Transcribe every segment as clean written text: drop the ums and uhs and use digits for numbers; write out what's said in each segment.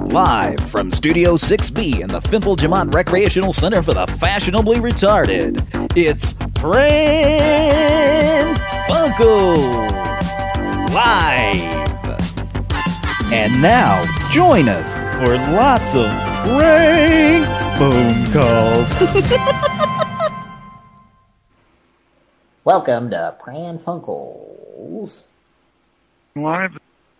Live from Studio 6B in the Fimple Jamont Recreational Center for the Fashionably Retarded, it's Pran Funkels Live. And now, join us for lots of prank phone calls. Welcome to Pran Funkels Live.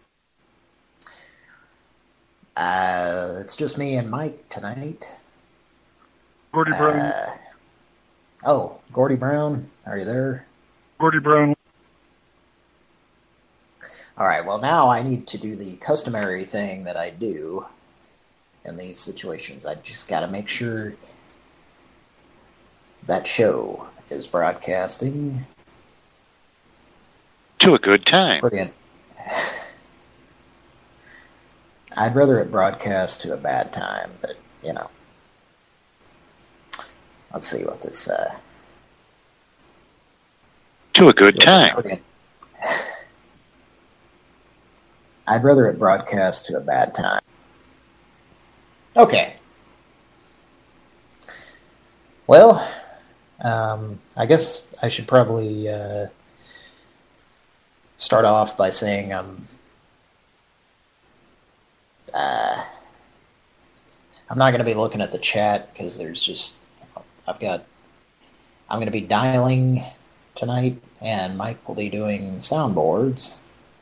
It's just me and Mike tonight. Gordy Brown. Gordy Brown, are you there? Gordy Brown. Alright, well now I need to do the customary thing that I do in these situations. I just gotta make sure that show is broadcasting To a good time. Brilliant. I'd rather it broadcast to a bad time, but, you know. Let's see what this, To a good time. I'd rather it broadcast to a bad time. Okay. Well, I guess I should probably, start off by saying I'm not going to be looking at the chat because there's just, I'm going to be dialing tonight and Mike will be doing soundboards.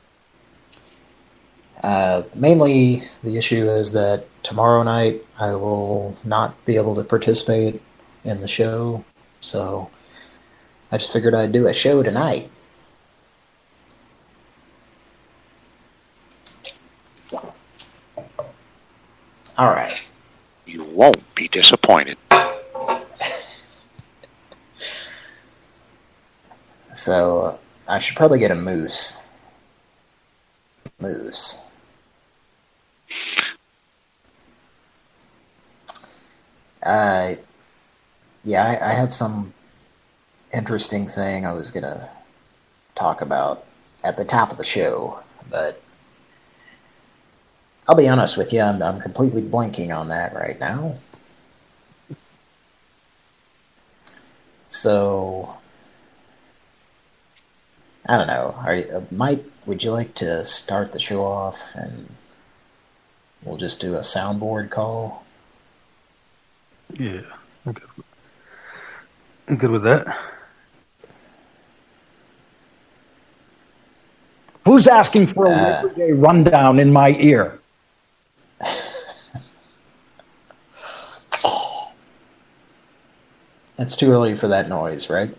Mainly the issue is that tomorrow night I will not be able to participate in the show, so I just figured I'd do a show tonight. All right. You won't be disappointed. So, I should probably get a moose. Moose. Yeah, I had some interesting thing I was going to talk about at the top of the show, but I'll be honest with you, I'm completely blanking on that right now. So, I don't know. Mike, would you like to start the show off and we'll just do a soundboard call? Yeah, I'm good with that. Who's asking for a Labor Day rundown in my ear? It's too early for that noise, right?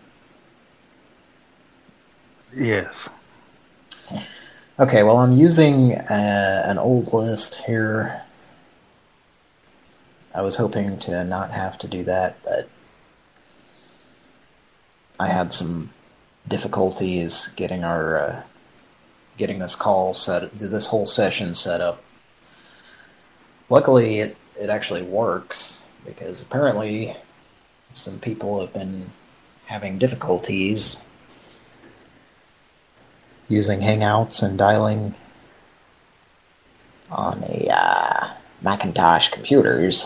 Yes. Okay, well, I'm using an old list here. I was hoping to not have to do that, but I had some difficulties getting our getting this call this whole session set up. Luckily, it actually works because apparently some people have been having difficulties using Hangouts and dialing on a Macintosh computers.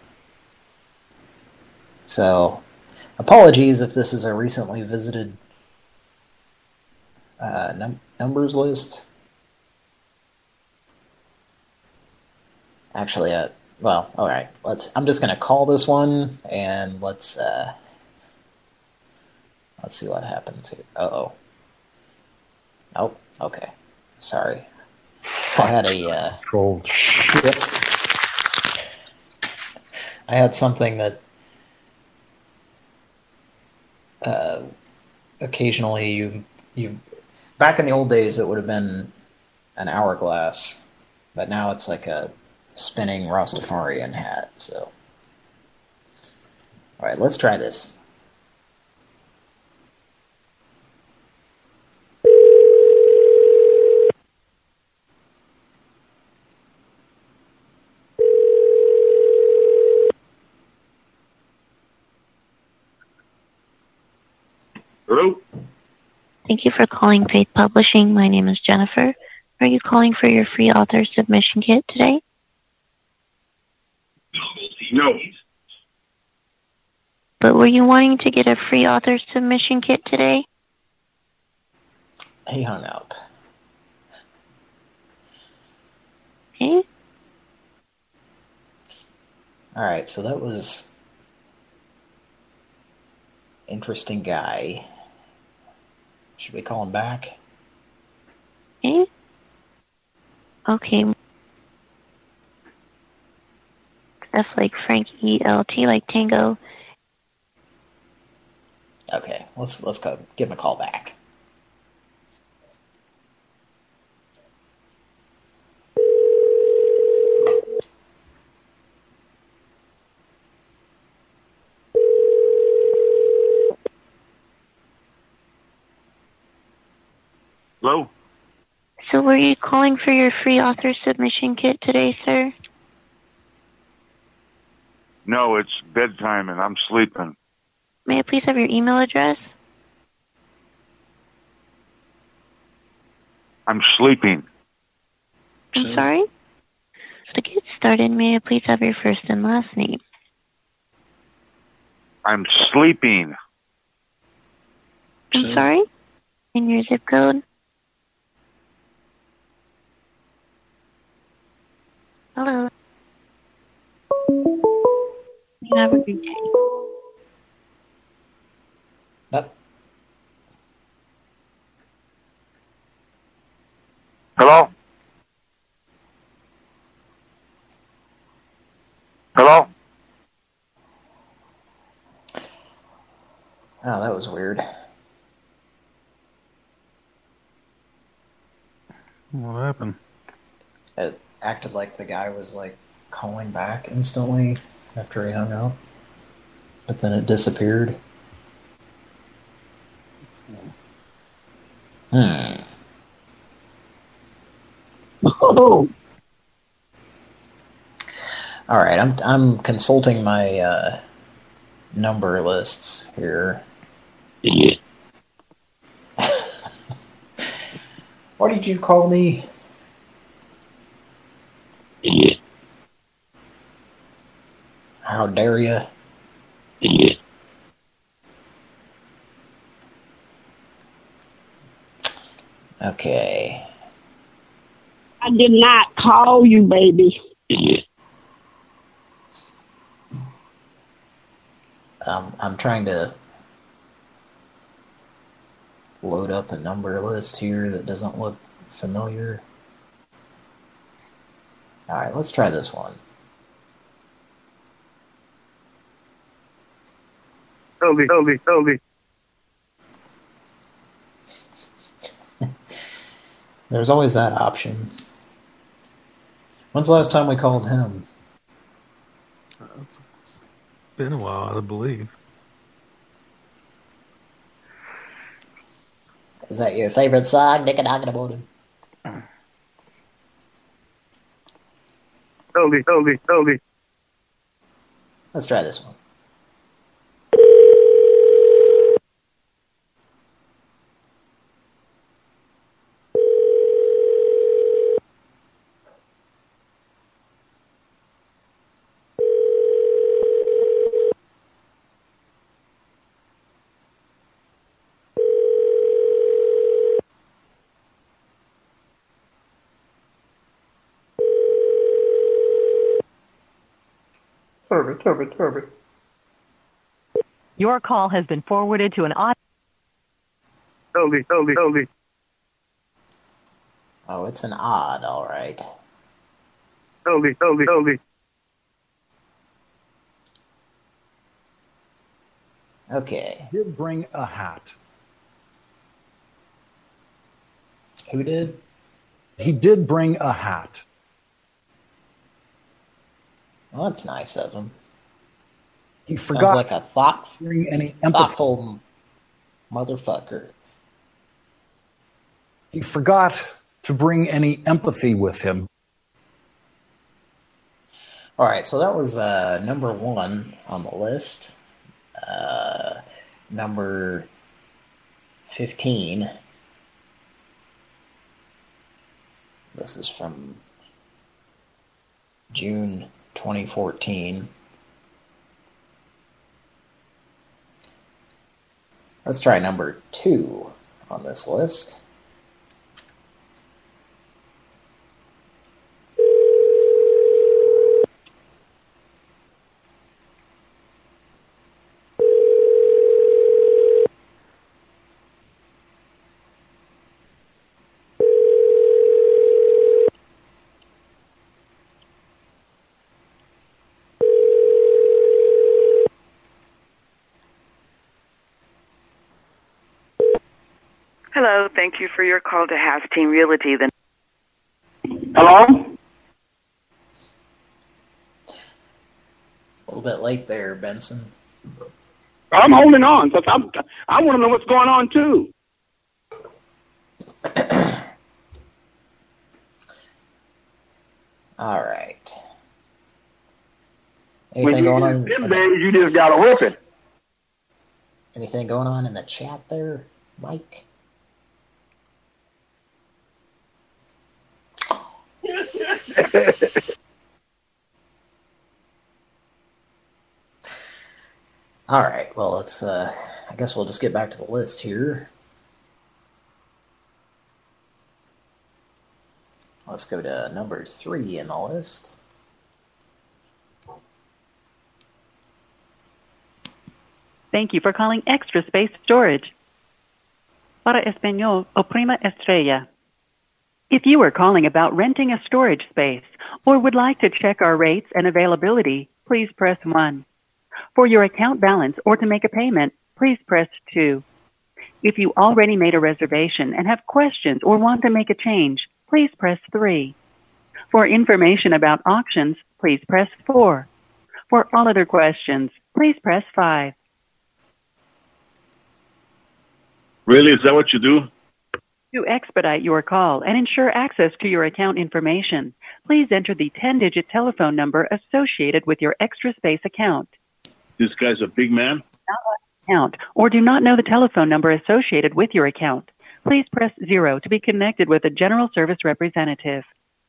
So, apologies if this is a recently visited numbers list. Actually, well, all right. I'm just going to call this one, and let's see what happens here. Uh-oh. Oh, okay. Sorry. I had a Troll shit. I had something that occasionally you back in the old days it would have been an hourglass, but now it's like a spinning Rastafarian hat. So, all right, let's try this. Hello? Thank you for calling Faith Publishing. My name is Jennifer. Are you calling for your free author submission kit today? No. But were you wanting to get a free author submission kit today? He hung up. Okay. Alright, so that was... Interesting guy. Should we call him back? Okay. Okay. F like Frank, E-L-T, like Tango. Okay, let's go give him a call back. Hello? So were you calling for your free author submission kit today, sir? No, it's bedtime and I'm sleeping. May I please have your email address? I'm sleeping. I'm sorry? To get started, may I please have your first and last name? I'm sleeping. I'm sorry? And your zip code? Hello. You have a good day. Hello? Hello? Oh, that was weird. What happened? It acted like the guy was like calling back instantly after he hung up, but then it disappeared. Oh. All right, I'm consulting my number lists here. Yeah. What did you call me? Yeah. How dare you? Yeah. Okay. I did not call you, baby. Yeah. I'm trying to load up a number list here that doesn't look familiar. All right, let's try this one. Toby. There's always that option. When's the last time we called him? It's been a while, I believe. Is that your favorite song, Nick and Morning? Toby. Let's try this one. Toby. Your call has been forwarded to an Toby. Oh, it's an odd, all right. Toby. Okay. Did bring a hat. Who did? He did bring a hat. Well, that's nice of him. He Sounds forgot like a to bring any empathy. thoughtful motherfucker. He forgot to bring any empathy with him. All right, so that was number 1 on the list. Number 15. This is from June 2014. Let's try number 2 on this list. Hello, thank you for your call to House Team Realty. Hello? A little bit late there, Benson. I'm holding on because I want to know what's going on too. All right. Anything going on? You just got to whip it. Anything going on in the chat there, Mike? All right. Well, let's. I guess we'll just get back to the list here. Let's go to number 3 in the list. Thank you for calling Extra Space Storage. Para español, oprima estrella. If you are calling about renting a storage space or would like to check our rates and availability, please press 1. For your account balance or to make a payment, please press 2. If you already made a reservation and have questions or want to make a change, please press 3. For information about auctions, please press 4. For all other questions, please press 5. Really? Is that what you do? To expedite your call and ensure access to your account information, please enter the 10-digit telephone number associated with your Extra Space account. This guy's a big man? Account, or do not know the telephone number associated with your account, please press 0 to be connected with a general service representative.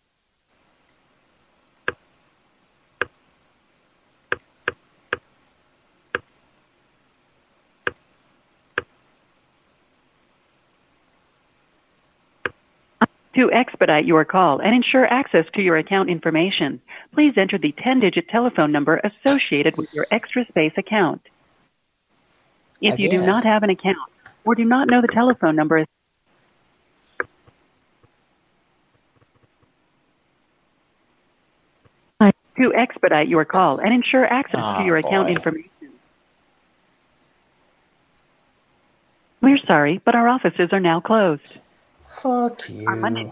To expedite your call and ensure access to your account information, please enter the 10-digit telephone number associated with your Extra Space account. If you do not have an account or do not know the telephone number, to expedite your call and ensure access to your account information. We're sorry, but our offices are now closed. Fuck you.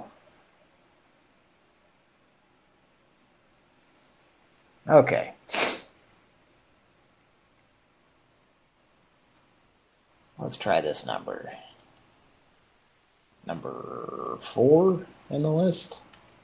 Okay. Let's try this number. Number 4 in the list.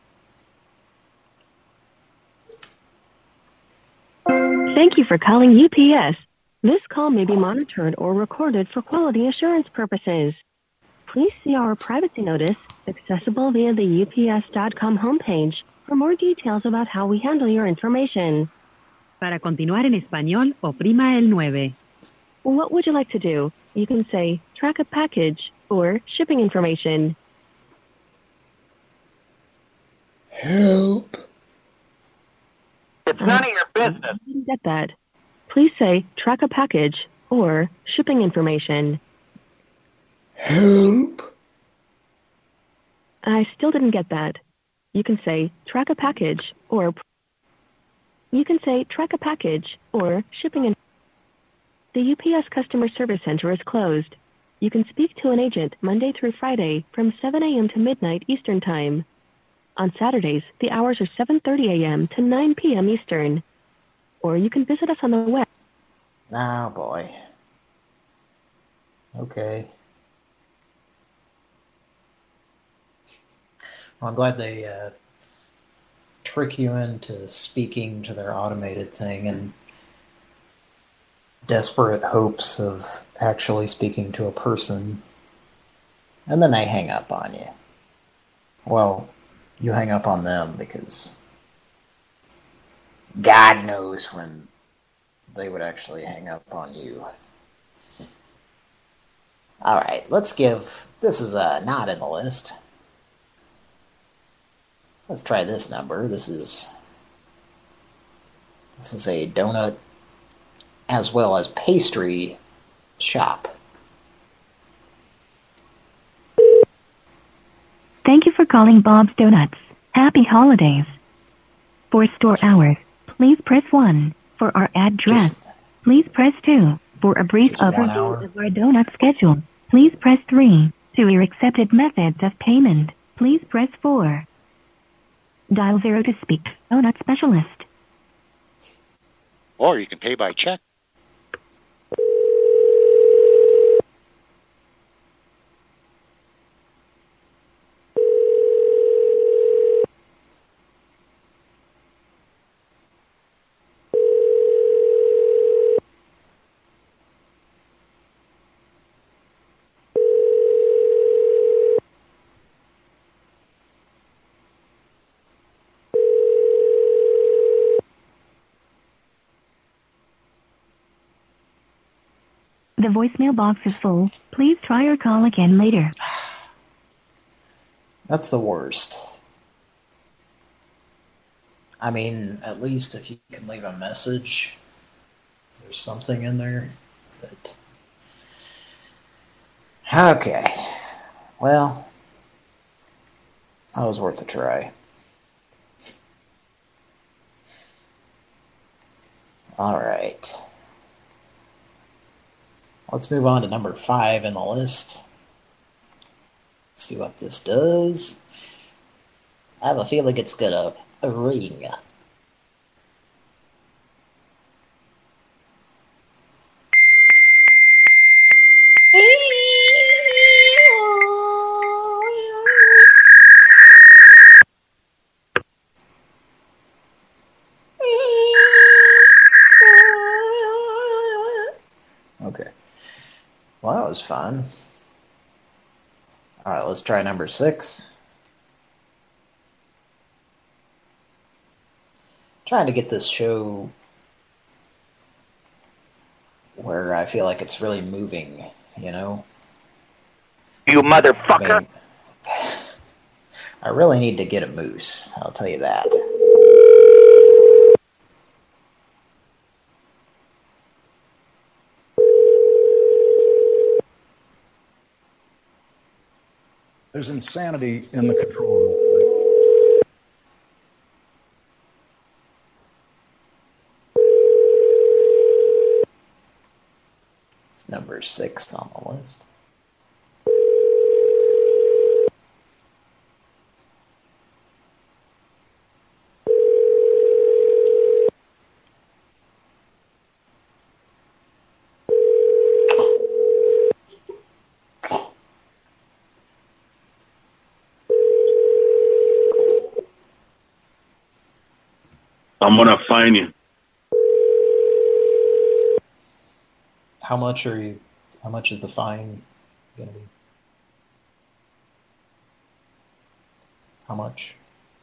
Thank you for calling UPS. This call may be monitored or recorded for quality assurance purposes. Please see our privacy notice, accessible via the UPS.com homepage, for more details about how we handle your information. Para continuar en español, oprima el 9. What would you like to do? You can say, track a package, or shipping information. Help. It's none of your business. I didn't get that. Please say, track a package, or shipping information. Help. I still didn't get that. You can say, track a package, or... You can say, track a package, or shipping information. The UPS Customer Service Center is closed. You can speak to an agent Monday through Friday from 7 a.m. to midnight Eastern Time. On Saturdays, the hours are 7:30 a.m. to 9 p.m. Eastern. Or you can visit us on the web. Oh, boy. Okay. Well, I'm glad they trick you into speaking to their automated thing in desperate hopes of actually speaking to a person, and then they hang up on you. Well, you hang up on them because God knows when they would actually hang up on you. All right, let's give... This is not in the list. Let's try this number. This is a donut as well as pastry shop. Thank you for calling Bob's Donuts. Happy holidays. For store hours, please press 1. For our address, please press 2. For a brief overview of our donut schedule, please press 3. To your accepted methods of payment, please press 4. Dial 0 to speak to donut specialist. Or you can pay by check. The voicemail box is full. Please try your call again later. That's the worst. I mean, at least if you can leave a message, there's something in there. But okay. Well, that was worth a try. All right. Let's move on to number 5 in the list. See what this does. I have a feeling it's gonna ring. Okay. Well, that was fun. All right, let's try number 6. Trying to get this show where I feel like it's really moving, you know? You motherfucker! I really need to get a moose, I'll tell you that. There's insanity in the control room. It's number 6 on the list. I'm gonna fine you. How much is the fine gonna be? How much?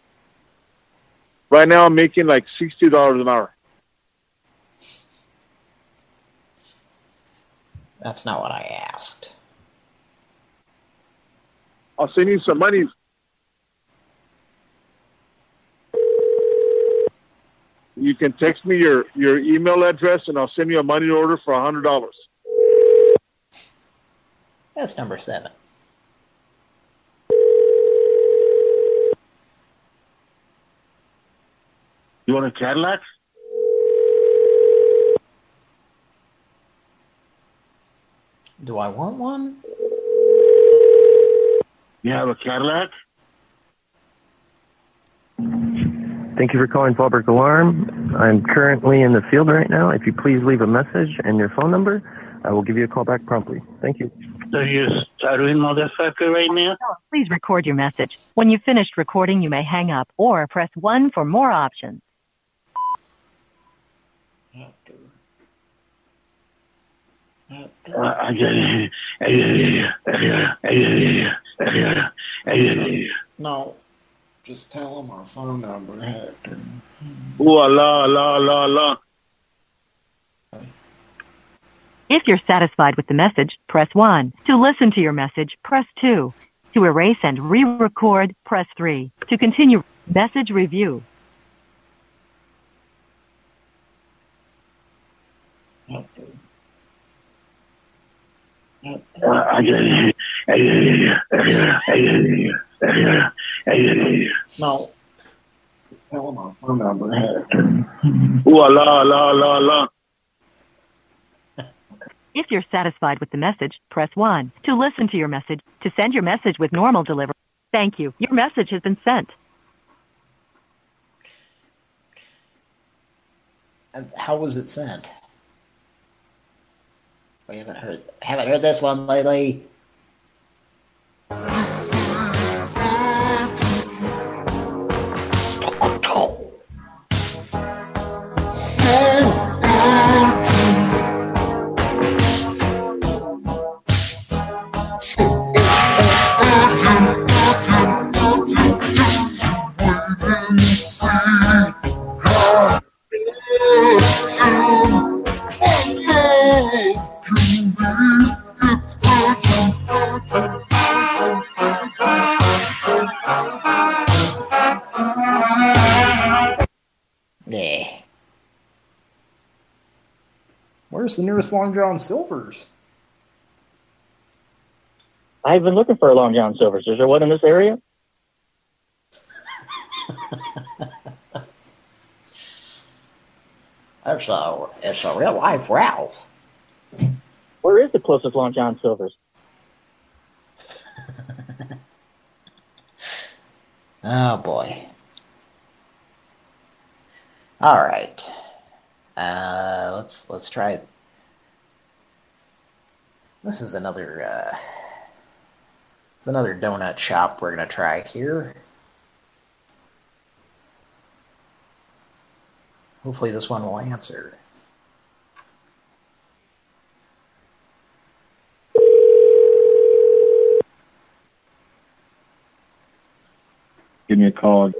Right now I'm making like $60 an hour. That's not what I asked. I'll send you some money. You can text me your email address and I'll send you a money order for $100. That's number 7. You want a Cadillac? Do I want one? You have a Cadillac? Thank you for calling Fallbrook Alarm. I'm currently in the field right now. If you please leave a message and your phone number, I will give you a call back promptly. Thank you. So you're stuttering, motherfucker, right now? Please record your message. When you've finished recording, you may hang up or press 1 for more options. No. Just tell him our phone number, Hector. Ooh, Allah, Allah, Allah, Allah. If you're satisfied with the message, press 1. To listen to your message, press 2. To erase and re-record, press 3. To continue, message review. No. Hold on. Ooh, la, la, la, la. If you're satisfied with the message, press 1. To listen to your message, to send your message with normal delivery. Thank you. Your message has been sent. And how was it sent? We haven't heard this one lately. Where's the nearest Long John Silver's? I've been looking for a Long John Silver's. Is there one in this area? It's a real life Ralph. Where is the closest Long John Silver's? Oh boy. All right. Let's try it. This is another it's another donut shop we're gonna try here. Hopefully this one will answer. Give me a call.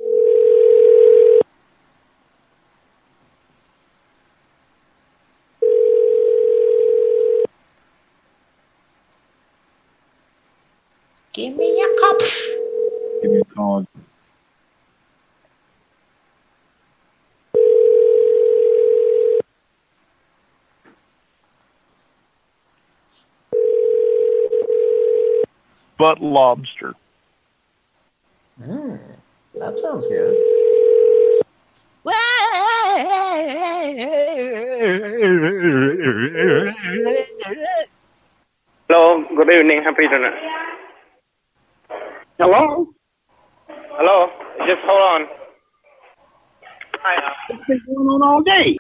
Give me a cup. Give me a call. Butt lobster. That sounds good. Hello, good evening. Happy dinner. Hello? Hello, just hold on. Hi. What's been going on all day?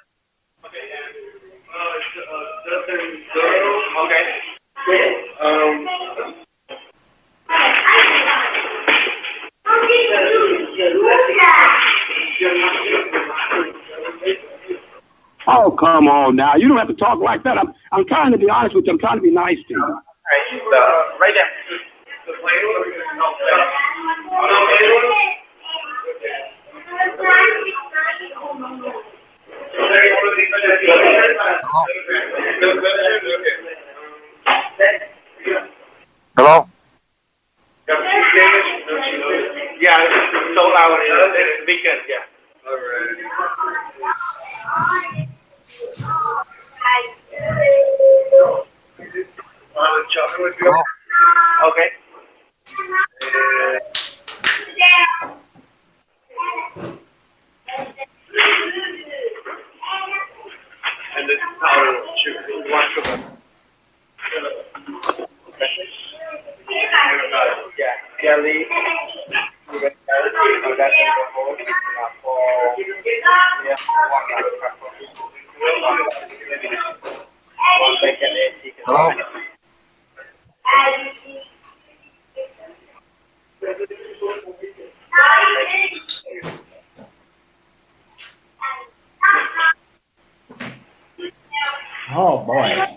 Oh, come on now. You don't have to talk like that. I'm trying to be honest with you. I'm trying to be nice to you. Right there. Hello? Yeah, it's sold out. It's weekend, yeah. Okay. And this powder sugar. One sugar. Yeah, jelly. Hello? Oh boy.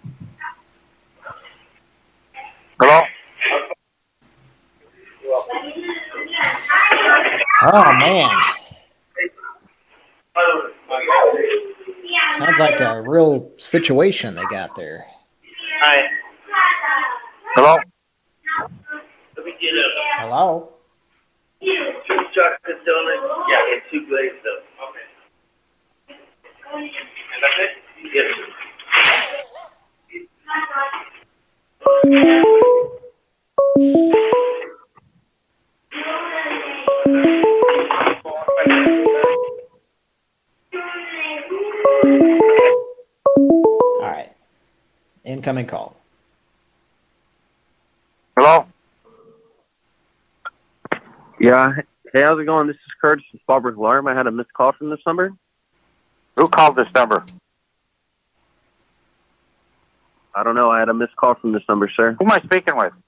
Hello? Oh man. Sounds like a real situation they got there. Hi. Hello? Let me get a... Hello? 2 chocolate donuts? Yeah, and 2 glazed donuts. Okay. And that's it? Yes. All right. Incoming call. Hello? Yeah. Hey, how's it going? This is Curtis with Fallbrook Alarm. I had a missed call from this number. Who called this number? I don't know. I had a missed call from this number, sir. Who am I speaking with?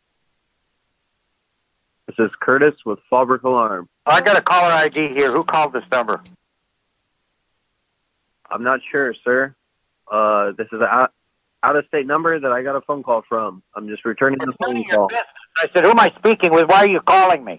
This is Curtis with Fallbrook Alarm. I got a caller ID here. Who called this number? I'm not sure, sir. This is an out-of-state number that I got a phone call from. I'm just returning the phone call. I said, who am I speaking with? Why are you calling me?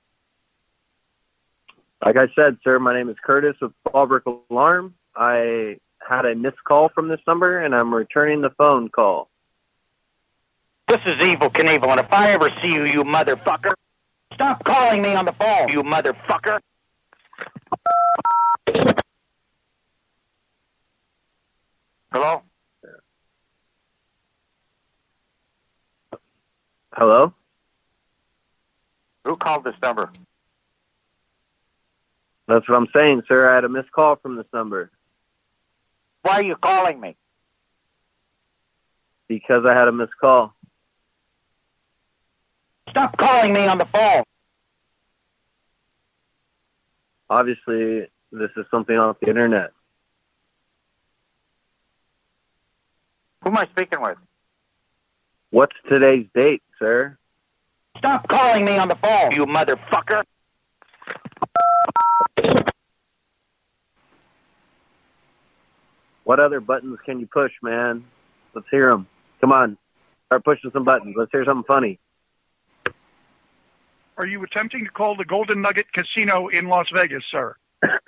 Like I said, sir, my name is Curtis with Fallbrook Alarm. I had a missed call from this number, and I'm returning the phone call. This is Evel Knievel, and if I ever see you, you motherfucker, stop calling me on the phone, you motherfucker. Hello? Hello? Who called this number? That's what I'm saying, sir. I had a missed call from this number. Why are you calling me? Because I had a missed call. Stop calling me on the phone. Obviously, this is something off the internet. Who am I speaking with? What's today's date, sir? Stop calling me on the phone, you motherfucker. What other buttons can you push, man? Let's hear them. Come on. Start pushing some buttons. Let's hear something funny. Are you attempting to call the Golden Nugget Casino in Las Vegas, sir?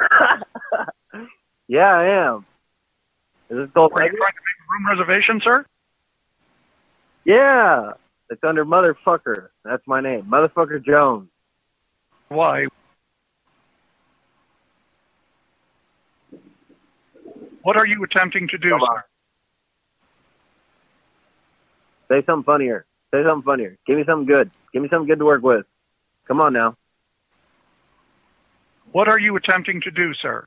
Yeah, I am. Is this Gold Are you Nugget? trying to make a room reservation, sir? Yeah. It's under Motherfucker. That's my name. Motherfucker Jones. Why? What are you attempting to do, sir? Say something funnier. Say something funnier. Give me something good. Give me something good to work with. Come on now. What are you attempting to do, sir?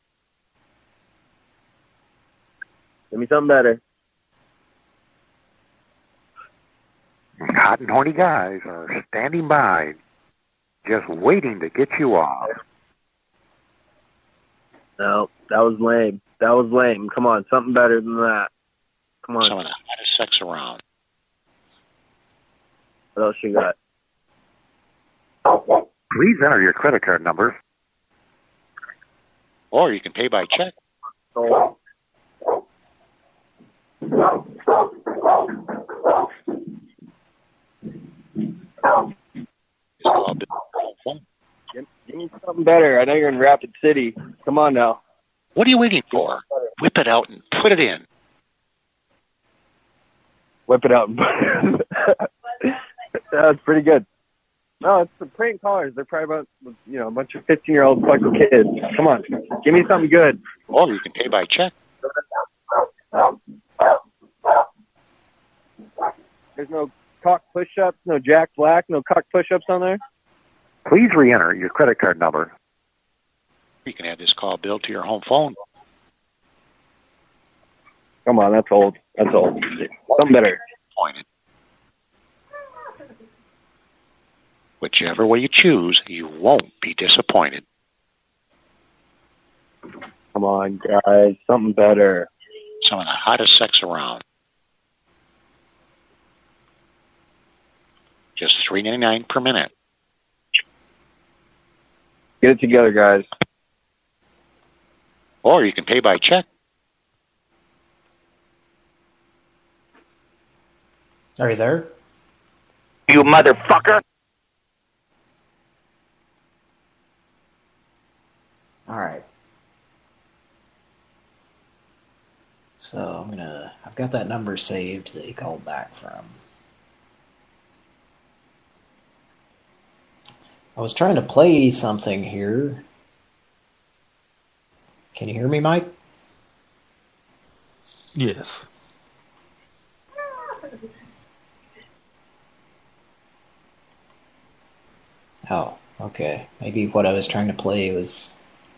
Give me something better. Hot and horny guys are standing by, just waiting to get you off. No, that was lame. That was lame. Come on, something better than that. Come on. Some of the hottest sex around. What else you got? Please enter your credit card number. Or you can pay by check. Give me something better. I know you're in Rapid City. Come on now. What are you waiting for? Whip it out and put it in. Whip it out. That's pretty good. No, it's the prank callers. They're probably about, a bunch of 15-year-old fucking kids. Come on. Give me something good. Or you can pay by check. There's no cock push-ups, no Jack Black, no cock push-ups on there? Please re-enter your credit card number. You can add this call bill to your home phone. Come on, that's old. That's old. Something better. Disappointed. Whichever way you choose, you won't be disappointed. Come on, guys. Something better. Some of the hottest sex around. Just $3.99 per minute. Get it together, guys. Or you can pay by check. Are you there? You motherfucker! All right. So I've got that number saved that he called back from. I was trying to play something here. Can you hear me, Mike? Yes. Oh, okay. Maybe what I was trying to play was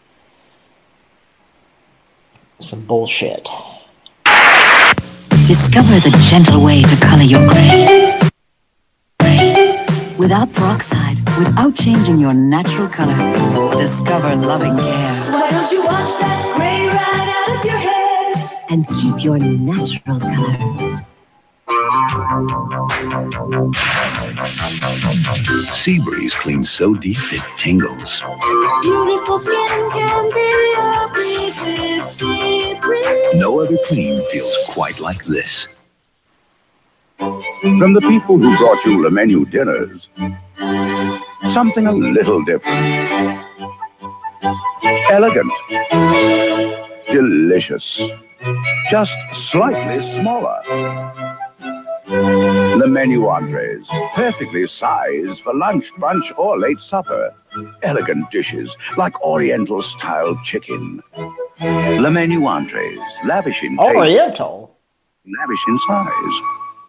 some bullshit. Discover the gentle way to color your gray. Without peroxide, without changing your natural color. Discover loving care. Why don't you wash that gray right out of your hair? And keep your natural color. Seabreeze cleans so deep it tingles. Beautiful skin can be a breeze with Sea-Breeze. No other clean feels quite like this. From the people who brought you Le Menu dinners, something a little different. Elegant. Delicious. Just slightly smaller. Le Menu entrees, perfectly sized for lunch, brunch, or late supper. Elegant dishes like Oriental-style chicken. Le Menu entrees, lavish in taste. Oriental? Lavish in size.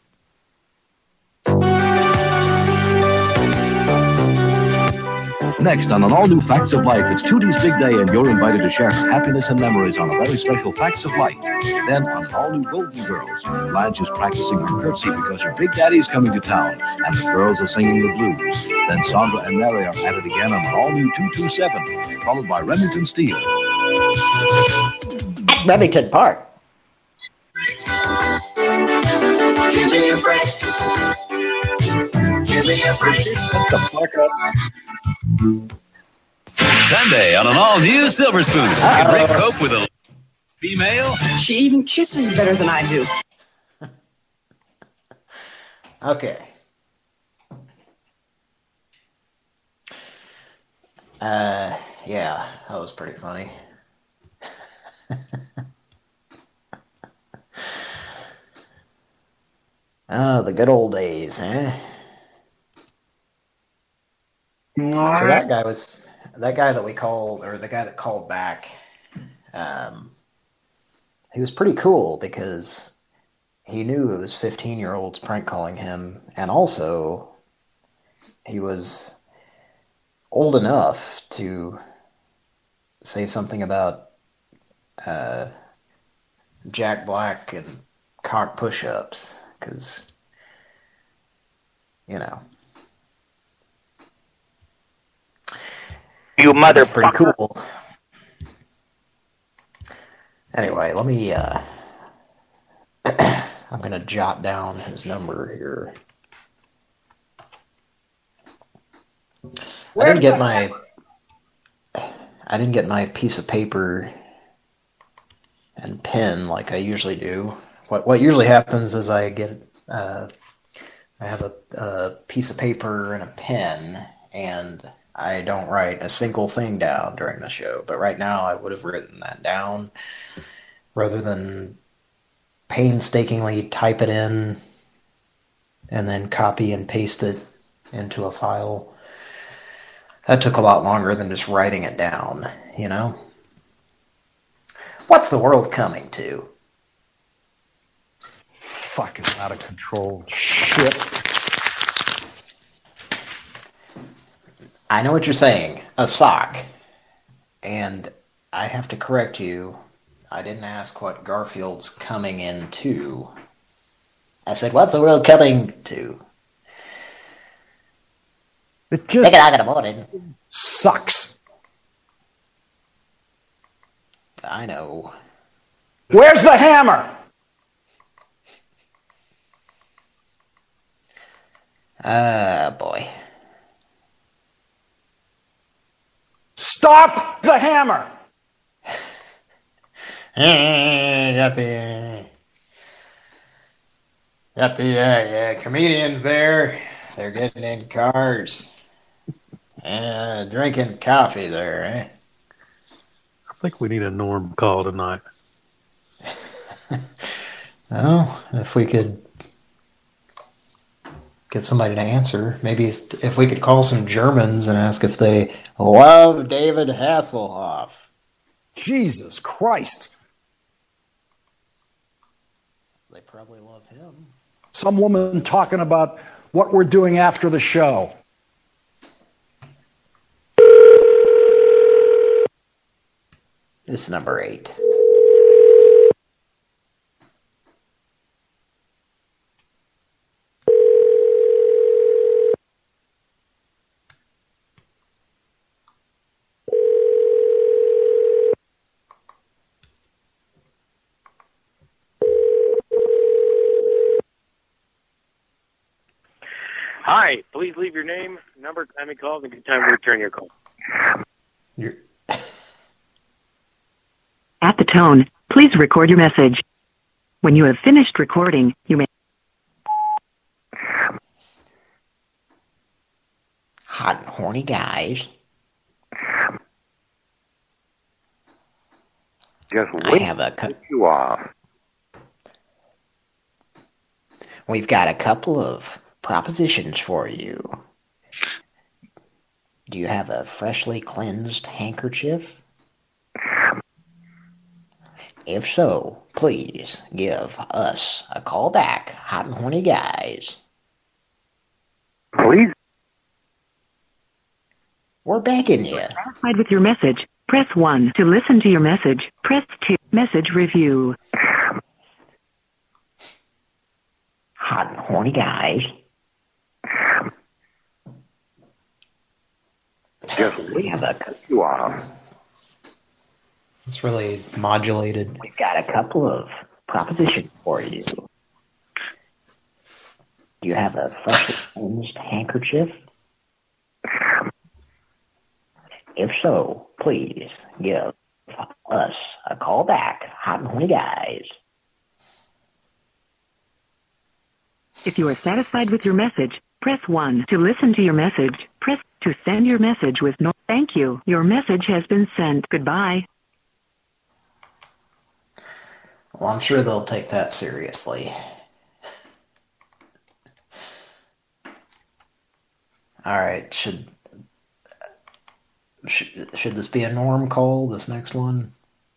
Next on an all-new Facts of Life, it's Tootie's big day and you're invited to share her happiness and memories on a very special Facts of Life. Then on an all-new Golden Girls, Blanche is practicing her curtsy because her big daddy's coming to town and the girls are singing the blues. Then Sandra and Mary are at it again on an all-new 227, followed by Remington Steele. At Remington Park. Give me a break. Give me a break. Shut the fuck up. Sunday on an all-new Silver Spoon. You can break cope with a female. She even kisses better than I do. Okay. Yeah, that was pretty funny. Oh, the good old days, eh? So that guy that we called, or the guy that called back, he was pretty cool because he knew it was 15-year-olds prank calling him, and also he was old enough to say something about Jack Black and cock push-ups, because, you know. You mother. Pretty cool. Anyway, let me, I'm going to jot down his number here. I didn't get my piece of paper and pen like I usually do. What usually happens is I have a piece of paper and a pen, and I don't write a single thing down during the show. But right now I would have written that down rather than painstakingly type it in and then copy and paste it into a file. That took a lot longer than just writing it down, you know? What's the world coming to? Fucking out of control shit. I know what you're saying. A sock. And I have to correct you. I didn't ask what Garfield's coming into. I said, what's the world coming to? It just Take it out in the morning. Sucks. I know. Where's the hammer? Boy. Stop the hammer! Got the comedians there. They're getting in cars. Drinking coffee there, eh? I think we need a Norm call tonight. Well, if we could get somebody to answer, maybe if we could call some Germans and ask if they love David Hasselhoff. Jesus Christ. They probably love him. Some woman talking about what we're doing after the show. This is number 8. Hi, please leave your name, number, time, and call, and good time to return your call. At the tone, please record your message. When you have finished recording, you may... Hot and horny guys. Just I have a cut you off. We've got a couple of propositions for you. Do you have a freshly cleansed handkerchief? If so, please give us a call back, hot and horny guys. Please? We're begging you. Satisfied with your message, press 1. To listen to your message, press 2. Message review. Hot and horny guys. Just we have a cut you off. It's really modulated. We've got a couple of propositions for you. Do you have a freshly cleansed handkerchief? If so, please give us a call back, hot and horny guys. If you are satisfied with your message, press 1. To listen to your message, press 2. To send your message with no thank you. Your message has been sent. Goodbye. Well, I'm sure they'll take that seriously. All right, should this be a norm call, this next one?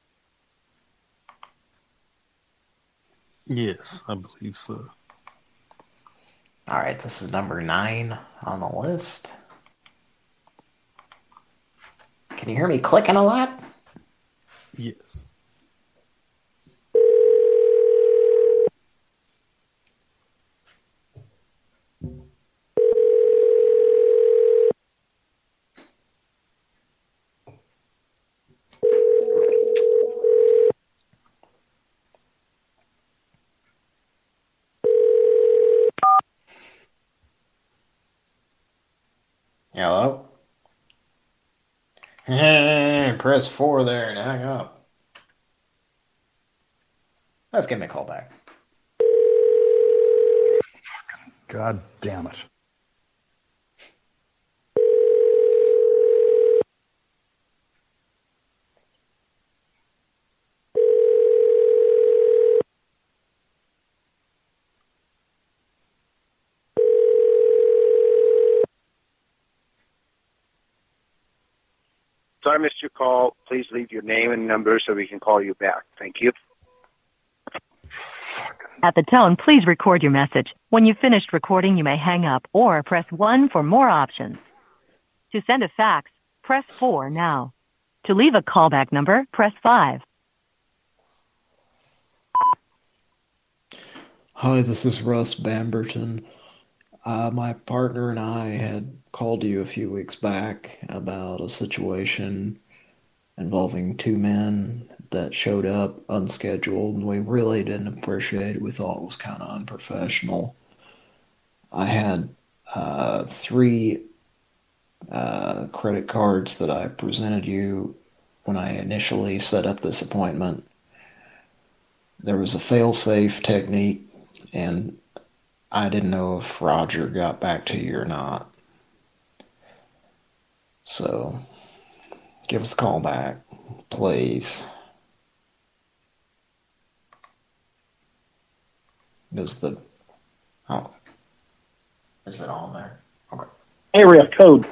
Yes, I believe so. All right, this is number 9 on the list. Can you hear me clicking a lot? Yes. Hello? Hey, press 4 there and hang up. Let's give me a call back. God damn it. Sorry I missed your call. Please leave your name and number so we can call you back. Thank you. At the tone, please record your message. When you've finished recording, you may hang up or press 1 for more options. To send a fax, press 4 now. To leave a callback number, press 5. Hi, this is Russ Bamberton. My partner and I had called you a few weeks back about a situation involving 2 men that showed up unscheduled, and we really didn't appreciate it. We thought it was kind of unprofessional. I had 3 credit cards that I presented you when I initially set up this appointment. There was a fail-safe technique, and I didn't know if Roger got back to you or not. So, give us a call back, please. Is the... Oh. Is it on there? Okay. Area code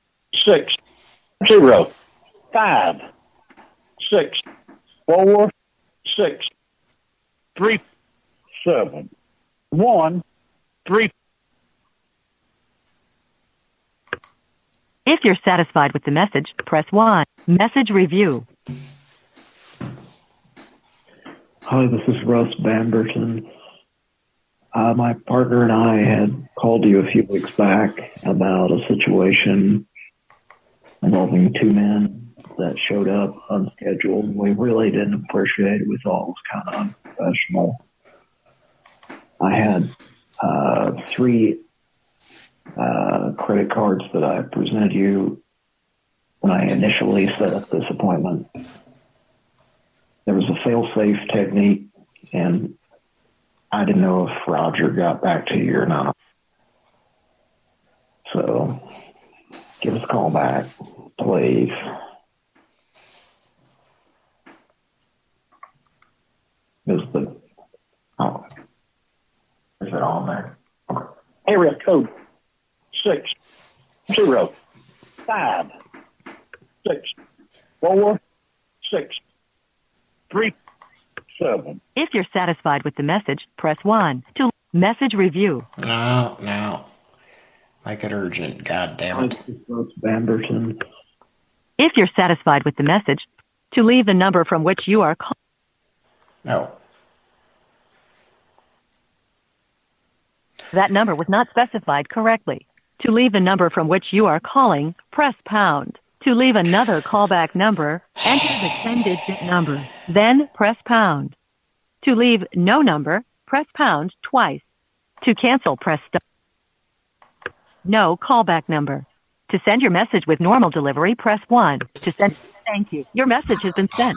605-646-3713. If you're satisfied with the message, press 1. Message review. Hi, this is Russ Bamberton. My partner and I had called you a few weeks back about a situation involving two men that showed up unscheduled. We really didn't appreciate it. We thought it was kind of unprofessional. I had 3 credit cards that I presented you when I initially set up this appointment. There was a fail-safe technique, and I didn't know if Roger got back to you or not. So, give us a call back, please. Is it on there? Okay. area code 605-646-3713. If you're satisfied with the message, press 1. To message review. No. Make it urgent. God damn it. Bamberton. If you're satisfied with the message, to leave the number from which you are calling. No. That number was not specified correctly. To leave the number from which you are calling, press pound. To leave another callback number, enter the 10-digit number, then press pound. To leave no number, press pound twice. To cancel, press star. No callback number. To send your message with normal delivery, press 1. To send, thank you. Your message has been sent.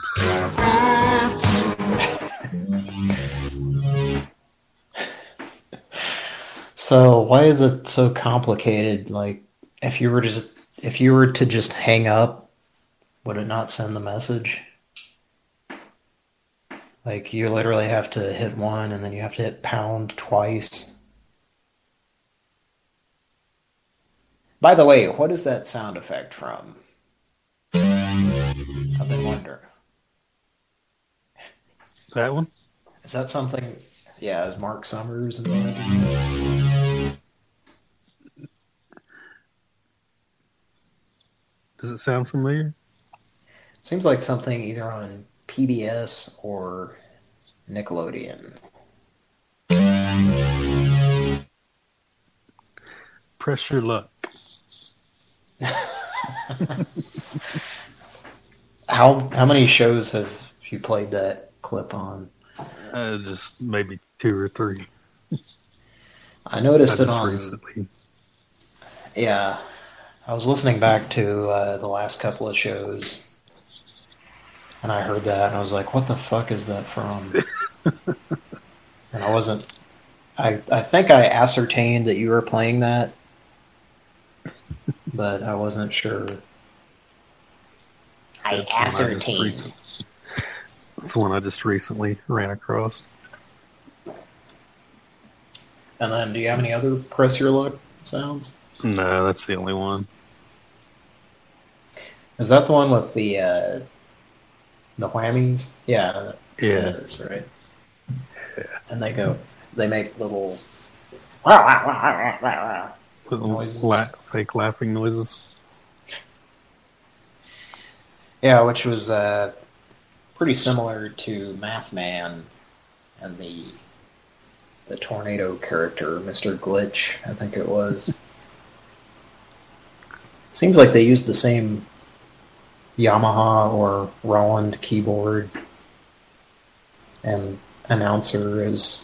So why is it so complicated? Like, if you were to just hang up, would it not send the message? Like, you literally have to hit 1 and then you have to hit pound twice. By the way, what is that sound effect from? I've been wondering. That one? Is that something? Yeah, is Mark Summers involved? Does it sound familiar? Seems like something either on PBS or Nickelodeon. Press your luck. How many shows have you played that clip on? Just maybe 2 or 3. I noticed it on recently. Yeah, I was listening back to the last couple of shows, and I heard that, and I was like, "What the fuck is that from?" And I wasn't. I think I ascertained that you were playing that, but I wasn't sure. That's the one I just recently ran across. And then, do you have any other press your luck sounds? No, that's the only one. Is that the one with the whammies? Yeah. Yeah. That is, right? Yeah. And they make little noises. Fake laughing noises. Yeah, which was pretty similar to Math Man and the tornado character, Mr. Glitch, I think it was. Seems like they used the same Yamaha or Roland keyboard and announcer as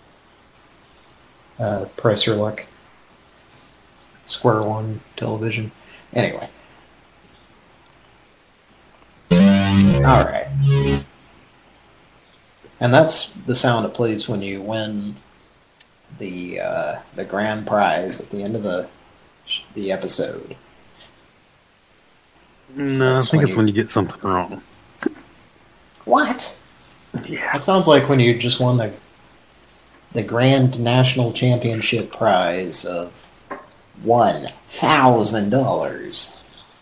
Press Your Luck, Square One Television. Anyway. Alright. And that's the sound it plays when you win the grand prize at the end of the episode. No, I think it's when you get something wrong. What? Yeah. That sounds like when you just won the the Grand National Championship prize of $1,000.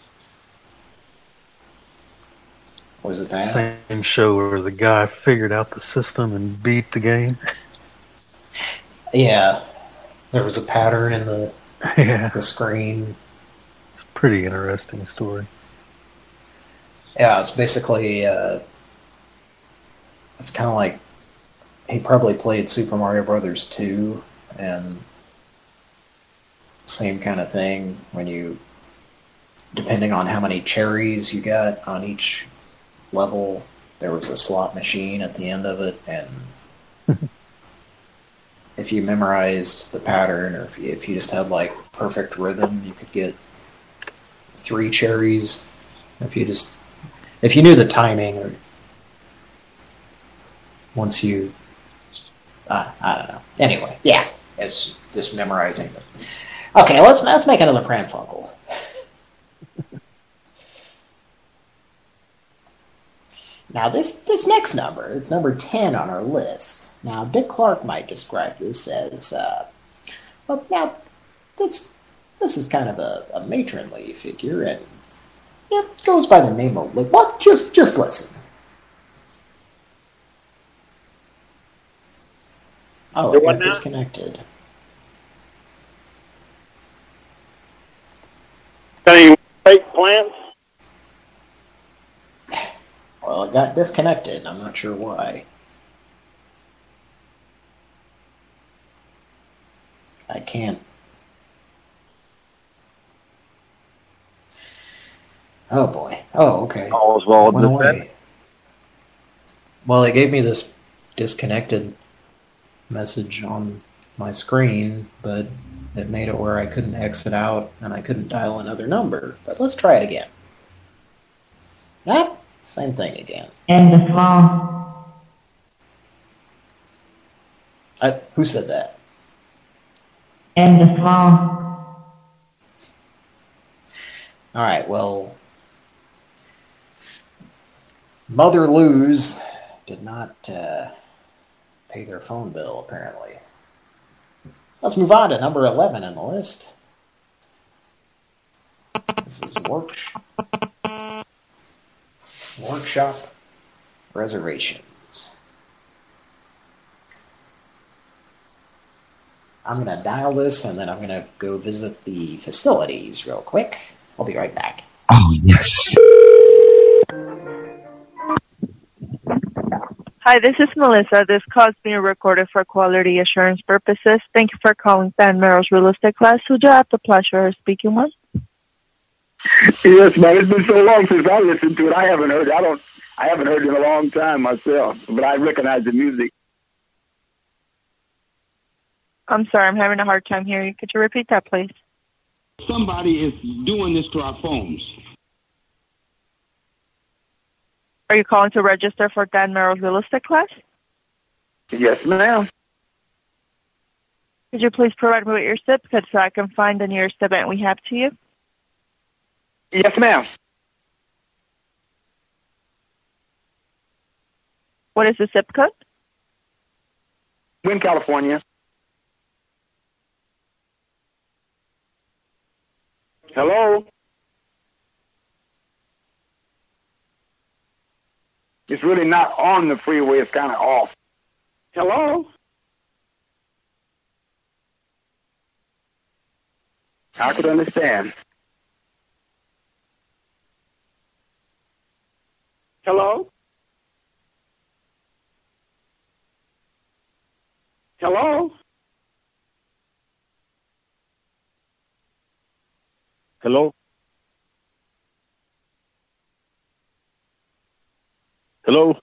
Was it that? Same show where the guy figured out the system and beat the game. Yeah. There was a pattern in the screen. It's a pretty interesting story. Yeah, it's basically it's kind of like he probably played Super Mario Brothers 2 and same kind of thing when you, depending on how many cherries you got on each level, there was a slot machine at the end of it, and if you memorized the pattern, or if you just had like perfect rhythm, you could get 3 cherries. If you knew the timing, or once you, I don't know. Anyway, yeah, it's just memorizing them. Okay, let's make another Pranfunkel. Now this next number, it's number 10 on our list. Now Dick Clark might describe this as, well, now this is kind of a matronly figure, and it goes by the name of what? Just listen. Oh, it got disconnected. Any fake plants? Well, it got disconnected. I'm not sure why. I can't. Oh boy. Oh, okay. Oswald Went away. Well, it gave me this disconnected message on my screen, but it made it where I couldn't exit out and I couldn't dial another number. But let's try it again. Yep, same thing again. End the phone. Who said that? End the phone. All right, well, Mother Lou's did not pay their phone bill, apparently. Let's move on to number 11 in the list. This is Workshop Reservations. I'm going to dial this, and then I'm going to go visit the facilities real quick. I'll be right back. Oh, yes. Hi, this is Melissa. This call is being recorded for quality assurance purposes. Thank you for calling Dan Merrill's Real Estate Class. Who do I have the pleasure of speaking with? Yes, man. It's been so long since I listened to it. I haven't heard it. I haven't heard it in a long time myself, but I recognize the music. I'm sorry, I'm having a hard time hearing you. Could you repeat that, please? Somebody is doing this to our phones. Are you calling to register for Dan Merrill's Real Estate Class? Yes, ma'am. Could you please provide me with your zip code so I can find the nearest event we have to you? Yes, ma'am. What is the zip code? Wynn, California. Hello? It's really not on the freeway. It's kind of off. Hello? I could understand. Hello? Hello? Hello? Hello?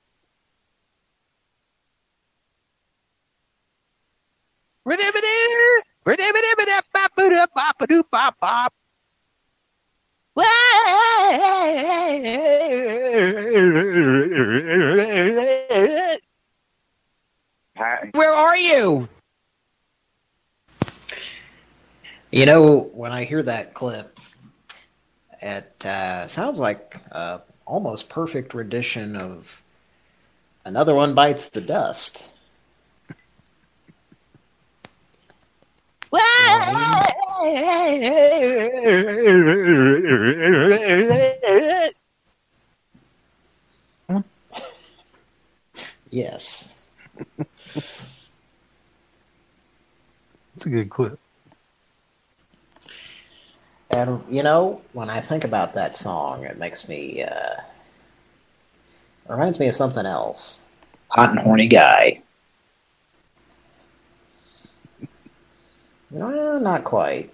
Where are you? You know, when I hear that clip, it sounds like almost perfect rendition of Another One Bites the Dust. Yes. It's a good clip. And, you know, when I think about that song, it makes me, reminds me of something else. Hot and horny guy. Well, not quite.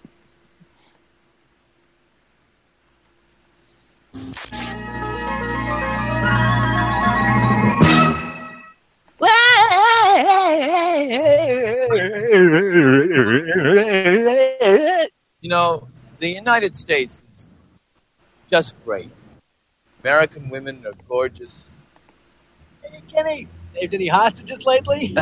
You know, the United States is just great. American women are gorgeous. Hey, Kenny, saved any hostages lately?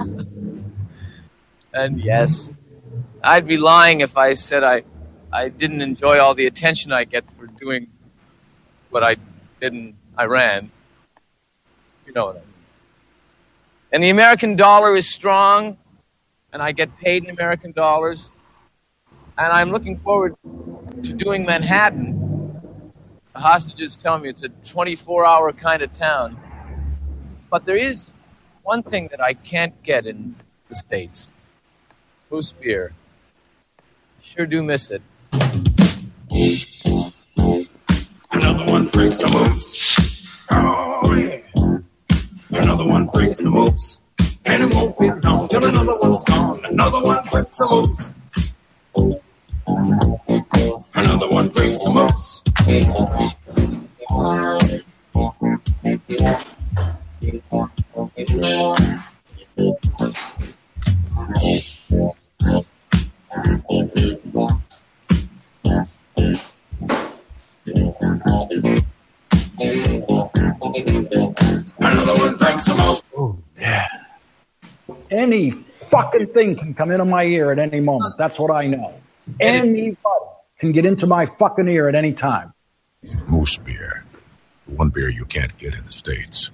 And yes, I'd be lying if I said I didn't enjoy all the attention I get for doing what I did in Iran. You know what I mean. And the American dollar is strong, and I get paid in American dollars. And I'm looking forward to doing Manhattan. The hostages tell me it's a 24-hour kind of town. But there is one thing that I can't get in the States. Moose beer. Sure do miss it. Another one drinks some moose. Oh, yeah. Another one drinks some moose. And it won't be long till another one's gone. Another one drinks some moose. Another one drinks some moose. Another one drinks some moose. Oh, yeah. Any fucking thing can come into my ear at any moment. That's what I know. Anybody can get into my fucking ear at any time. Moose beer. One beer you can't get in the States.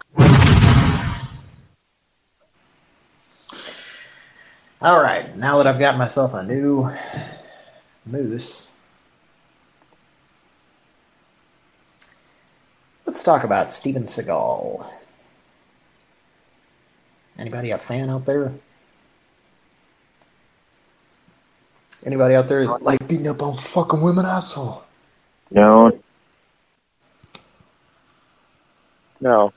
All right, now that I've got myself a new moose, let's talk about Steven Seagal. Anybody a fan out there? Anybody out there like beating up on fucking women, asshole? No. No.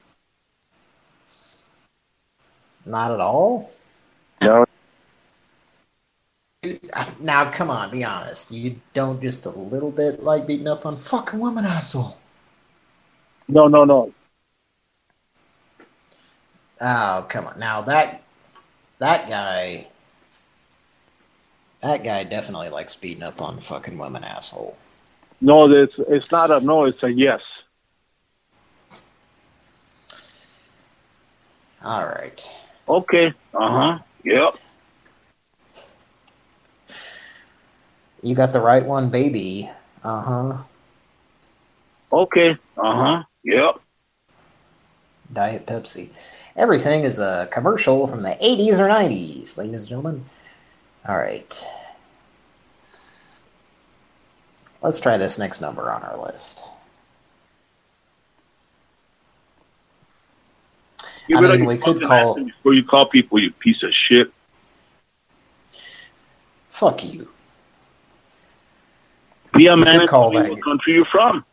Not at all? No. Now, come on, be honest. You don't just a little bit like beating up on fucking women, asshole? No. Oh, come on. Now, that guy definitely likes beating up on fucking women, asshole. No, it's not a no, it's a yes. All right. Okay. Uh-huh. Yep. You got the right one, baby. Uh-huh. Okay. Uh-huh. Yep. Diet Pepsi. Everything is a commercial from the 80s or 90s, ladies and gentlemen. All right. Let's try this next number on our list. I mean, we could call... Before you call people, you piece of shit. Fuck you. Be a man. What country you from?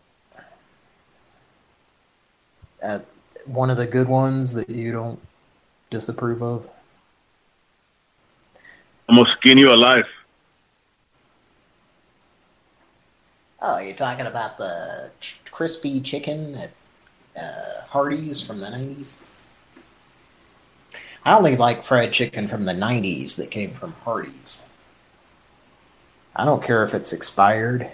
One of the good ones that you don't disapprove of. I'm gonna skin you alive. Oh, you're talking about the crispy chicken at Hardee's from the 90s? I only like fried chicken from the 90s that came from Hardee's. I don't care if it's expired.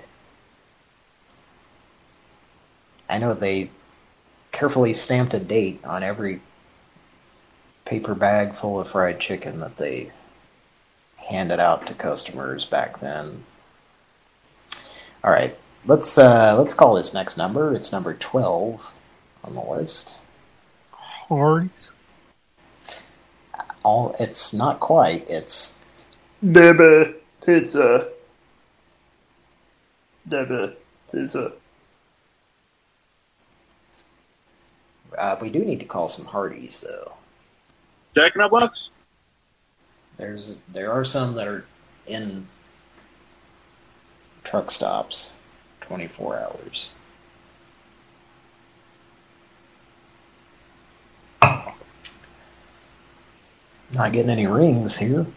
I know they carefully stamped a date on every paper bag full of fried chicken that they handed out to customers back then. All right, let's call this next number. It's number 12 on the list. Hardee's? It's not quite. It's Debbie. Pizza. Pizza. We do need to call some Hardee's, though. Jack in the Box? There are some that are in truck stops 24 hours. Not getting any rings here.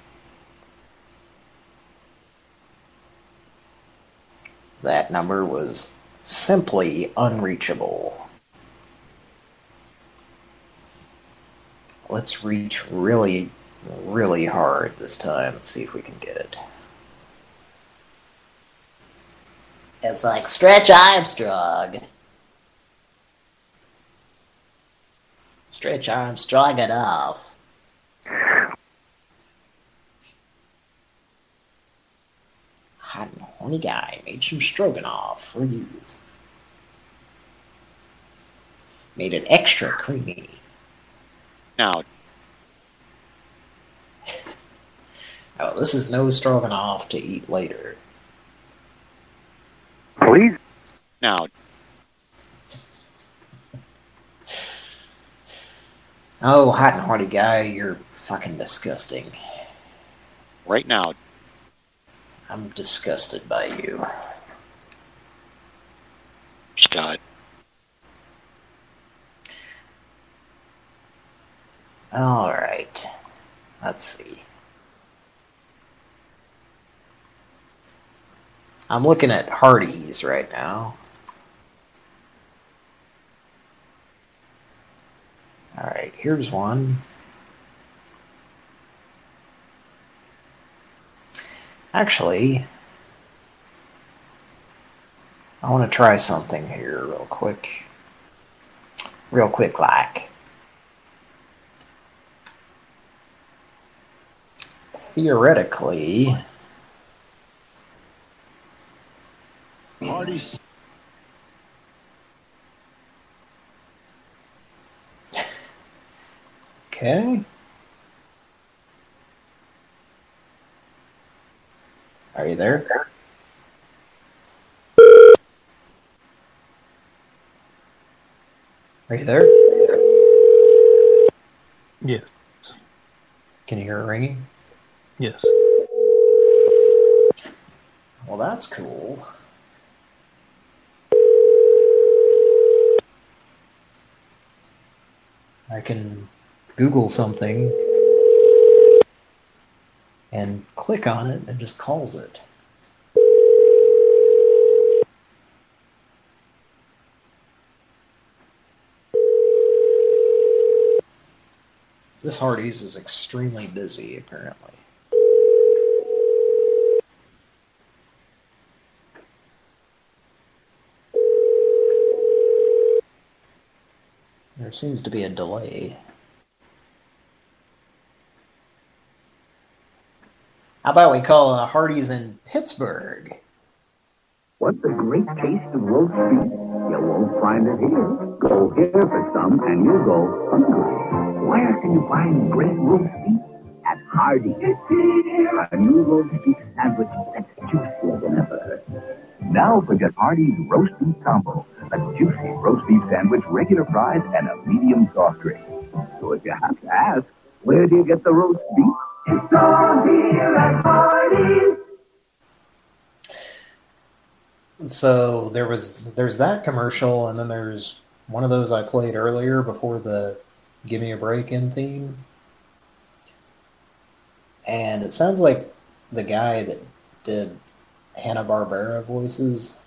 That number was simply unreachable. Let's reach really, really hard this time and see if we can get it. It's like Stretch Armstrong. Stretch Armstrong it off. Hot and horny guy made some stroganoff for you. Made it extra creamy. Now. Oh, this is no stroganoff to eat later. Please? Now. Oh, hot and horny guy, you're fucking disgusting. Right now. I'm disgusted by you. Scott. All right. Let's see. I'm looking at Hardee's right now. All right, here's one. Actually, I want to try something here real quick. Real quick, like. Theoretically, Hardee's. Okay. Are you there? Are you there? Yes. Can you hear it ringing? Yes. Well, that's cool. I can Google something and click on it and it just calls it. This Hardee's is extremely busy, apparently. There seems to be a delay. How about we call Hardee's in Pittsburgh? What's a great taste of roast beef? You won't find it here. Go here for some and you'll go hungry. Where can you find great roast beef? At Hardee's. A new roast beef sandwich that's juicier than ever. Now forget Hardee's roast beef combo. A juicy roast beef sandwich, regular fries, and a medium soft drink. So if you have to ask, where do you get the roast beef? It's all here at Hardee's. So there's that commercial, and then there's one of those I played earlier before the Give Me a Break in theme. And it sounds like the guy that did Hanna-Barbera voices,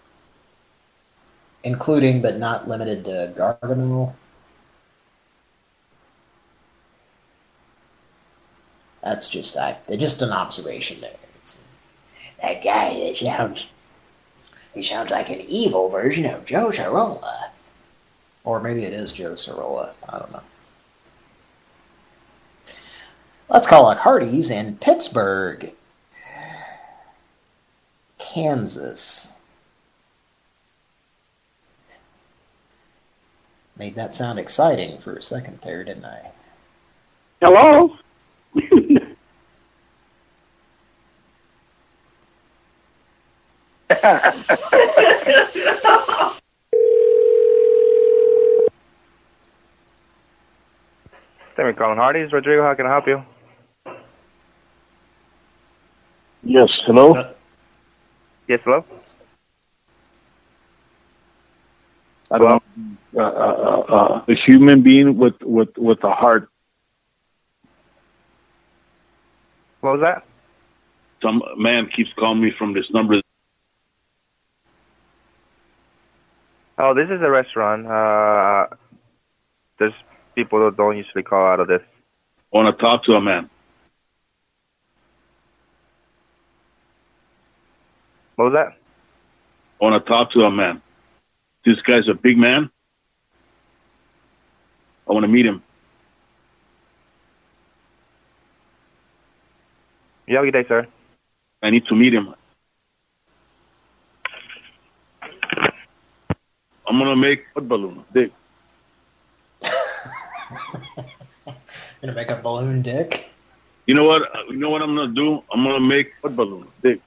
including but not limited to Gargamel. That's just an observation there. That guy, he sounds like an evil version of Joe Cirola. Or maybe it is Joe Cirola. I don't know. Let's call it Hardee's in Pittsburgh, Kansas. Made that sound exciting for a second there, didn't I? Hello? Thank you for calling Hardee's. Rodrigo, how can I help you? Yes, hello? Yes, hello? I don't a human being with a heart. What was that? Some man keeps calling me from this number. Oh, this is a restaurant. There's people that don't usually call out of this. I want to talk to a man. What was that? I want to talk to a man. This guy's a big man. I want to meet him. You have a good day, sir. I need to meet him. I'm going to make a balloon dick. Gonna make a balloon dick? You know what? You know what I'm going to do? I'm going to make a balloon dick.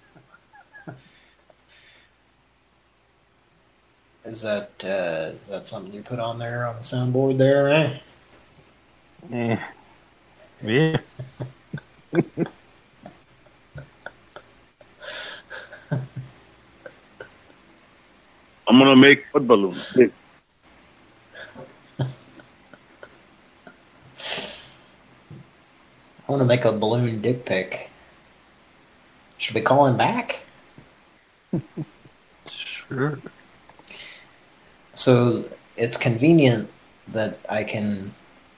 Is that something you put on there on the soundboard there, eh? Yeah. Yeah. I'm going to make a balloon dick. I want to make a balloon dick pic. Should we call him back? Sure. So it's convenient that I can...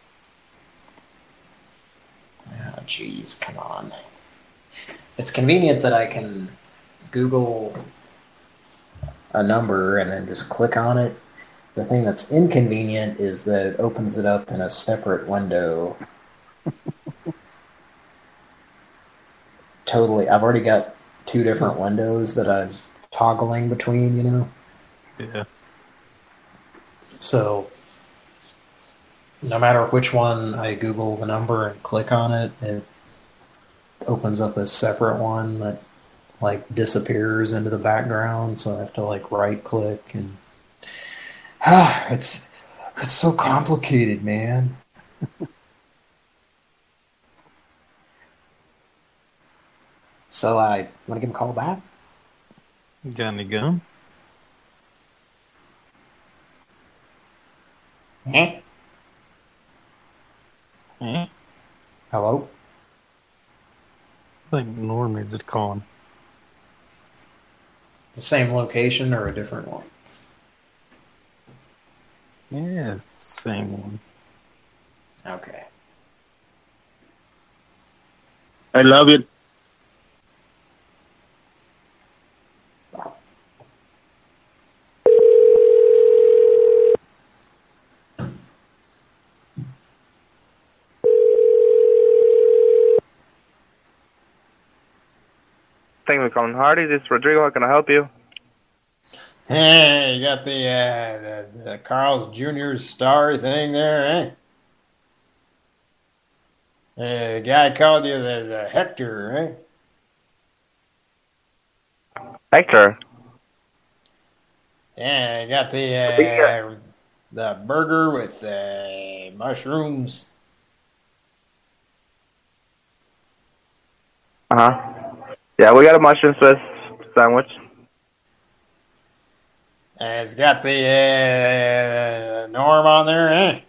Oh, jeez, come on. It's convenient that I can Google a number and then just click on it. The thing that's inconvenient is that it opens it up in a separate window. Totally. I've already got two different windows that I'm toggling between, you know? Yeah. So, no matter which one I Google the number and click on it, it opens up a separate one that, like, disappears into the background, so I have to, like, right-click and... it's so complicated, man. So, I want to give him a call back? Got any gum? Eh? Eh? Hello? I think Norm needs to call him. The same location or a different one? Yeah, same one. Okay. I love it. Thank you for calling Hardee's. This is Rodrigo. How can I help you? Hey, you got the Carl's Jr. star thing there, eh? The guy called you the Hector, eh? Hector? Yeah, you got the burger with mushrooms. Uh-huh. Yeah, we got a mushroom Swiss sandwich. It's got the Norm on there, eh?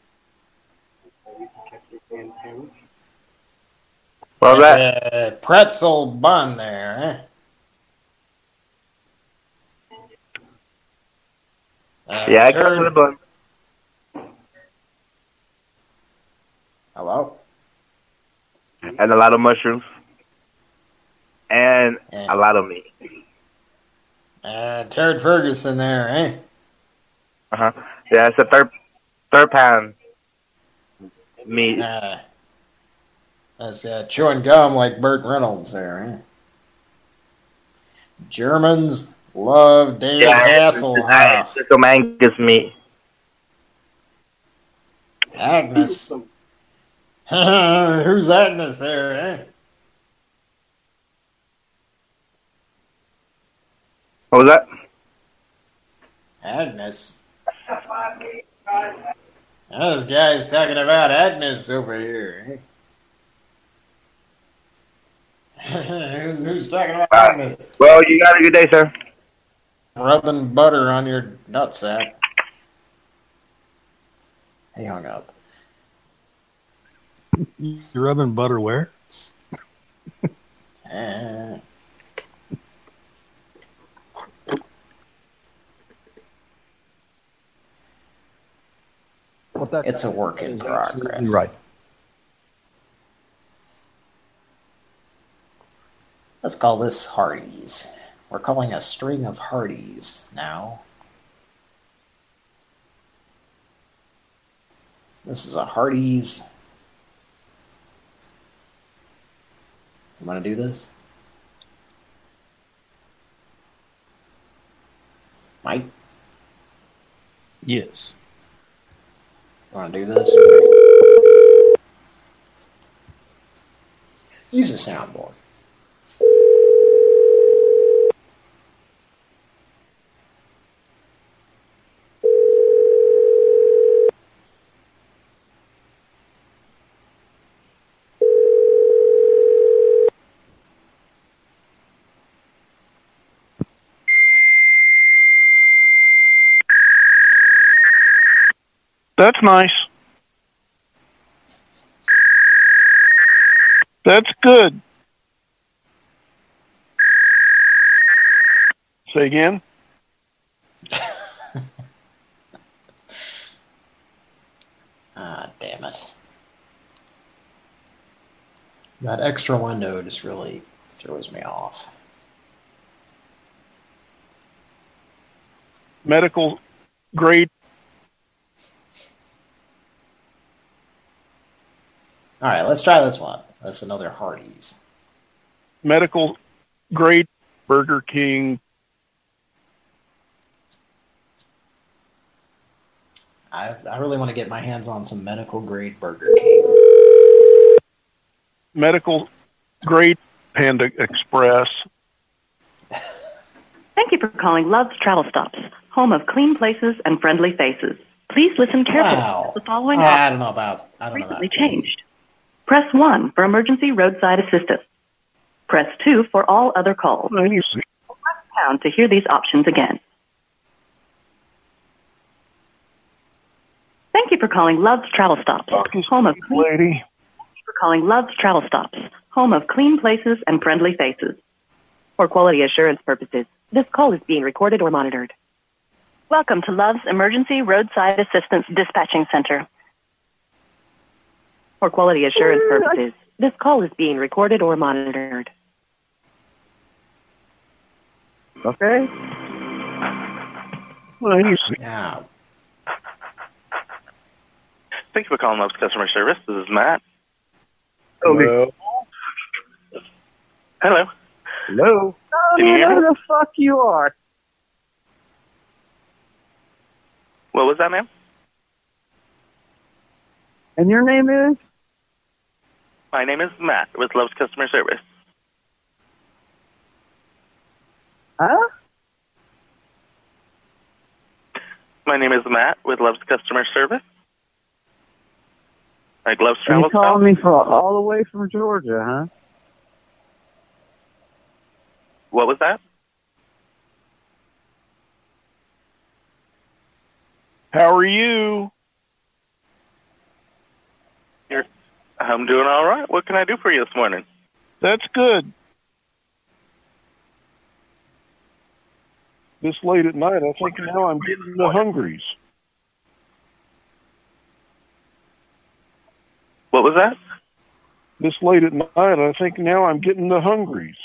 What was that? Pretzel bun there, eh? Yeah, I got the bun. Hello? And a lot of mushrooms. And a lot of meat. Terry Ferguson there, eh? Uh-huh. Yeah, it's a third pound meat. That's chewing gum like Burt Reynolds there, eh? Germans love David Hasselhoff. It's some Angus meat. Agnes. Who's Agnes there, eh? What was that? Agnes. This guy's talking about Agnes over here. Who's talking about Agnes? Well, you got a good day, sir. Rubbing butter on your nutsack. He hung up. You're rubbing butter where? It's a work in progress. Right. Let's call this Hardee's. We're calling a string of Hardee's now. This is a Hardee's. You want to do this? Mike? Yes. You want to do this? Use the soundboard. That's nice. That's good. Say again? Ah, damn it. That extra window just really throws me off. Medical grade. All right, let's try this one. That's another Hardee's. Medical grade Burger King. I really want to get my hands on some medical grade Burger King. Medical grade Panda Express. Thank you for calling Love's Travel Stops, home of clean places and friendly faces. Please listen carefully. Wow. The following I don't know about recently changed. Press 1 for emergency roadside assistance. Press 2 for all other calls. Press pound to hear these options again. Thank you for calling Love's Travel Stops, home of clean. Thank you for calling Love's Travel Stops, home of clean places and friendly faces. For quality assurance purposes, this call is being recorded or monitored. Welcome to Love's Emergency Roadside Assistance Dispatching Center. For quality assurance purposes, this call is being recorded or monitored. Okay. Yeah. Thank you for calling Love's Customer Service. This is Matt. Hello. Hello. Hello. Can you hear me? Who the fuck you are? What was that, ma'am? And your name is? My name is Matt with Love's Customer Service. Huh? My name is Matt with Love's Customer Service. Like Love's You Travel calling Stops. me from all the way from Georgia, huh? What was that? How are you? I'm doing all right. What can I do for you this morning? That's good. This late at night, I think now I'm getting the hungries. What was that? This late at night, I think now I'm getting the hungries.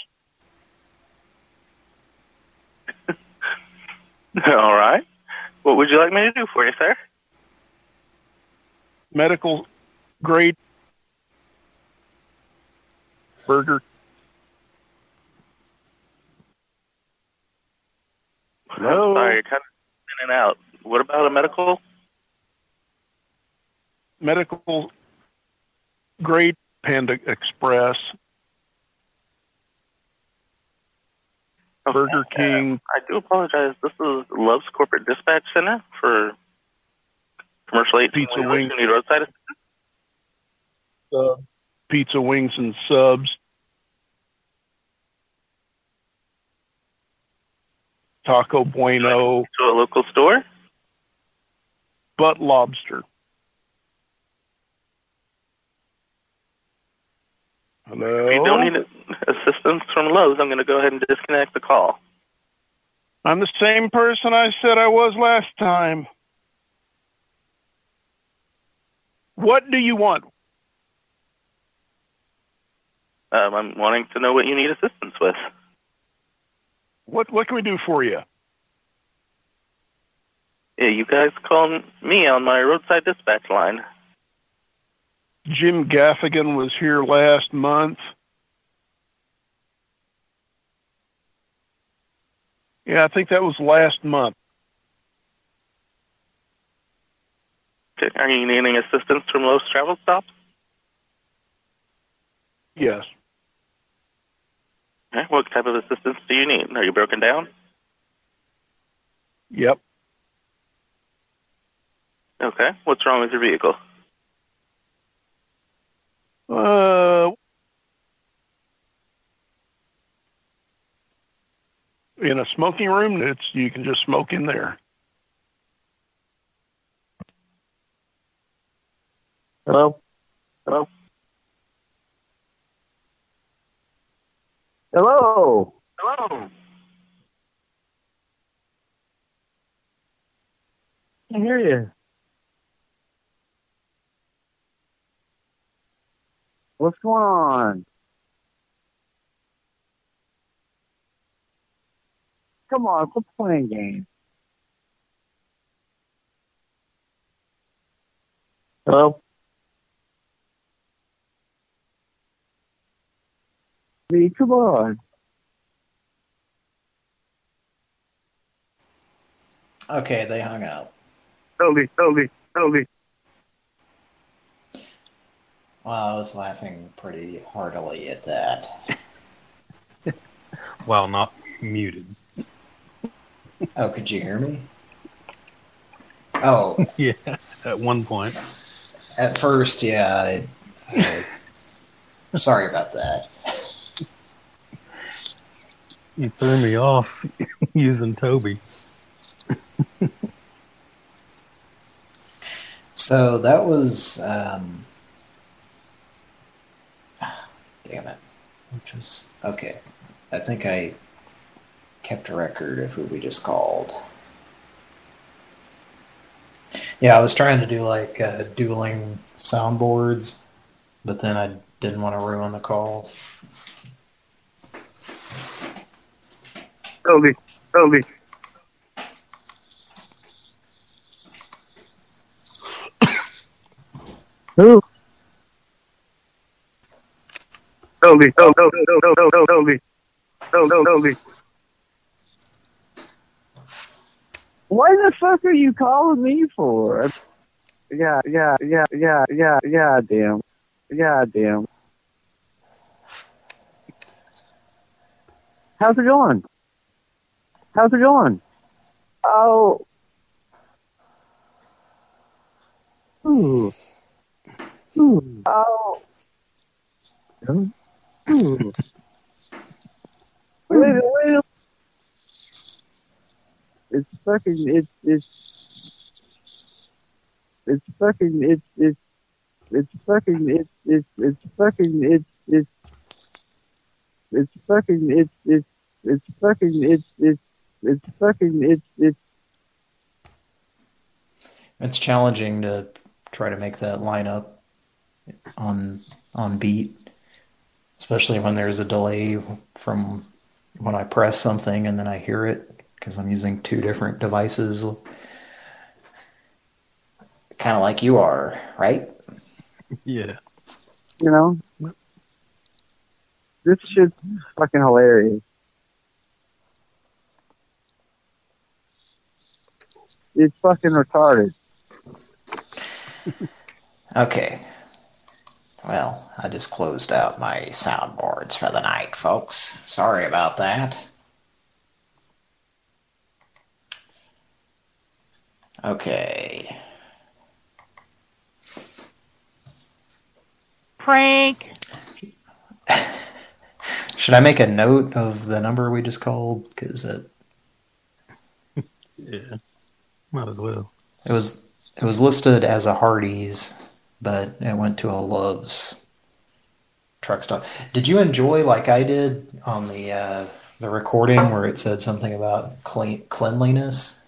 All right. What would you like me to do for you, sir? Medical grade burger. Hello? I'm sorry, you're kind of in and out. What about a medical? Medical grade Panda Express. Burger King. I do apologize. This is Love's Corporate Dispatch Center for commercial 18 Pizza wings. who need roadside assistance. Pizza wings and subs. Taco Bueno. To a local store? Butt Lobster. Hello? If you don't need assistance from Lowe's, I'm going to go ahead and disconnect the call. I'm the same person I said I was last time. What do you want? I'm wanting to know what you need assistance with. What can we do for you? Yeah, you guys called me on my roadside dispatch line. Jim Gaffigan was here last month. Yeah, I think that was last month. Okay, are you needing assistance from Lowe's Travel Stops? Yes. Okay, what type of assistance do you need? Are you broken down? Yep. Okay, what's wrong with your vehicle? In a smoking room, you can just smoke in there. Hello? Hello? Hello. Hello. I hear you. What's going on? Come on, quit playing games. Hello? Come on. Okay, they hung up. Totally. Well, I was laughing pretty heartily at that. While not muted. Oh, could you hear me? Oh. Yeah, at one point. At first, yeah. Sorry about that. You threw me off using Toby. So that was... damn it. Which was... Okay. I think I kept a record of who we just called. Yeah, I was trying to do like dueling soundboards, but then I didn't want to ruin the call. Totally. Who? Totally. Why the fuck are you calling me for? Yeah, damn. How's it going? Oh. Ooh. Oh. Ooh. Wait. It's fucking It's challenging to try to make that line up on beat, especially when there's a delay from when I press something and then I hear it, because I'm using two different devices, kind of like you are, right? Yeah. You know, this shit's fucking hilarious. It's fucking retarded. Okay. Well, I just closed out my soundboards for the night, folks. Sorry about that. Okay. Prank. Should I make a note of the number we just called? Because Yeah, might as well. it was listed as a Hardee's, but it went to a Love's truck stop. Did you enjoy, like I did, on the recording where it said something about cleanliness?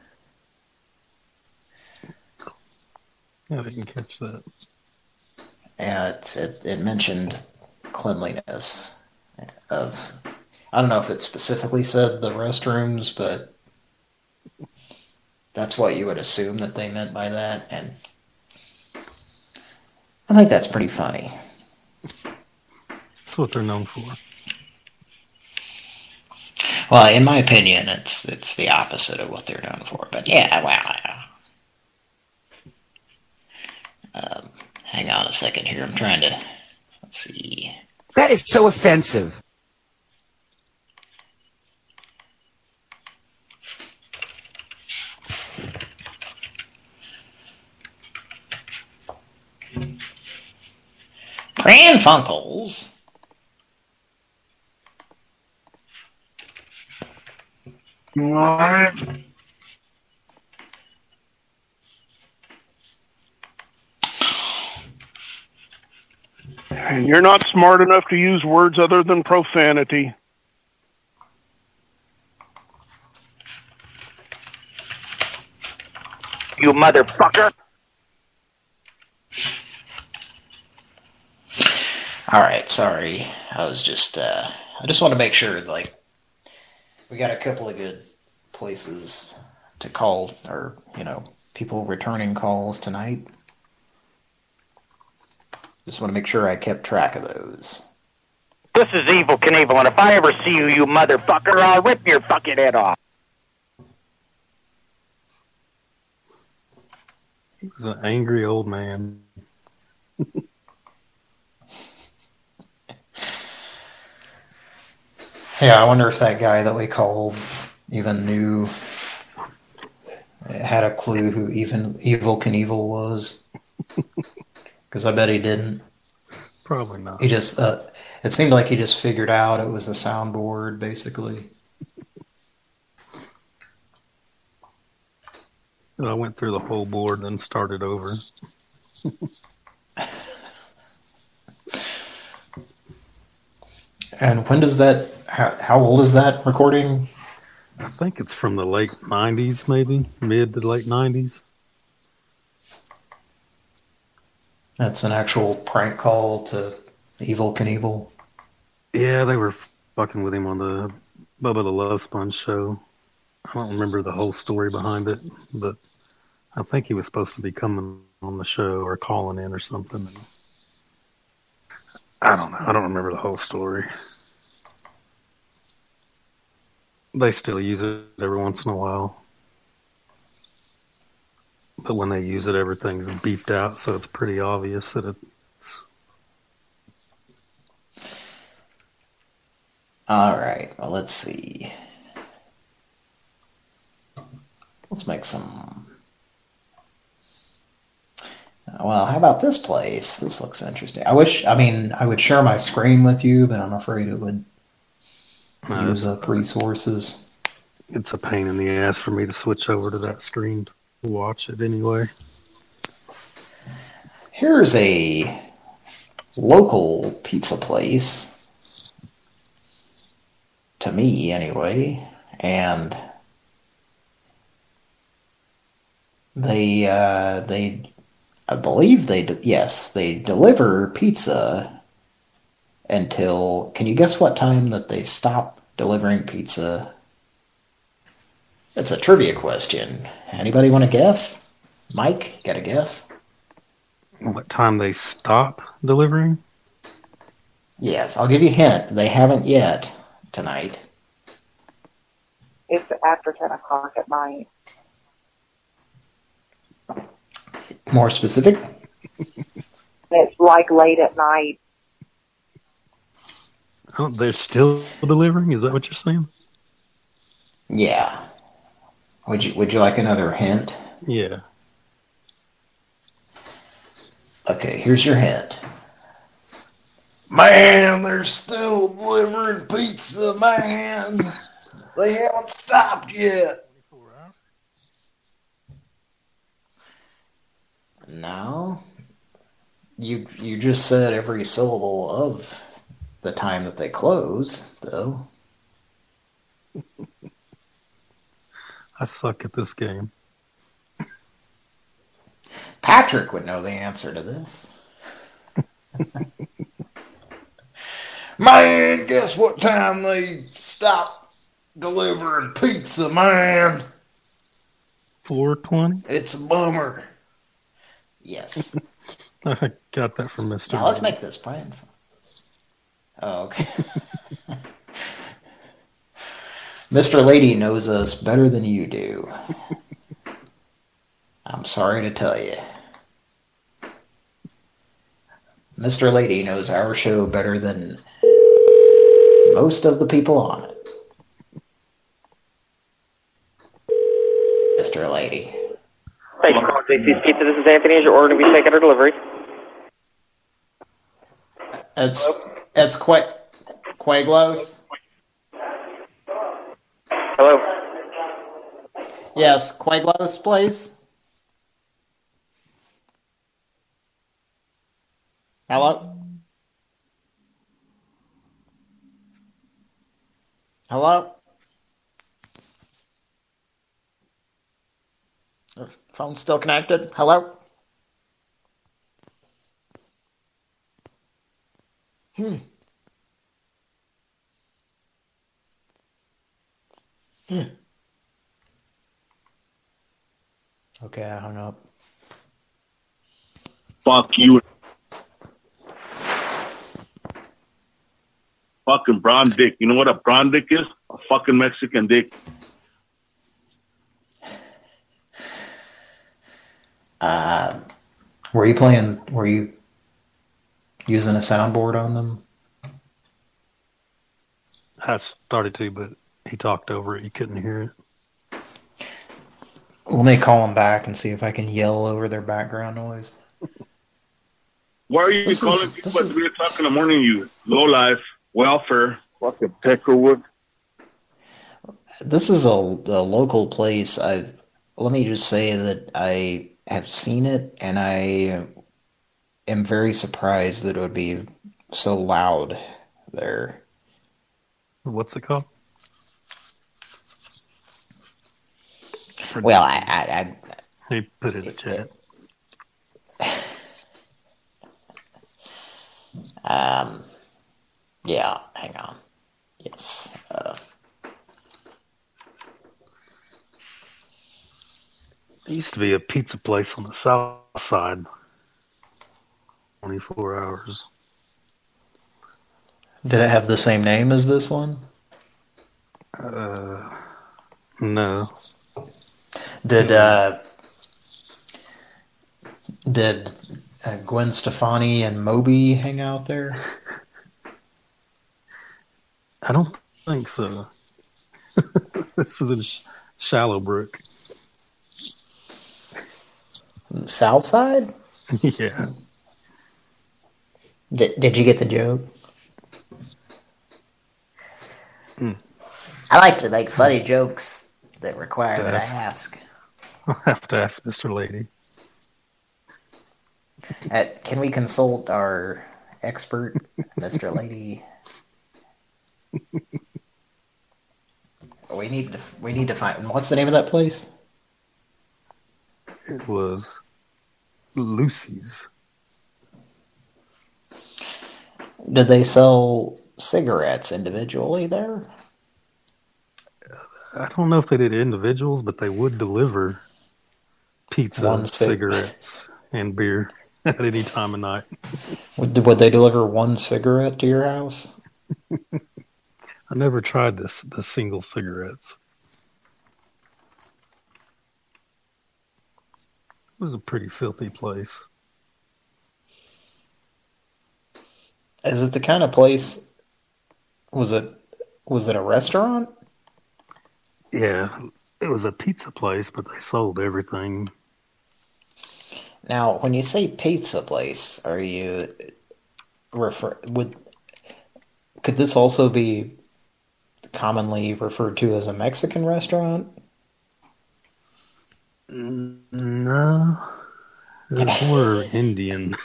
Yeah, I didn't catch that. Yeah, it mentioned cleanliness of. I don't know if it specifically said the restrooms, but that's what you would assume that they meant by that, and I think that's pretty funny. That's what they're known for. Well, in my opinion, it's the opposite of what they're known for. But yeah, wow. Hang on a second here. I'm trying to. Let's see. That is so offensive. Pran Funkels. What? You're not smart enough to use words other than profanity. You motherfucker. All right, sorry. I was just. I just want to make sure, like, we got a couple of good places to call, or people returning calls tonight. Just want to make sure I kept track of those. This is Evil Knievel, and if I ever see you, you motherfucker, I'll rip your fucking head off. He was an angry old man. Yeah, I wonder if that guy that we called even knew, had a clue who even Evil Knievel was. Because I bet he didn't. Probably not. He just, it seemed like he just figured out it was a soundboard, basically. And I went through the whole board and then started over. And when does that, how old is that recording? I think it's from the late 90s, maybe. Mid to late 90s. That's an actual prank call to Evil Knievel. Yeah, they were fucking with him on the Bubba the Love Sponge show. I don't remember the whole story behind it, but I think he was supposed to be coming on the show or calling in or something. I don't know. I don't remember the whole story. They still use it every once in a while. But when they use it, everything's beeped out, so it's pretty obvious that it's... All right, well, let's see. Let's make some... Well, how about this place? This looks interesting. I would share my screen with you, but I'm afraid it would use up resources. It's a pain in the ass for me to switch over to that screen to watch it anyway. Here's a local pizza place, to me anyway, and they I believe they deliver pizza until, can you guess what time that they stop delivering pizza? It's a trivia question. Anybody want to guess? Mike, got a guess? What time they stop delivering? Yes, I'll give you a hint. They haven't yet tonight. It's after 10 o'clock at night. More specific? It's like late at night. Oh, they're still delivering? Is that what you're saying? Yeah. Would you like another hint? Yeah. Okay, here's your hint. Man, they're still delivering pizza, man. They haven't stopped yet. No. You just said every syllable of the time that they close, though. I suck at this game. Patrick would know the answer to this. Man, guess what time they stopped delivering pizza, man? 4:20? It's a bummer. Yes. I got that from Mr. Now let's make this plan. Oh, okay. Mr. Lady knows us better than you do. I'm sorry to tell you. Mr. Lady knows our show better than most of the people on it. Mr. Lady. Thanks for calling JC's Pizza. This is Anthony. Is your order to be taken or delivery? It's Quaglos. Hello? Yes, Quaglos, please. Hello? Hello? The phone's still connected. Hello? Okay, I hung up. Fuck you. Fucking brown dick. You know what a brown dick is? A fucking Mexican dick. Were you using a soundboard on them? I started to, but he talked over it. You couldn't hear it. Let me call them back and see if I can yell over their background noise. Why are you calling people at 3 o'clock in the morning, you low life, welfare, fucking Peckerwood? This is a local place. Let me just say that I have seen it, and I am very surprised that it would be so loud there. What's it called? Well, I he put it in the chat. Yeah, hang on. Yes. There used to be a pizza place on the south side. 24 hours. Did it have the same name as this one? No. Did Gwen Stefani and Moby hang out there? I don't think so. This is in Shallowbrook. South side? Yeah. Did you get the joke? I like to make funny jokes that require that I ask. I'll have to ask Mr. Lady. Can we consult our expert, Mr. Lady? We need to find. What's the name of that place? It was Lucy's. Did they sell cigarettes individually there? I don't know if they did individuals, but they would deliver pizza, cigarettes, and beer at any time of night. Would they deliver one cigarette to your house? I never tried the single cigarettes. It was a pretty filthy place. Is it the kind of place? Was it a restaurant? Yeah, It was a pizza place, but they sold everything. Now, when you say pizza place, are you could this also be commonly referred to as a Mexican restaurant? No, it's more Indian.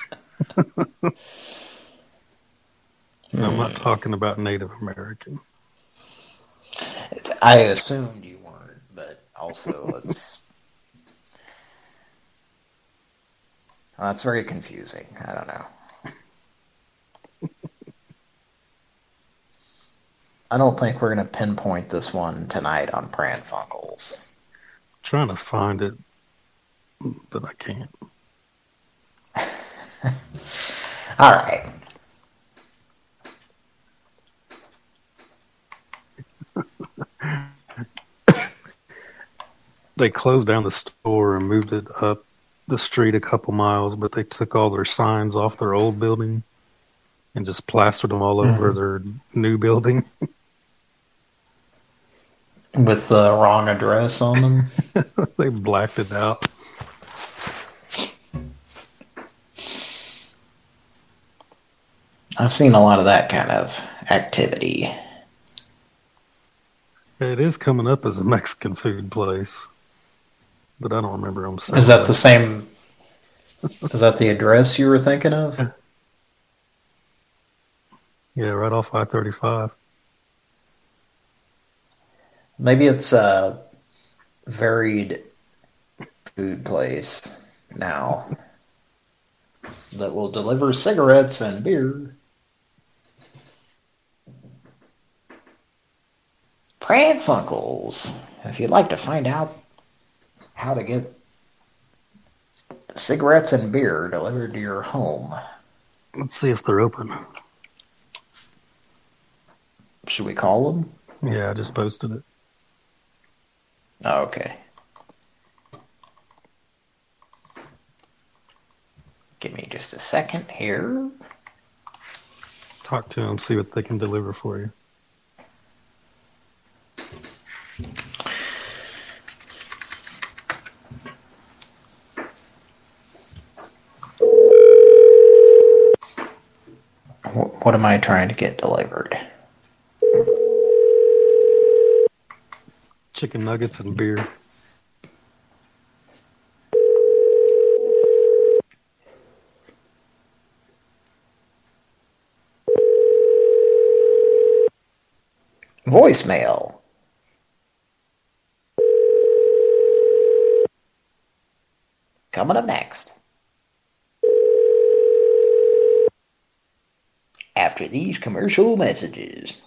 I'm not talking about Native American. I assumed you weren't, but also it's... Well, that's very confusing. I don't know. I don't think we're going to pinpoint this one tonight on Pran Funkels. I'm trying to find it, but I can't. All right. They closed down the store and moved it up the street a couple miles, but they took all their signs off their old building and just plastered them all over their new building. With the wrong address on them? They blacked it out. I've seen a lot of that kind of activity. It is coming up as a Mexican food place, but I don't remember them saying. Is that the same? Is that the address you were thinking of? Yeah, right off I-35. Maybe it's a varied food place now that will deliver cigarettes and beer. Pran Funkels. If you'd like to find out how to get cigarettes and beer delivered to your home. Let's see if they're open. Should we call them? Yeah, I just posted it. Oh, okay. Give me just a second here. Talk to them, see what they can deliver for you. What am I trying to get delivered? Chicken nuggets and beer. Voicemail. Coming up next. After these commercial messages.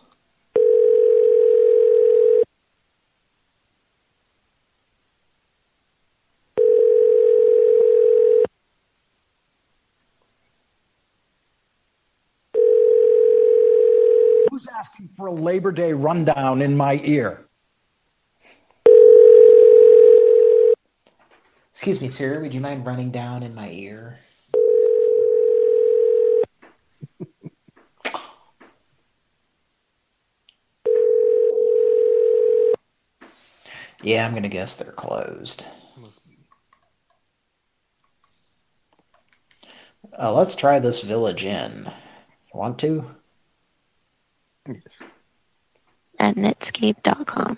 Who's asking for a Labor Day rundown in my ear? Excuse me, sir. Would you mind running down in my ear? Yeah, I'm going to guess they're closed. Let's try this Village Inn. You want to? Yes. At Netscape.com.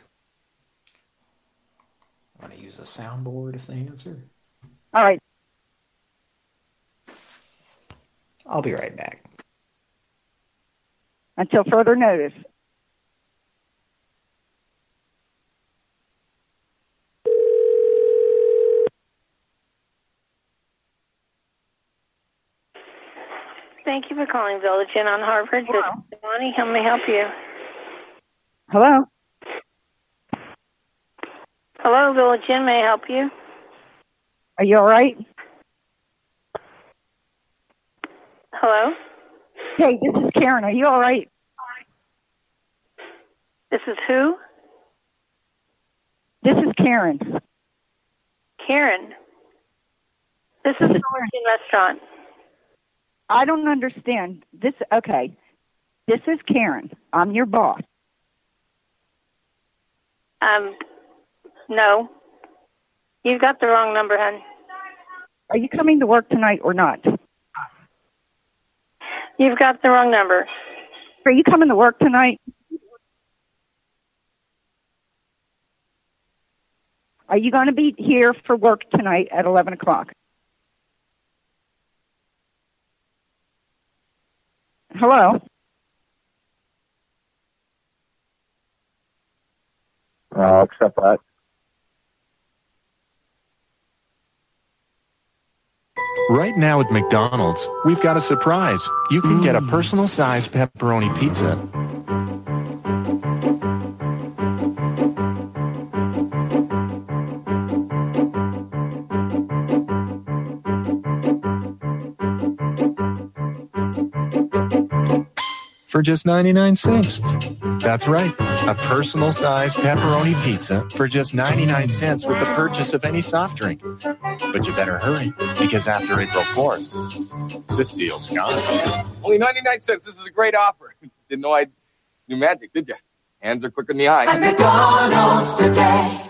I'm going to use a soundboard if they answer. All right. I'll be right back. Until further notice. Thank you for calling Village Inn on Harvard. This is Bonnie. How may I help you? Hello? Hello, Village Inn. May I help you? Are you all right? Hello? Hey, this is Karen. Are you all right? This is who? This is Karen. Karen. This is Village Inn Restaurant. I don't understand. Okay. This is Karen. I'm your boss. No. You've got the wrong number, hon. Are you coming to work tonight or not? You've got the wrong number. Are you coming to work tonight? Are you going to be here for work tonight at 11 o'clock? Hello? I'll accept that. Right now at McDonald's, we've got a surprise. You can get a personal-sized pepperoni pizza. For just 99 cents. That's right, a personal-sized pepperoni pizza for just 99 cents with the purchase of any soft drink. But you better hurry, because after April 4th, this deal's gone. Only 99 cents. This is a great offer. Didn't know I'd do magic, did you? Hands are quicker than the eye. At McDonald's today.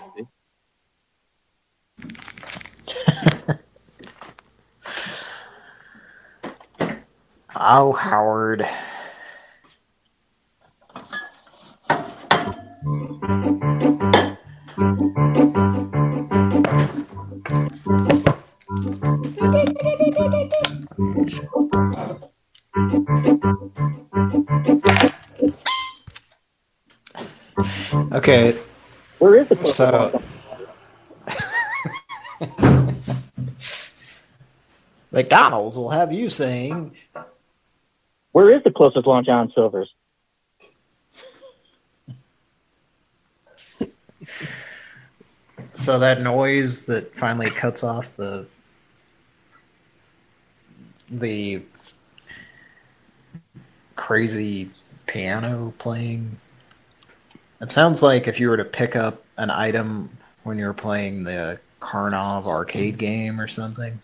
Oh, Howard. Okay. Where is the so McDonald's will have you saying, where is the closest Long John Silver's? So that noise that finally cuts off the crazy piano playing. It sounds like if you were to pick up an item when you're playing the Karnov arcade game or something.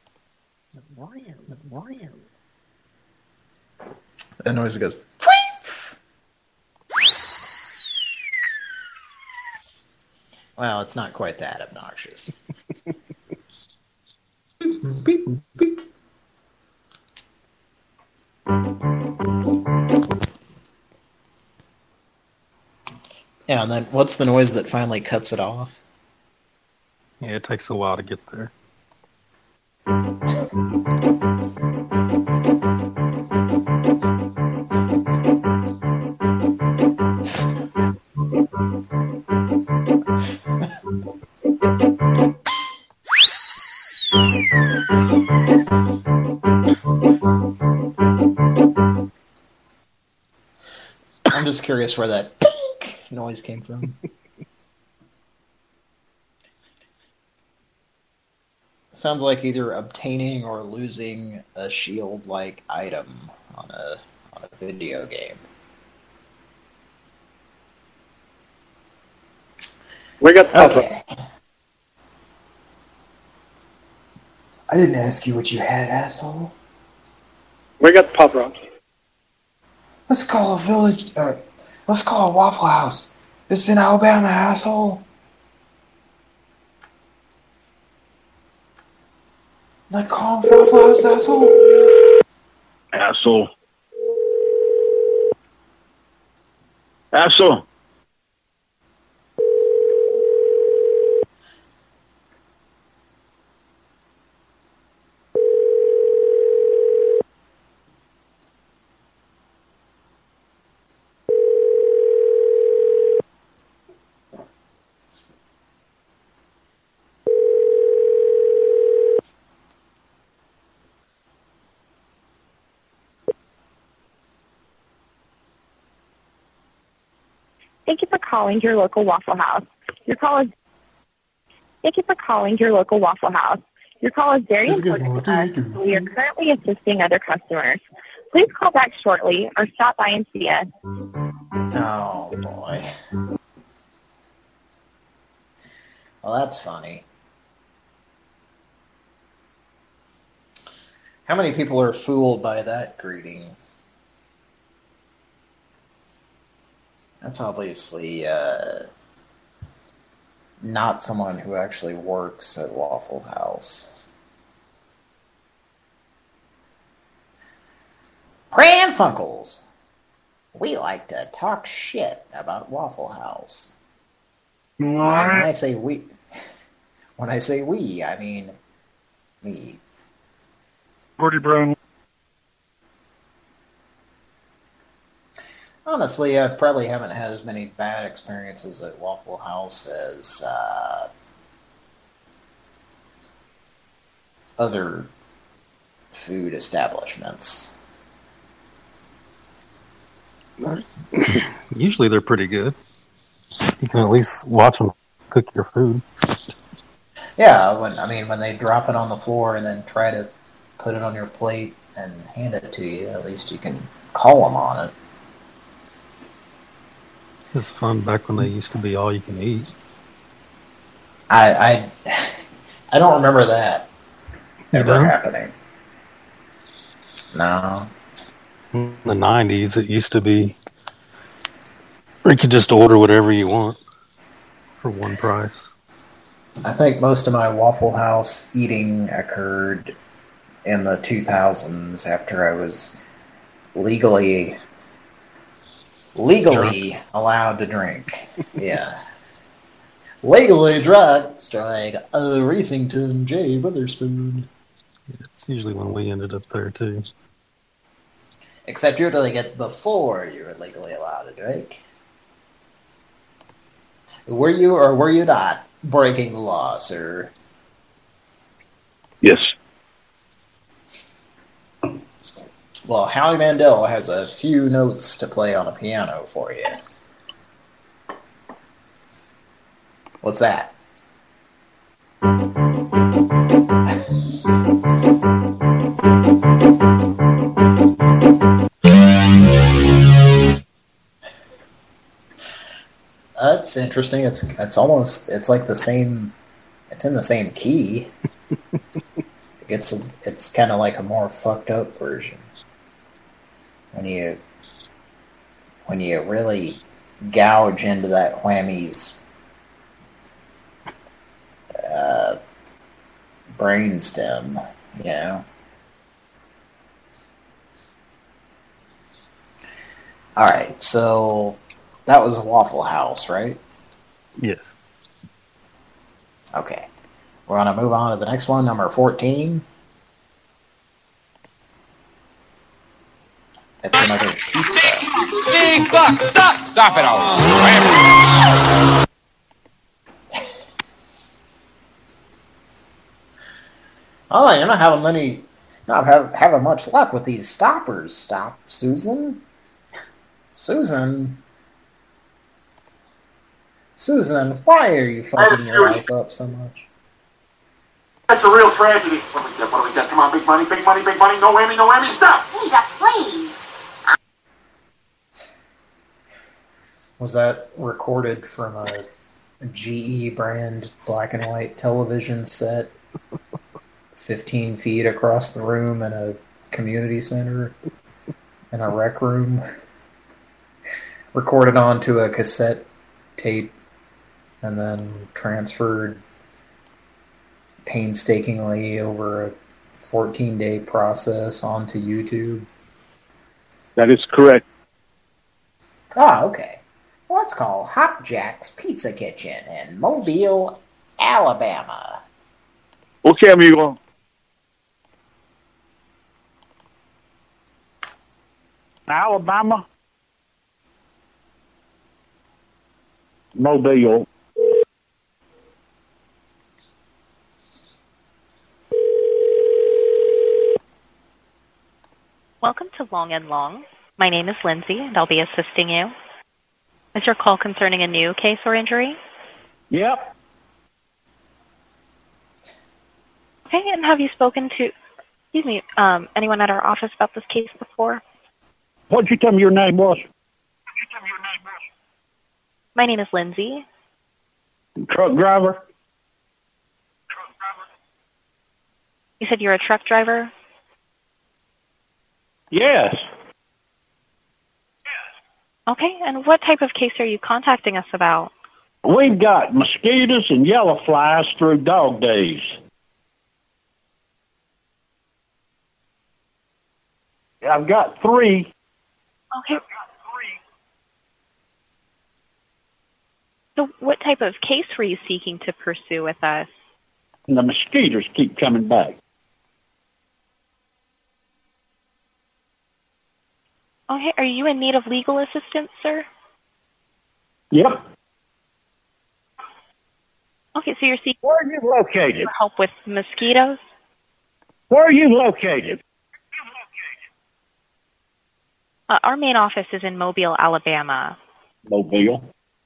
That noise goes. Well, it's not quite that obnoxious. Yeah, and then what's the noise that finally cuts it off? Yeah, it takes a while to get there. I'm just curious where that pink noise came from. Sounds like either obtaining or losing a shield-like item on a video game. We got the okay. I didn't ask you what you had, asshole. We got the Pop Rocks. Let's call a village. Let's call a Waffle House. It's in Alabama, asshole. Like call Waffle House, asshole. Asshole. Asshole. Thank you for calling your local Waffle House. Your call is. Thank you for calling your local Waffle House. Your call is very important to us. We are currently assisting other customers. Please call back shortly or stop by and see us. Oh boy. Well, that's funny. How many people are fooled by that greeting? That's obviously not someone who actually works at Waffle House. Pran Funkels. We like to talk shit about Waffle House. When I say we, I mean me. Gordy Brown. Honestly, I probably haven't had as many bad experiences at Waffle House as other food establishments. Usually they're pretty good. You can at least watch them cook your food. Yeah, when they drop it on the floor and then try to put it on your plate and hand it to you, at least you can call them on it. It's fun back when they used to be all you can eat. I don't remember that ever happening. No. In the 90s, it used to be you could just order whatever you want for one price. I think most of my Waffle House eating occurred in the 2000s after I was legally allowed to drink. Yeah. Legally drunk, starring Racington J. Witherspoon. It's usually when we ended up there, too. Except you're doing it before you were legally allowed to drink. Were you or were you not breaking the law, sir? Yes. Well, Howie Mandel has a few notes to play on a piano for you. What's that? That's interesting. It's like the same. It's in the same key. It's kind of like a more fucked up version. When you really gouge into that whammy's brainstem, you know. All right, so that was a Waffle House, right? Yes. Okay. We're going to move on to the next one, number 14. It's another pizza. Hey, fuck! Stop it all! Oh, you're not having much luck with these stoppers. Stop, Susan. Susan, why are you fucking your life up so much? That's a real tragedy. What do we got? Come on, big money, big money, big money. No whammy, stop. Please. Was that recorded from a GE brand black and white television set 15 feet across the room in a community center in a rec room? Recorded onto a cassette tape and then transferred painstakingly over a 14-day process onto YouTube? That is correct. Ah, okay. Well, let's call Hot Jack's Pizza Kitchen in Mobile, Alabama. Okay, amigo. Alabama. Mobile. Welcome to Long and Long. My name is Lindsay, and I'll be assisting you. Is your call concerning a new case or injury? Yep. Okay, and have you spoken to, anyone at our office about this case before? What'd you tell me your name was? My name is Lindsay. Truck driver? You said you're a truck driver? Yes. Okay, and what type of case are you contacting us about? We've got mosquitoes and yellow flies through dog days. I've got 3. Okay. So what type of case were you seeking to pursue with us? And the mosquitoes keep coming back. Okay, are you in need of legal assistance, sir? Yep. Okay, so you're seeking Where are you located? help with mosquitoes? Where are you located? Our main office is in Mobile, Alabama. Mobile.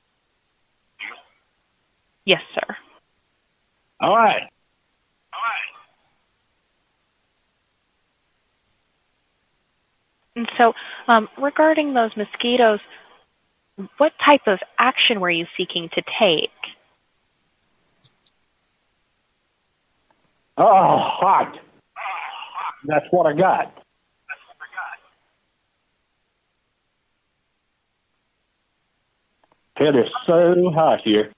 Yes, sir. All right. And so, regarding those mosquitoes, what type of action were you seeking to take? Oh, hot. That's what I got. It is so hot here.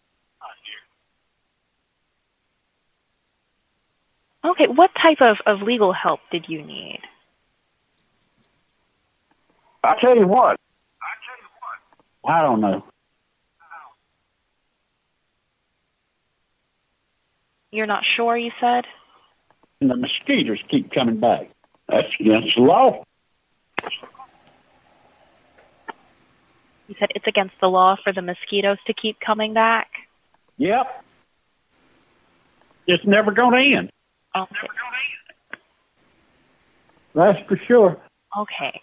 Okay, what type of legal help did you need? I tell you what. I don't know. You're not sure, you said? And the mosquitoes keep coming back. That's against the law. You said it's against the law for the mosquitoes to keep coming back? Yep. It's never going to end. Okay. That's for sure. Okay.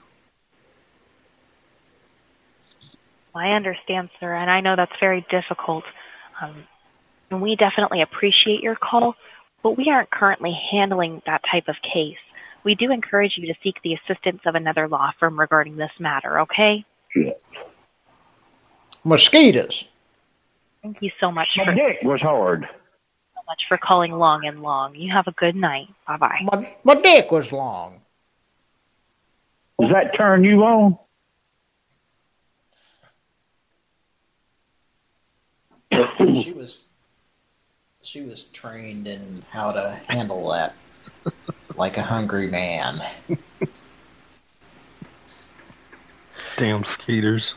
I understand, sir, and I know that's very difficult. And we definitely appreciate your call, but we aren't currently handling that type of case. We do encourage you to seek the assistance of another law firm regarding this matter, okay? Shit. Mosquitoes. Thank you so much My dick was hard. so much for calling Long and Long. You have a good night. Bye-bye. My dick was long. Does that turn you on? She was trained in how to handle that like a hungry man. Damn skeeters.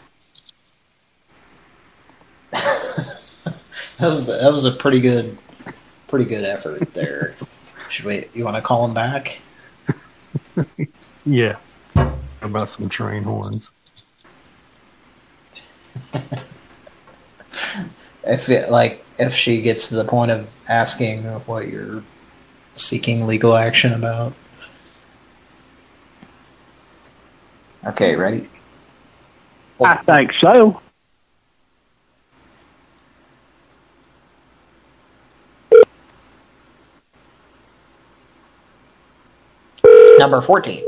That was a pretty good effort there. You want to call him back? Yeah. What about some train horns? If she gets to the point of asking what you're seeking legal action about. Okay, ready? I think so. Number 14.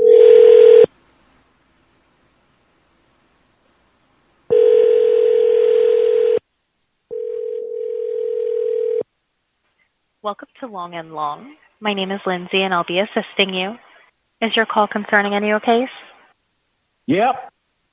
Welcome to Long and Long. My name is Lindsay, and I'll be assisting you. Is your call concerning a new case? Yep.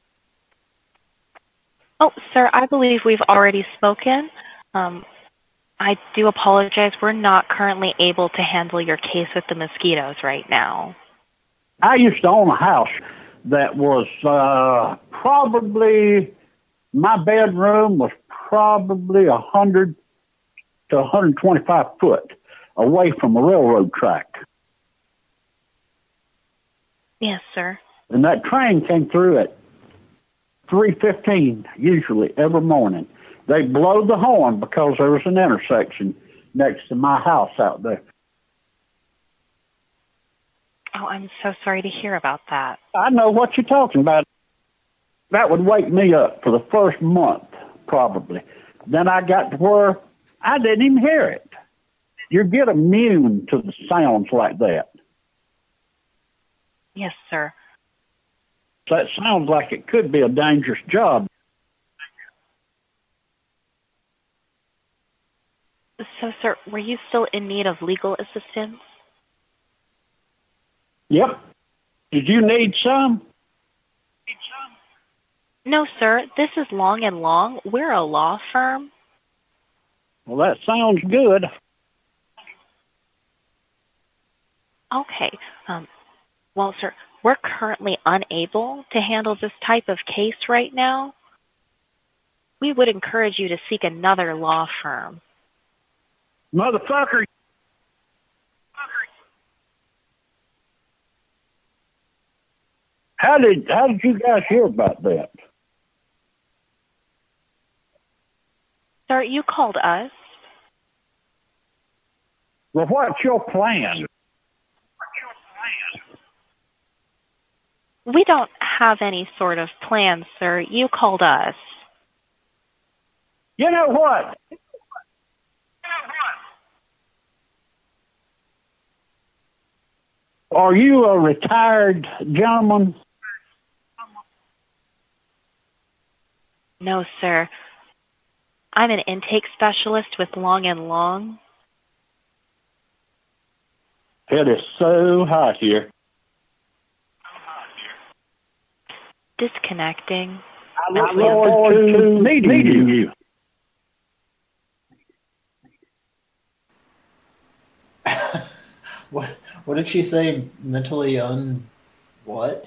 Oh, sir, I believe we've already spoken. I do apologize. We're not currently able to handle your case with the mosquitoes right now. I used to own a house that was probably, my bedroom was probably 100 to 125 foot away from a railroad track. Yes, sir. And that train came through at 3:15, usually every morning. They blow the horn because there was an intersection next to my house out there. Oh, I'm so sorry to hear about that. I know what you're talking about. That would wake me up for the first month, probably. Then I got to where I didn't even hear it. You get immune to the sounds like that. Yes, sir. That sounds like it could be a dangerous job. So, sir, were you still in need of legal assistance? Yep. Did you need some? No, sir. This is Long and Long. We're a law firm. Well, that sounds good. Okay. Well, sir, we're currently unable to handle this type of case right now. We would encourage you to seek another law firm. Motherfucker. How did you guys hear about that? Sir, you called us. Well, what's your plan? We don't have any sort of plan, sir. You called us. You know what? Are you a retired gentleman? No, sir. I'm an intake specialist with Long and Long. It is so hot here. Disconnecting. I look forward to meeting you. What did she say? Mentally what?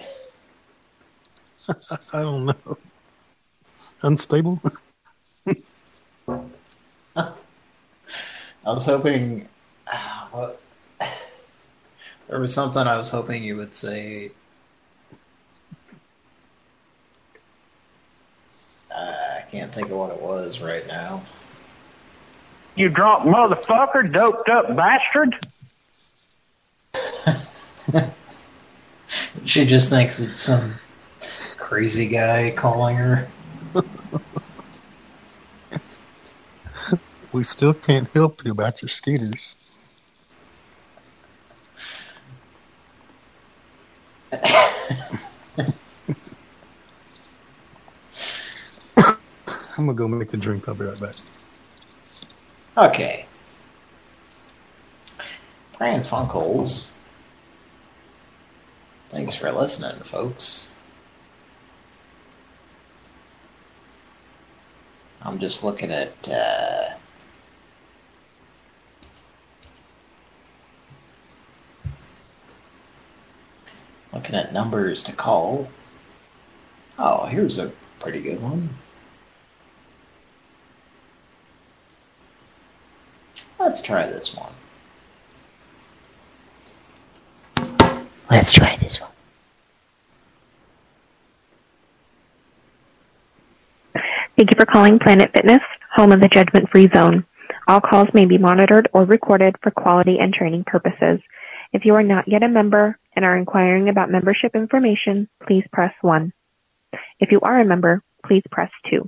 I don't know. Unstable? I was hoping... what? There was something I was hoping you would say. I can't think of what it was right now. You drunk motherfucker, doped up bastard. She just thinks it's some crazy guy calling her. We still can't help you about your skeeters. I'm gonna go make a drink. I'll be right back. Okay. Pran Funkels. Thanks for listening, folks. I'm just looking at numbers to call. Oh, here's a pretty good one. Let's try this one. Thank you for calling Planet Fitness, home of the judgment-free zone. All calls may be monitored or recorded for quality and training purposes. If you are not yet a member and are inquiring about membership information, please press 1. If you are a member, please press 2.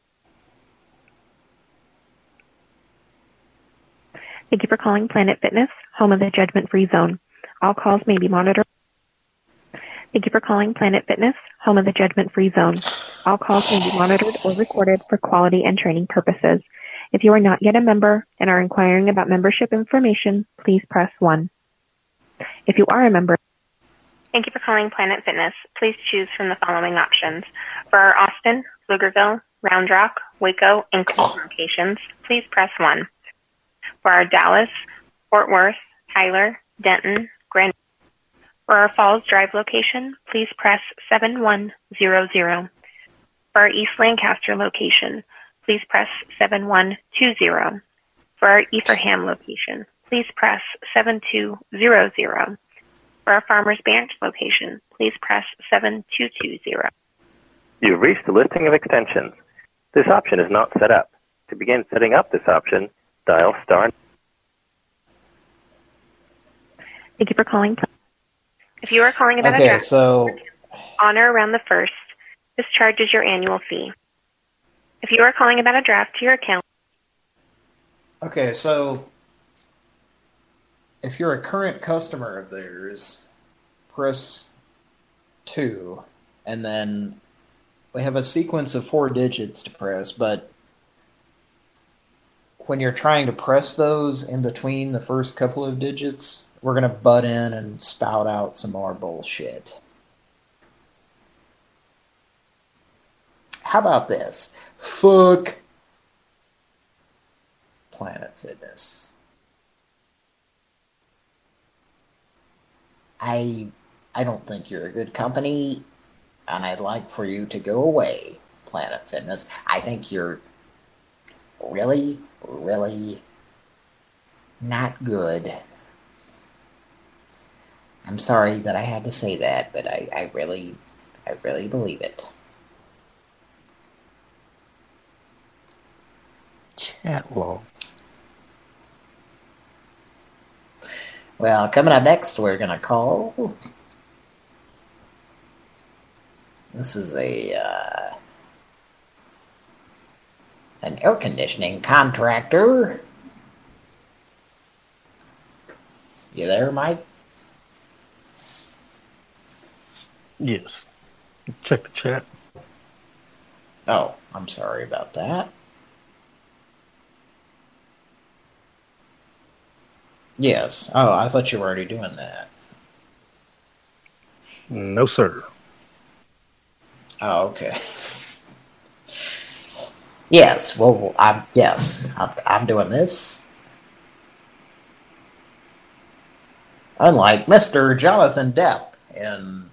Thank you for calling Planet Fitness, home of the judgment-free zone. All calls may be monitored. Thank you for calling Planet Fitness, home of the judgment-free zone. All calls may be monitored or recorded for quality and training purposes. If you are not yet a member and are inquiring about membership information, please press 1. If you are a member... Thank you for calling Planet Fitness. Please choose from the following options. For our Austin, Pflugerville, Round Rock, Waco, and Cleveland locations, please press 1. For our Dallas, Fort Worth, Tyler, Denton, Grand... For our Falls Drive location, please press 7100. For our East Lancaster location, please press 7120. For our Effingham location, please press 7200. For our Farmers Branch location, please press 7220. You've reached the listing of extensions. This option is not set up. To begin setting up this option, dial star. Thank you for calling. If you are calling about a draft on or around the 1st, this charges your annual fee. If you are calling about a draft to your account... Okay, so if you're a current customer of theirs, press 2, and then we have a sequence of 4 digits to press, but when you're trying to press those in between the first couple of digits, we're going to butt in and spout out some more bullshit. how about this? Fuck Planet Fitness. I don't think you're a good company, and I'd like for you to go away, Planet Fitness. I think you're really, really not good. I'm sorry that I had to say that, but I really believe it. Chat log. Well, coming up next, we're going to call... This is an air conditioning contractor. You there, Mike? Yes. Check the chat. Oh, I'm sorry about that. Yes. Oh, I thought you were already doing that. No, sir. Oh, okay. Yes. Well, I'm doing this. Unlike Mr. Jonathan Depp in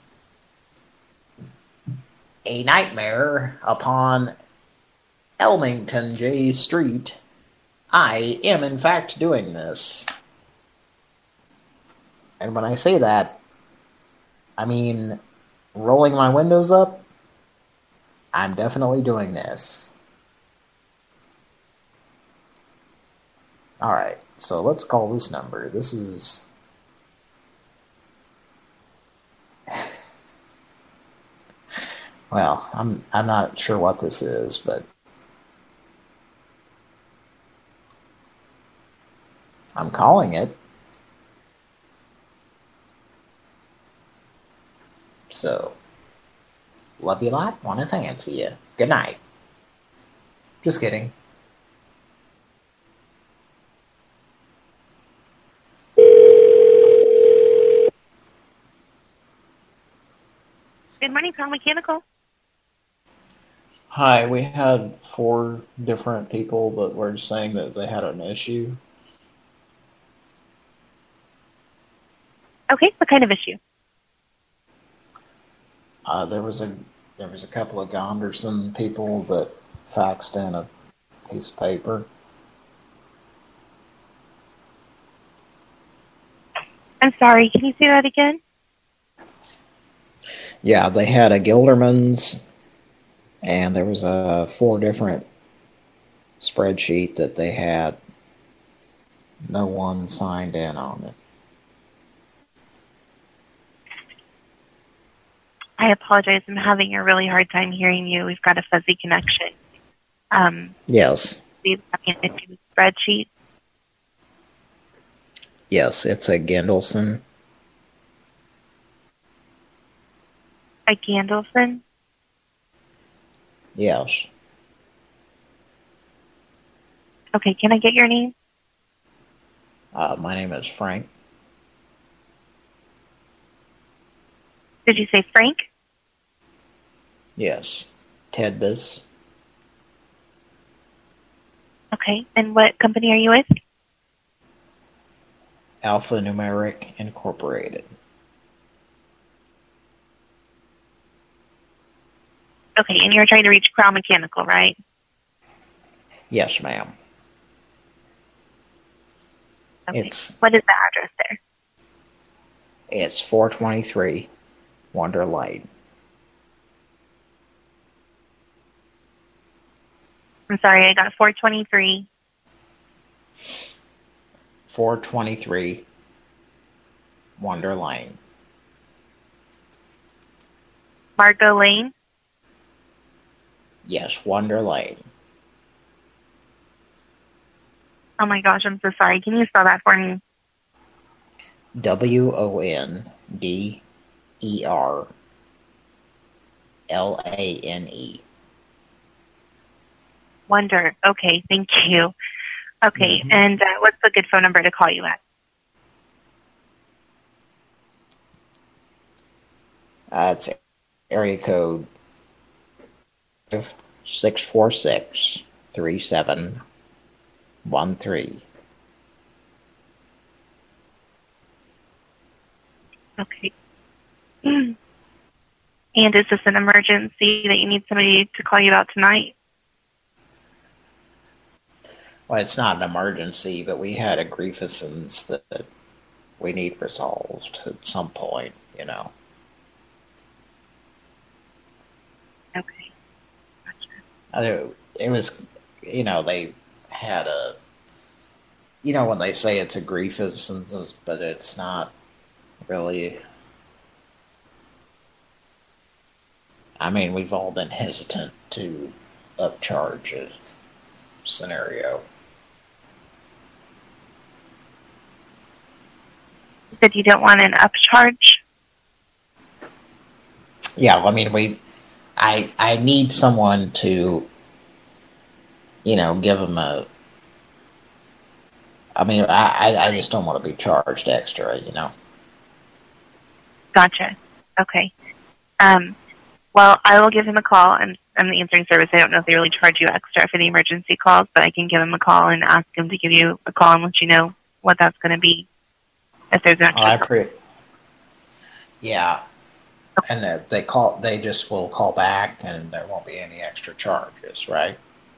A Nightmare Upon Elmington J. Street, I am in fact doing this. And when I say that, I mean rolling my windows up. I'm definitely doing this. Alright, so let's call this number. This is... Well, I'm not sure what this is, but... I'm calling it. So, love you a lot, wanna fancy you. Good night. Just kidding. Good morning, Crown Mechanical. Hi, we had 4 different people that were saying that they had an issue. Okay, what kind of issue? There was a couple of Gonderson people that faxed in a piece of paper. I'm sorry, can you say that again? Yeah, they had a Gilderman's, and there was a 4 different spreadsheet that they had. No one signed in on it. I apologize. I'm having a really hard time hearing you. We've got a fuzzy connection. Yes. We've got an issue with spreadsheet. Yes, it's a Gendelson. A Gandelson? Yes. Okay, can I get your name? My name is Frank. Did you say Frank? Yes. Tedbus. Okay, and what company are you with? Alphanumeric Incorporated. Okay, and you're trying to reach Crown Mechanical, right? Yes, ma'am. Okay. What is the address there? It's 423 Wonder Light. I'm sorry, I got 423. 423 Wonder Lane. Margot Lane? Yes, Wonder Lane. Oh my gosh, I'm so sorry. Can you spell that for me? WonderLane. Wonder. Okay, thank you. Okay, and what's a good phone number to call you at? It's area code 646-3713. Okay. And is this an emergency that you need somebody to call you about tonight? Well, it's not an emergency, but we had a grievance that we need resolved at some point, you know. Okay. It was, you know, they had a, you know, when they say it's a grievance, but it's not really. I mean, we've all been hesitant to upcharge a scenario. You said you don't want an upcharge? Yeah, I mean, I need someone to, you know, give them a. I mean, I just don't want to be charged extra, you know. Gotcha. Okay. Well, I will give him a call. I'm the answering service. I don't know if they really charge you extra for the emergency calls, but I can give him a call and ask him to give you a call and let you know what that's going to be. If there's an extra. Yeah. And they just will call back and there won't be any extra charges, right?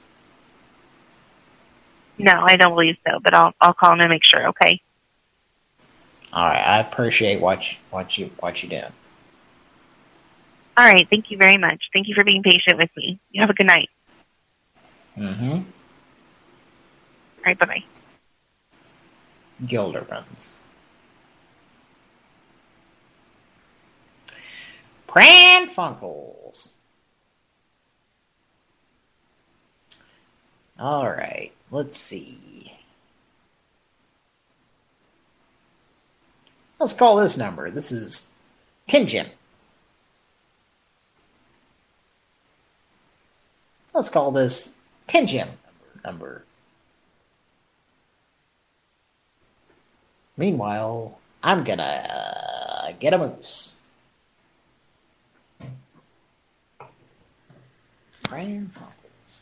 No, I don't believe so, but I'll call him and make sure, okay? All right, I appreciate what you did. All right, thank you very much. Thank you for being patient with me. You have a good night. Mm-hmm. All right, bye-bye. Gildermans. Pran Funkels. All right, let's see. Let's call this number. This is Kinjin. Let's call this Kinjin number. Meanwhile, I'm gonna get a moose. Pran Funkels.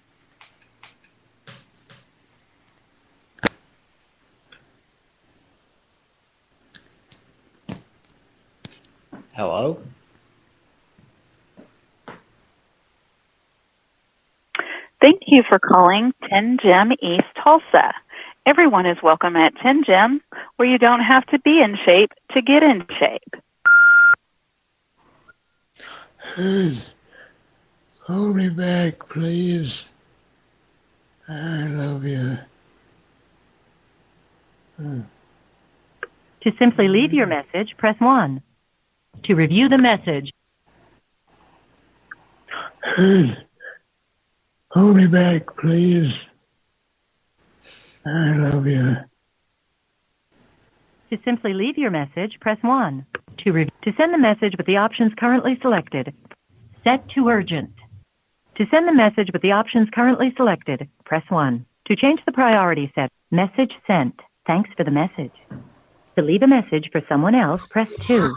Hello? Thank you for calling 10 Gem East Tulsa. Everyone is welcome at 10 Gem, where you don't have to be in shape to get in shape. Call me back, please. I love you. To simply leave your message, press 1. To review the message, Call me back, please. I love you. to simply leave your message, press 1. To send the message with the options currently selected, set to urgent. To send the message with the options currently selected, press 1. To change the priority set, message sent. Thanks for the message. To leave a message for someone else, press 2.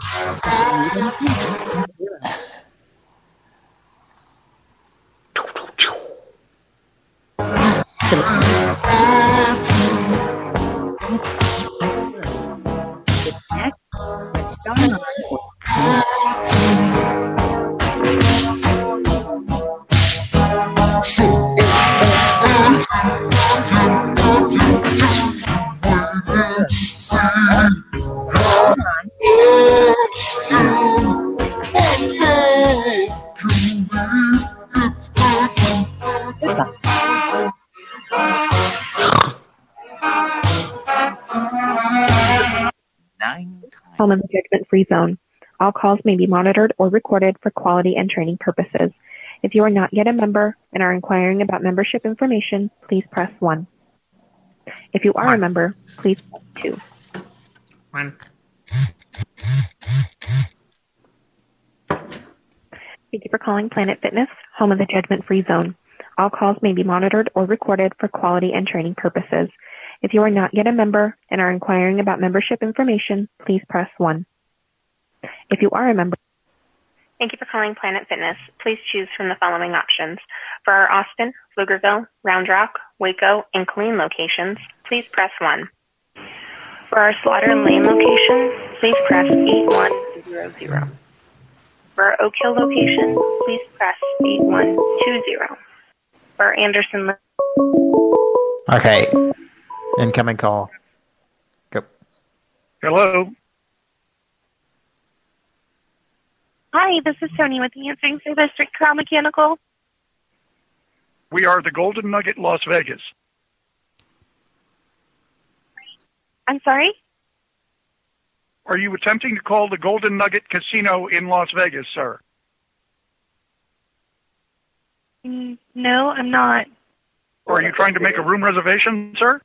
Home in the judgment-free zone. All calls may be monitored or recorded for quality and training purposes. If you are not yet a member and are inquiring about membership information, please press 1. If you are a member, please press 2. 1. Thank you for calling Planet Fitness, home of the judgment-free zone. All calls may be monitored or recorded for quality and training purposes. If you are not yet a member and are inquiring about membership information, please press 1. If you are a member, Thank you for calling Planet Fitness. Please choose from the following options. For our Austin, Pflugerville, Round Rock, Waco, and Killeen locations, please press 1. For our Slaughter Lane location, please press 8100. For our Oak Hill location, please press 8120. For our Anderson... Okay. Incoming call. Go. Hello. Hi, this is Tony with the Answering Service Strict Crown Mechanical. We are the Golden Nugget, Las Vegas. I'm sorry? Are you attempting to call the Golden Nugget Casino in Las Vegas, sir? No, I'm not. Or are you trying to make a room reservation, sir?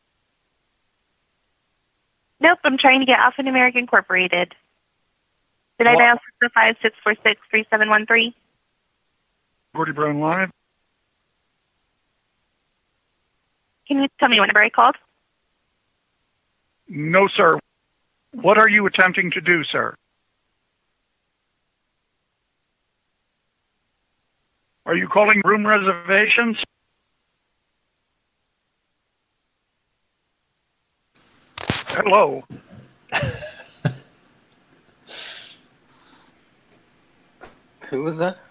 Nope, I'm trying to get Alpha Numeric Incorporated. Did I dial 605-646-3713? Gordy Brown Live. Can you tell me what number I called? No, sir. What are you attempting to do, sir? Are you calling room reservations? Hello. Who was that?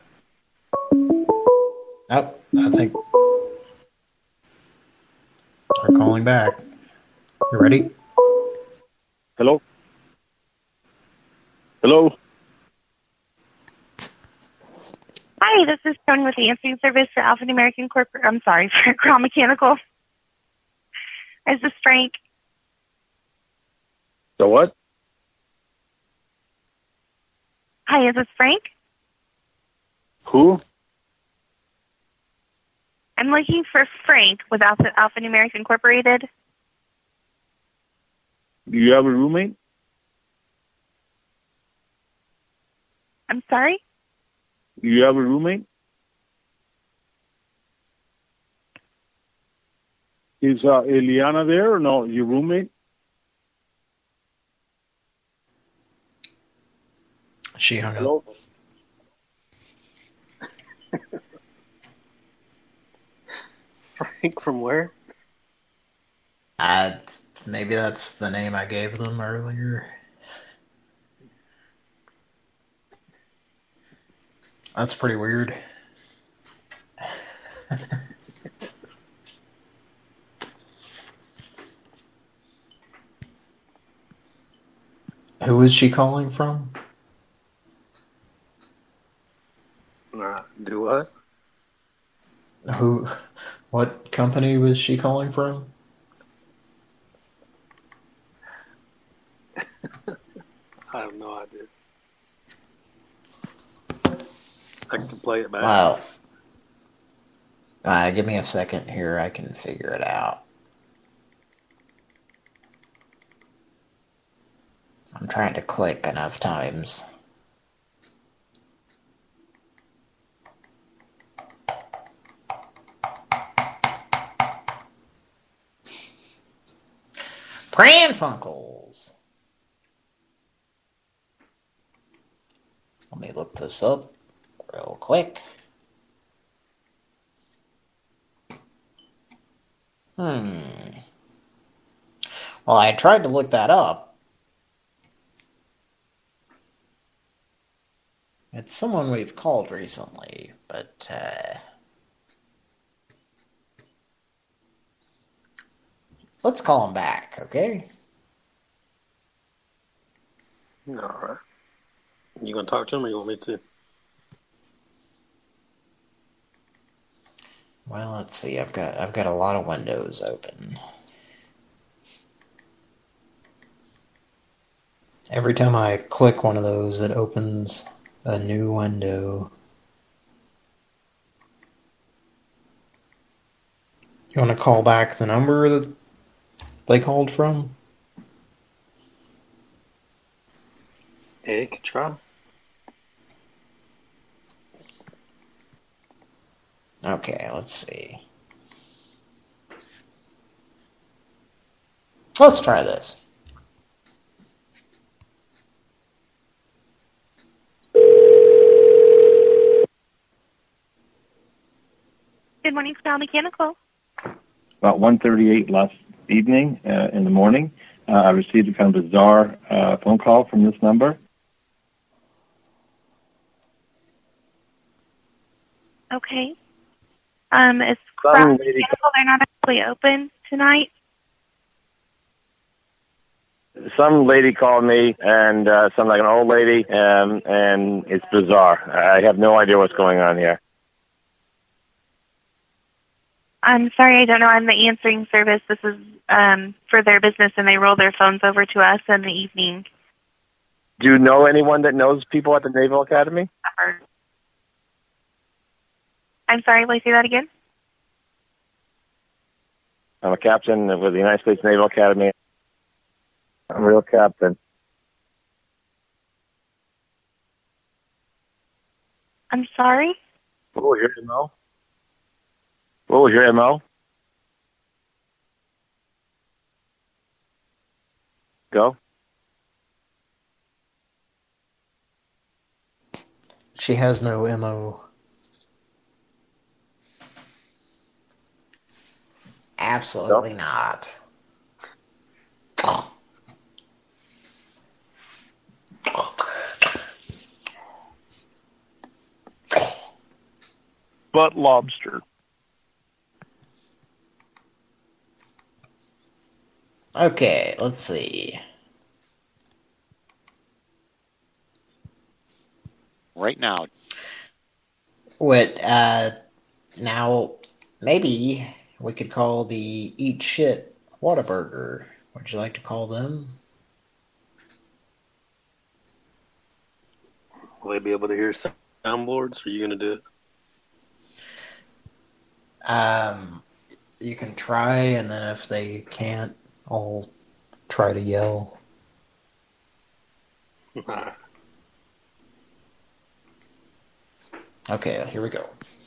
Oh, I think we're calling back. You ready? Hello? Hello? Hi, this is Tony with the Answering Service for Alpha Numeric Incorporated. I'm sorry, for Crown Mechanical. Is this Frank? So what? Hi, is this Frank? Who? I'm looking for Frank with Alpha Numeric Incorporated. Do you have a roommate? I'm sorry? Do you have a roommate? Is Eliana there or no? Your roommate? She hung Hello? up. Frank from where? Maybe that's the name I gave them earlier. That's pretty weird. Who is she calling from? Do what? What company was she calling from? I have no idea. I can play it back. Wow. Give me a second here. I can figure it out. I'm trying to click enough times. Pranfunkles. Let me look this up real quick. Well, I tried to look that up. It's someone we've called recently, but let's call him back, okay? All right. You gonna talk to him, or you want me to? Well, let's see. I've got a lot of windows open. Every time I click one of those, it opens a new window. You want to call back the number that they called from? Yeah, you can try. Okay, let's see. Let's try this. Good morning, Smile Mechanical. About 1:38 last evening, in the morning, I received a kind of bizarre phone call from this number. Okay. It's Crown Mechanical. They're not actually open tonight. Some lady called me, and some like an old lady, and it's bizarre. I have no idea what's going on here. I'm sorry, I don't know. I'm the answering service. This is for their business, and they roll their phones over to us in the evening. Do you know anyone that knows people at the Naval Academy? I'm sorry, will you say that again? I'm a captain with the United States Naval Academy. I'm a real captain. I'm sorry? What was your MO? What was your MO? Go. She has no MO. Absolutely not. But lobster. Okay, let's see. Right now. What, now, maybe we could call the Eat Shit Whataburger. Would you like to call them? Will they be able to hear soundboards? Or are you going to do it? You can try, and then if they can't, I'll try to yell. Okay, here we go.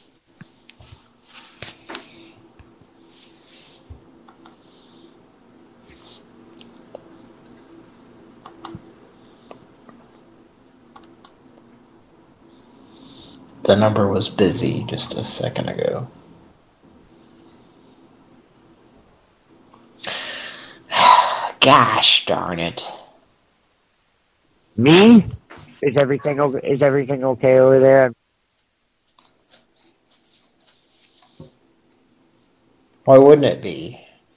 The number was busy just a second ago. Gosh darn it. Me? Is everything okay? Is everything okay over there? Why wouldn't it be?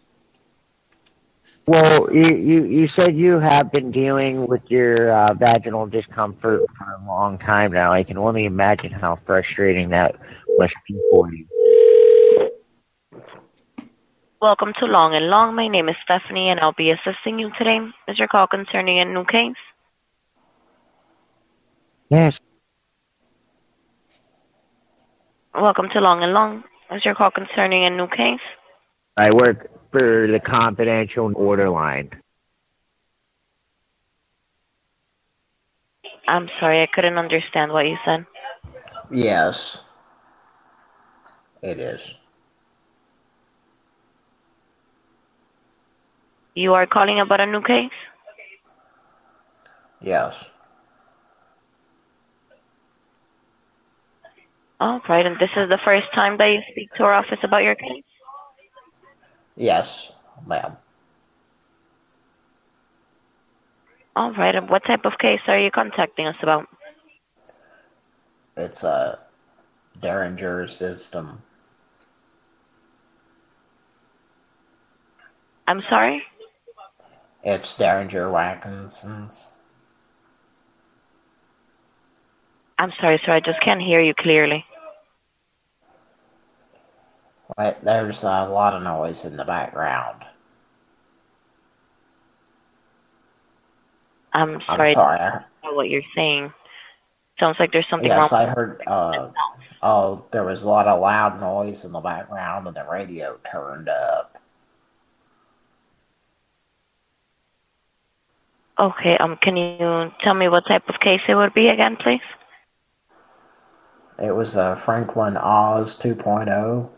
Well, you said you have been dealing with your vaginal discomfort for a long time now. I can only imagine how frustrating that must be for you. Welcome to Long and Long. My name is Stephanie, and I'll be assisting you today. Is your call concerning a new case? Yes. Welcome to Long and Long. Is your call concerning a new case? I work for the confidential order line. I'm sorry, I couldn't understand what you said. Yes. It is. You are calling about a new case? Yes. All right, and this is the first time that you speak to our office about your case? Yes, ma'am. All right, and what type of case are you contacting us about? It's a Derringer system. I'm sorry? It's Derringer Watkinson's. I'm sorry, sir, I just can't hear you clearly. Wait, there's a lot of noise in the background. I'm sorry. I don't know what you're saying. Sounds like there's something wrong. Yes, I heard, there was a lot of loud noise in the background and the radio turned up. Okay, can you tell me what type of case it would be again, please? It was a Franklin Oz 2.0.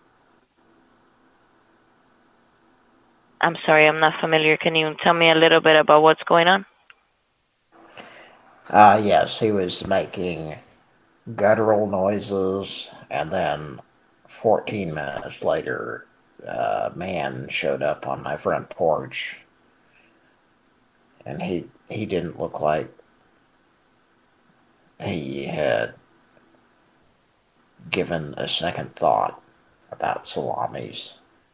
I'm sorry, I'm not familiar. Can you tell me a little bit about what's going on? Yes, he was making guttural noises and then 14 minutes later, a man showed up on my front porch, and he didn't look like he had given a second thought about salamis.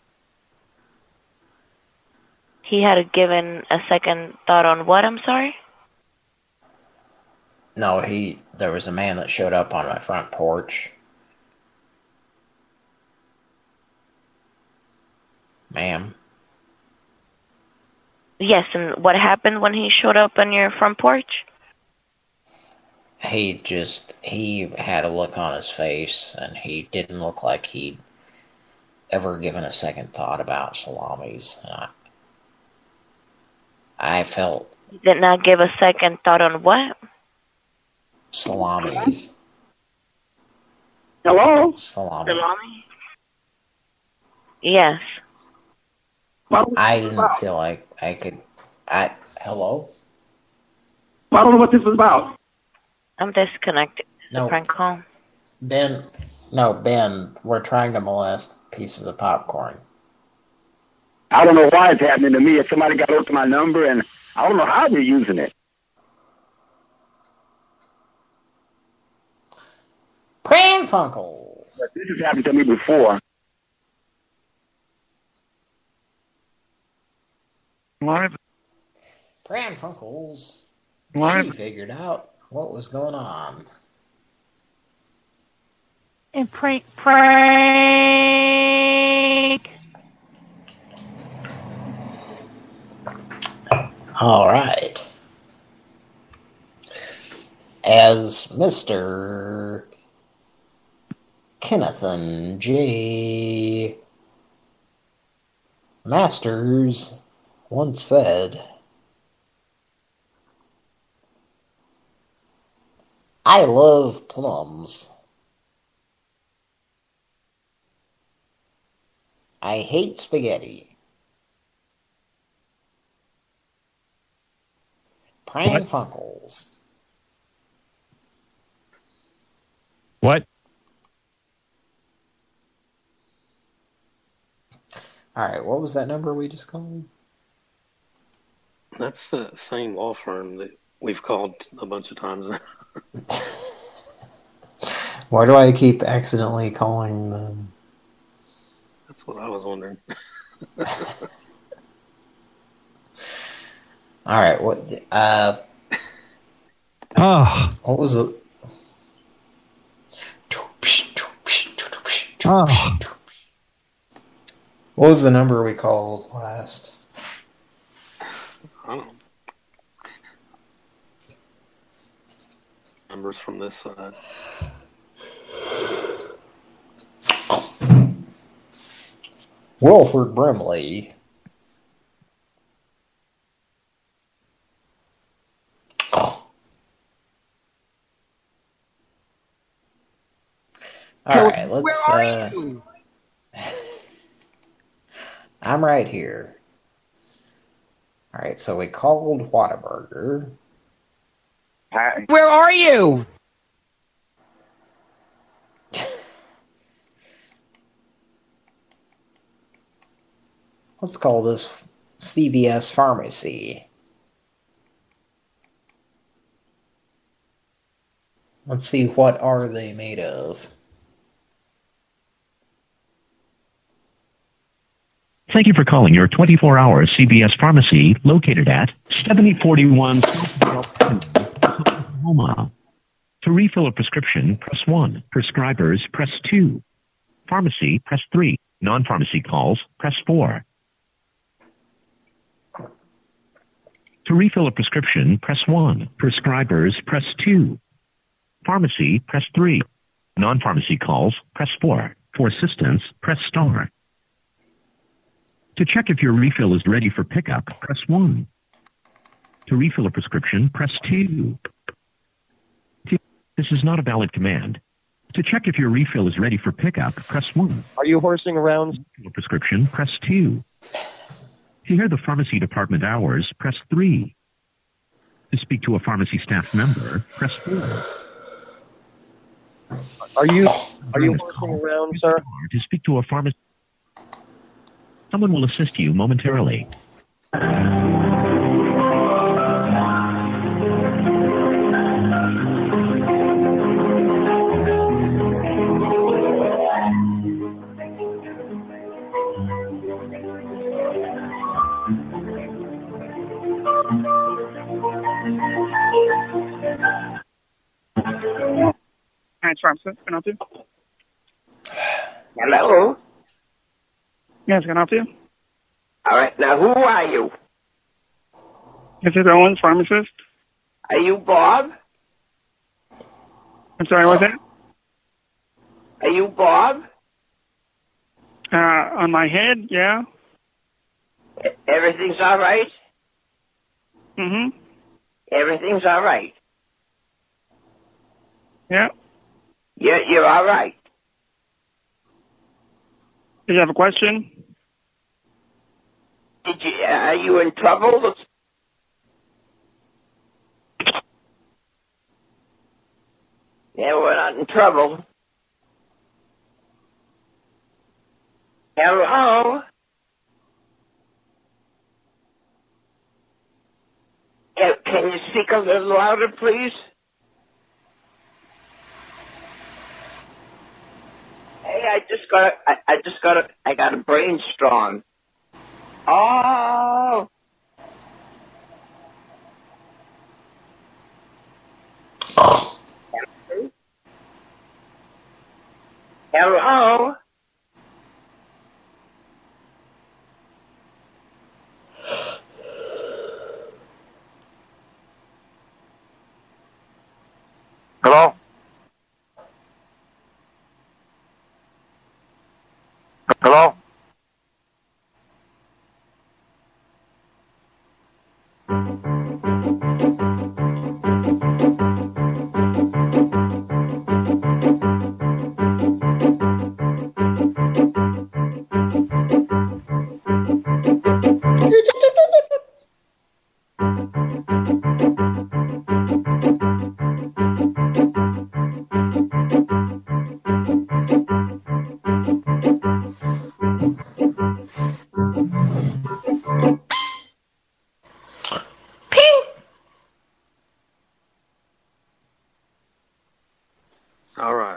He had given a second thought on what, I'm sorry? No, there was a man that showed up on my front porch. Ma'am? Yes, and what happened when he showed up on your front porch? He had a look on his face, and he didn't look like he'd ever given a second thought about salamis. I felt... He did not give a second thought on what? Salamis. Hello? Salami. Yes. I didn't feel like I could... Hello? I don't know what this is about. I'm disconnected. No. Prank call. Ben, we're trying to molest pieces of popcorn. I don't know why it's happening to me. If somebody got up to my number, and I don't know how they're using it. Pran Funkels. But this has happened to me before. Live. Pran Funkels. Live. She figured out what was going on. And prank. All right. As Mr. Kennethan J. Masters once said, I love plums. I hate spaghetti. Pran Funkels. What? All right, what was that number we just called? That's the same law firm that we've called a bunch of times now. Why do I keep accidentally calling them? That's what I was wondering. All right, what was it? What was the number we called last? I don't know. Numbers from this side. Wilford Brimley. All right, let's. Where are you? I'm right here. All right, so we called Whataburger. Hi. Where are you? Let's call this CVS Pharmacy. Let's see, what are they made of? Thank you for calling your 24-hour CVS Pharmacy located at 7041 Oklahoma. To refill a prescription, press 1. Prescribers, press 2. Pharmacy, press 3. Non-pharmacy calls, press 4. To refill a prescription, press 1. Prescribers, press 2. Pharmacy, press 3. Non-pharmacy calls, press 4. For assistance, press star. To check if your refill is ready for pickup, press 1. To refill a prescription, press 2. This is not a valid command. To check if your refill is ready for pickup, press 1. Are you horsing around? To refill a prescription, press 2. To hear the pharmacy department hours, press 3. To speak to a pharmacy staff member, press 4. Are you horsing around, sir? To speak to a pharmacist, someone will assist you momentarily. Hi, pharmacist. Can I help you? Hello? Yes, can I help you? All right, now who are you? This is Owens, pharmacist. Are you Bob? I'm sorry, what's that? Are you Bob? On my head, yeah. Everything's all right? Mm-hmm. Everything's all right. Yeah. You're all right. Do you have a question? Are you in trouble? Yeah, we're not in trouble. Hello? Can you speak a little louder, please? Hey, I got a brainstorm. Oh. Hello? Hello? Hello? All right.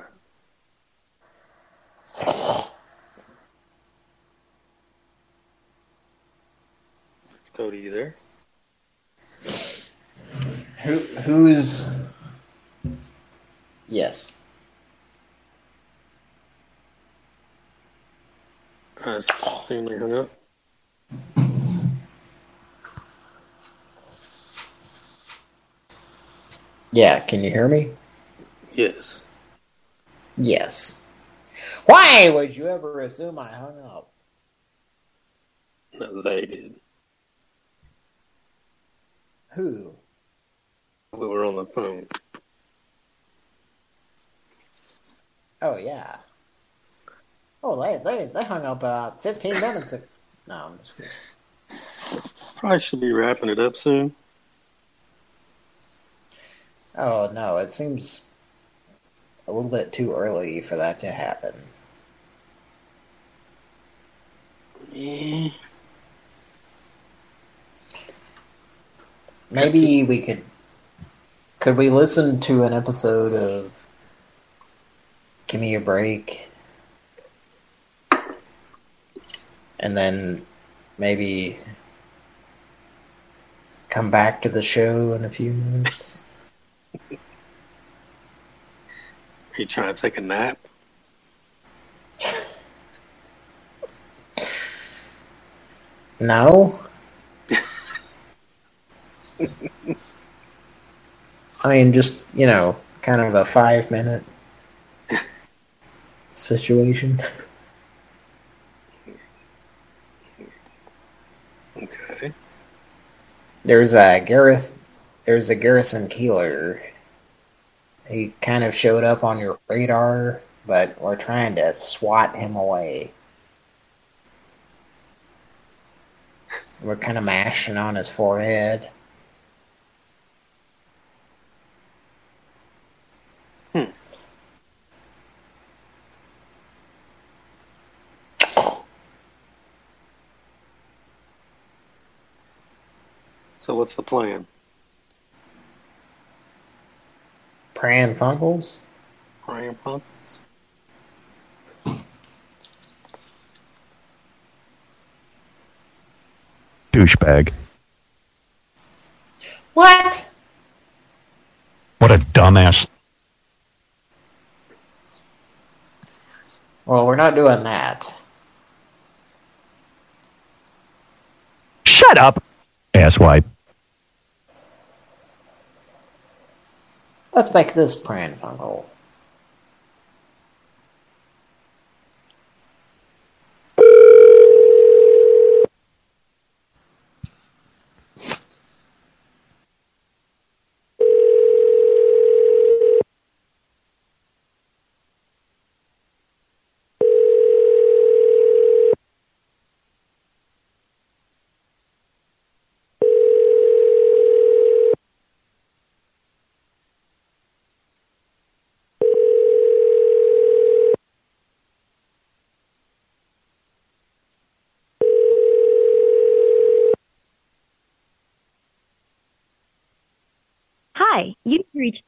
Cody, you there? Who's... Yes. I assume they hung up. Yeah, can you hear me? Yes. Yes. Why would you ever assume I hung up? No, they did. Who? We were on the phone. Oh, yeah. Oh, they hung up 15 minutes ago. No, I'm just kidding. Probably should be wrapping it up soon. Oh, no, it seems a little bit too early for that to happen. Yeah. Maybe we could we listen to an episode of Give Me a Break? And then maybe come back to the show in a few minutes? Are you trying to take a nap? No. I mean, just, kind of a 5-minute situation. Okay. There's a Garrison Keillor. He kind of showed up on your radar, but we're trying to swat him away. We're kind of mashing on his forehead. So what's the plan? Pran Funkels? Pran Funkels? Douchebag. What? What a dumbass. Well, we're not doing that. Shut up, asswipe. Let's make this Pran Funkel. Hi, you've reached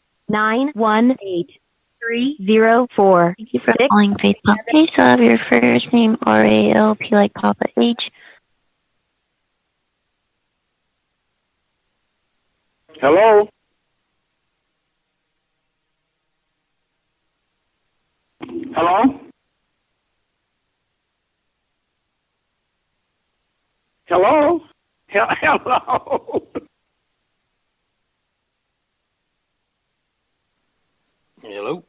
918304. Thank you for calling Faith Pop. Please have your first name RALP like Papa H. Hello? Hello? Hello? Hello? Hello?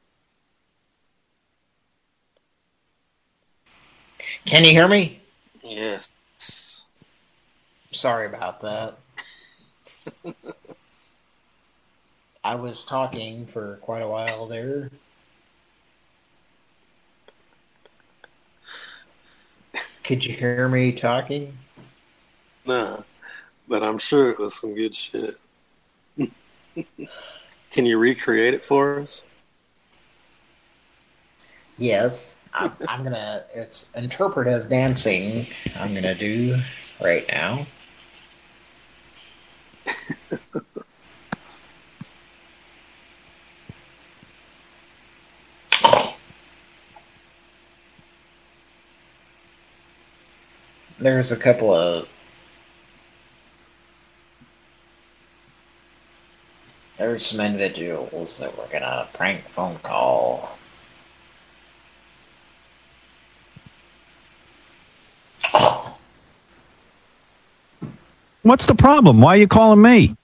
Can you hear me? Yes. Sorry about that. I was talking for quite a while there. Could you hear me talking? Nah, but I'm sure it was some good shit. Can you recreate it for us? Yes. I'm gonna, it's interpretive dancing I'm gonna do right now. There's a couple of there's some individuals that we're gonna prank phone call. What's the problem? Why are you calling me?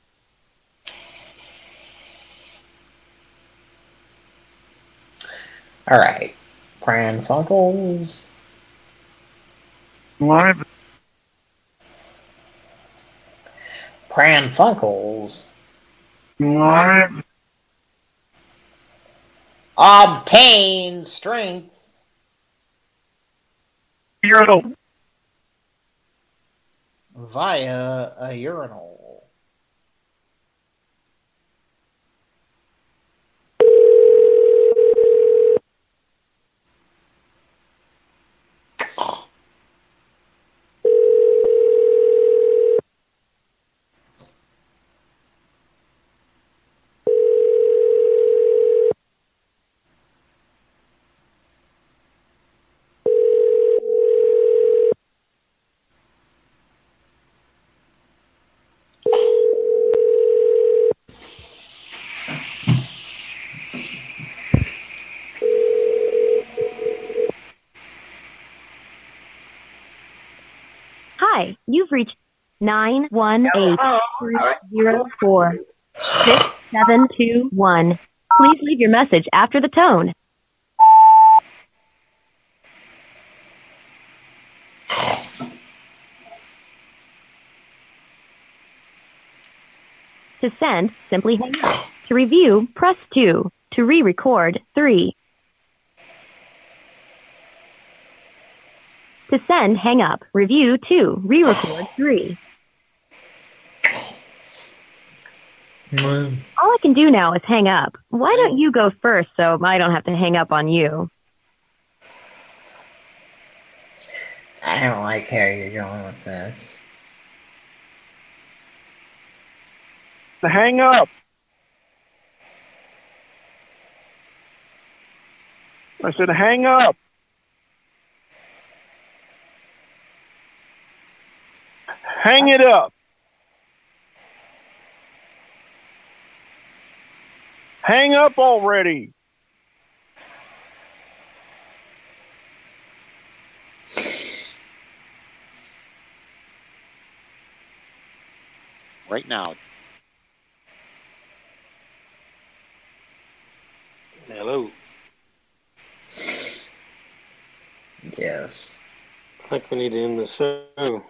All right, Pran Funkels. Live. Pran Funkels. Live. Obtain strength. Urinal. Via a urinal. Hi, you've reached 918-304-6721. Please leave your message after the tone. To send, simply hang up. To review, press 2. To re-record, 3. To send, hang up. Review, 2. Re-record, 3. All I can do now is hang up. Why don't you go first so I don't have to hang up on you? I don't like how you're going with this. Hang up. I said, hang up. Hang it up. Hang up already. Right now. Hello. Yes. I think we need to end the show.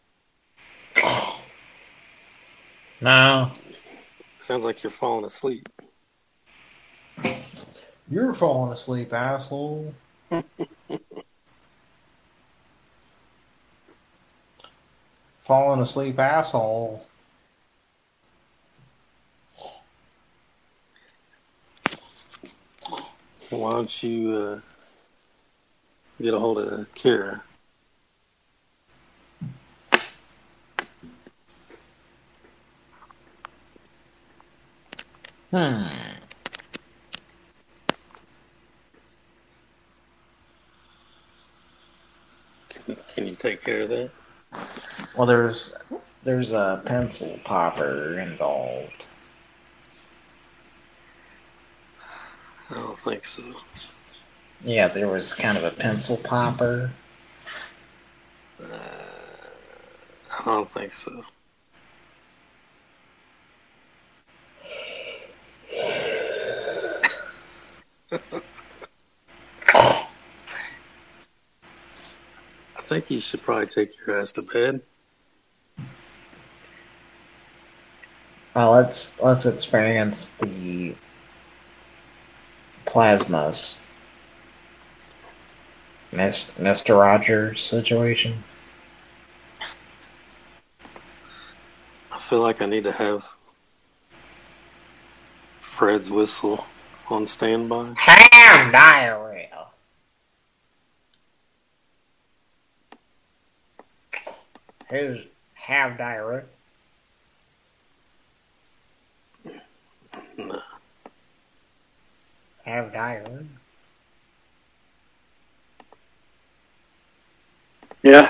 No. Sounds like you're falling asleep. You're falling asleep, asshole. Falling asleep, asshole. Why don't you get a hold of Kira? Can you take care of that? Well, there's a pencil popper involved. I don't think so. Yeah, there was kind of a pencil popper. I don't think so. I think you should probably take your ass to bed. Well, let's experience the plasmas. Mr. Rogers situation. I feel like I need to have Fred's whistle on standby. Have diarrhea. Who's have diarrhea? No. Have diarrhea? Yeah.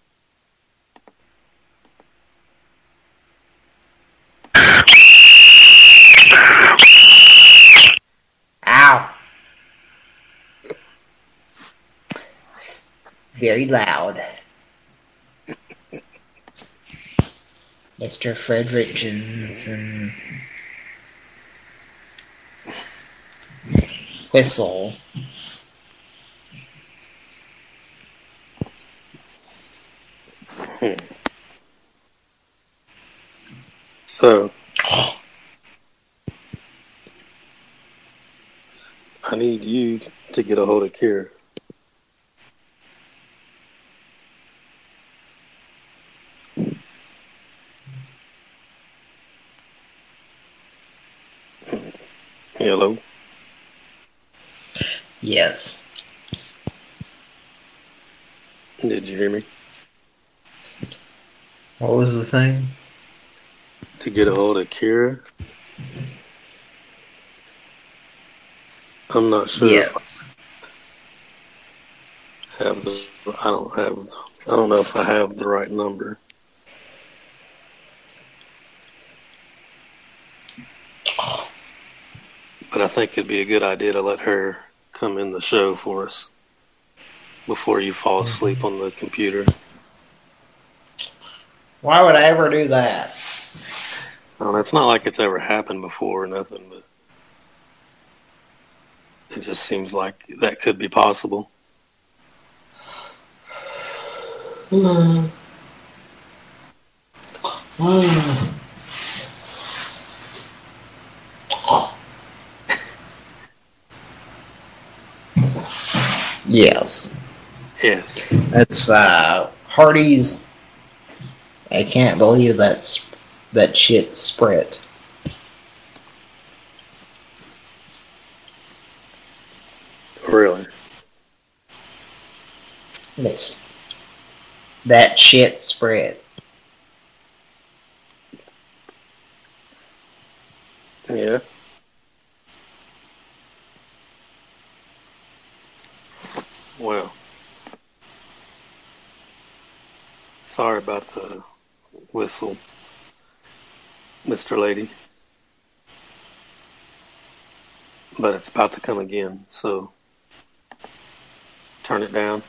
Ow. Very loud. Mr. Frederick Johnson. Whistle. So, I need you to get a hold of Kira. Hello? Yes. Did you hear me? What was the thing? To get a hold of Kira? I'm not sure Yes. if I have the. I don't know if I have the right number. But I think it'd be a good idea to let her come in the show for us before you fall asleep on the computer. Why would I ever do that? Well, it's not like it's ever happened before or nothing, but it just seems like that could be possible. Yes. Yes. That's Hardy's. I can't believe that shit spread. Really? That shit spread. Yeah. Well, sorry about the whistle, Mr. Lady. But it's about to come again, so turn it down.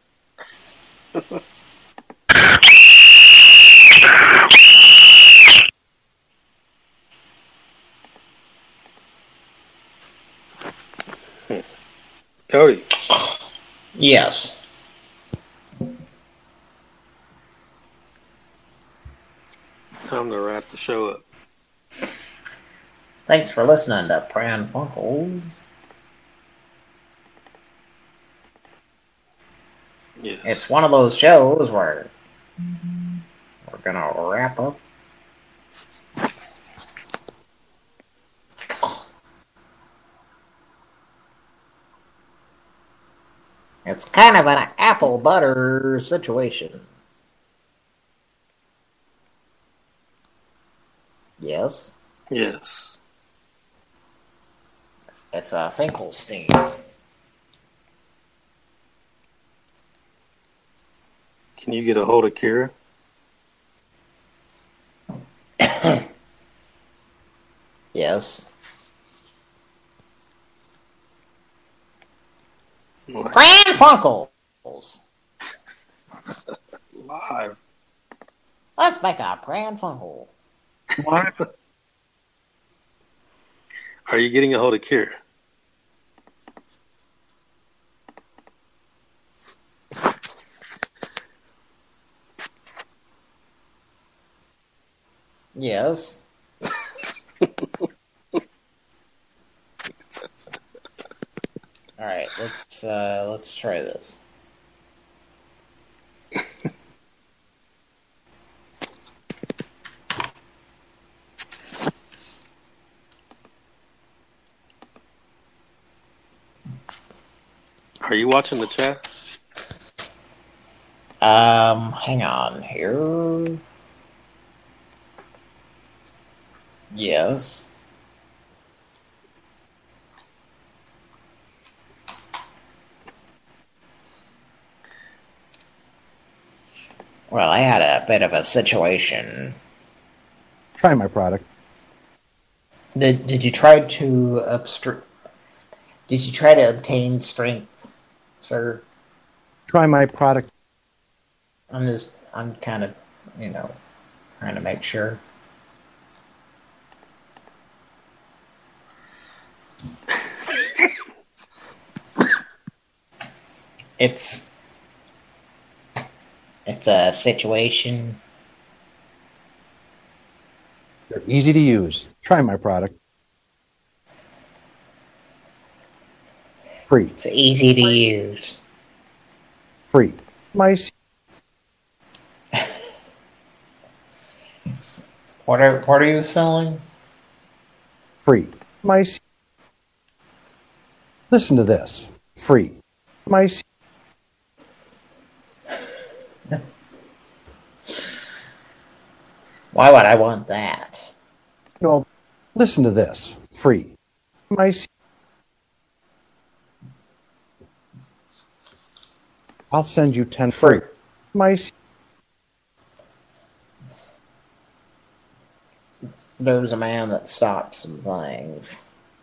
Cody. Yes. It's time to wrap the show up. Thanks for listening to Pran Funkels. Yes. It's one of those shows where we're gonna wrap up. It's kind of an apple butter situation. Yes? Yes. It's a Finkelstein. Can you get a hold of Kira? Yes. Pran Funkels. Live. Let's make a Pran Funkel. Live? Are you getting a hold of Kira? Yes. All right, let's try this. Are you watching the chat? Hang on here. Yes. Well, I had a bit of a situation. Try my product. Did you try to Did you try to obtain strength, sir? Try my product. I'm kind of, trying to make sure. It's a situation. They're easy to use. Try my product. Free. It's easy to use. Free. What are you selling? Free. Listen to this. Free. Why would I want that? No, listen to this. Free. I'll send you 10 free. There's a man that stopped some things.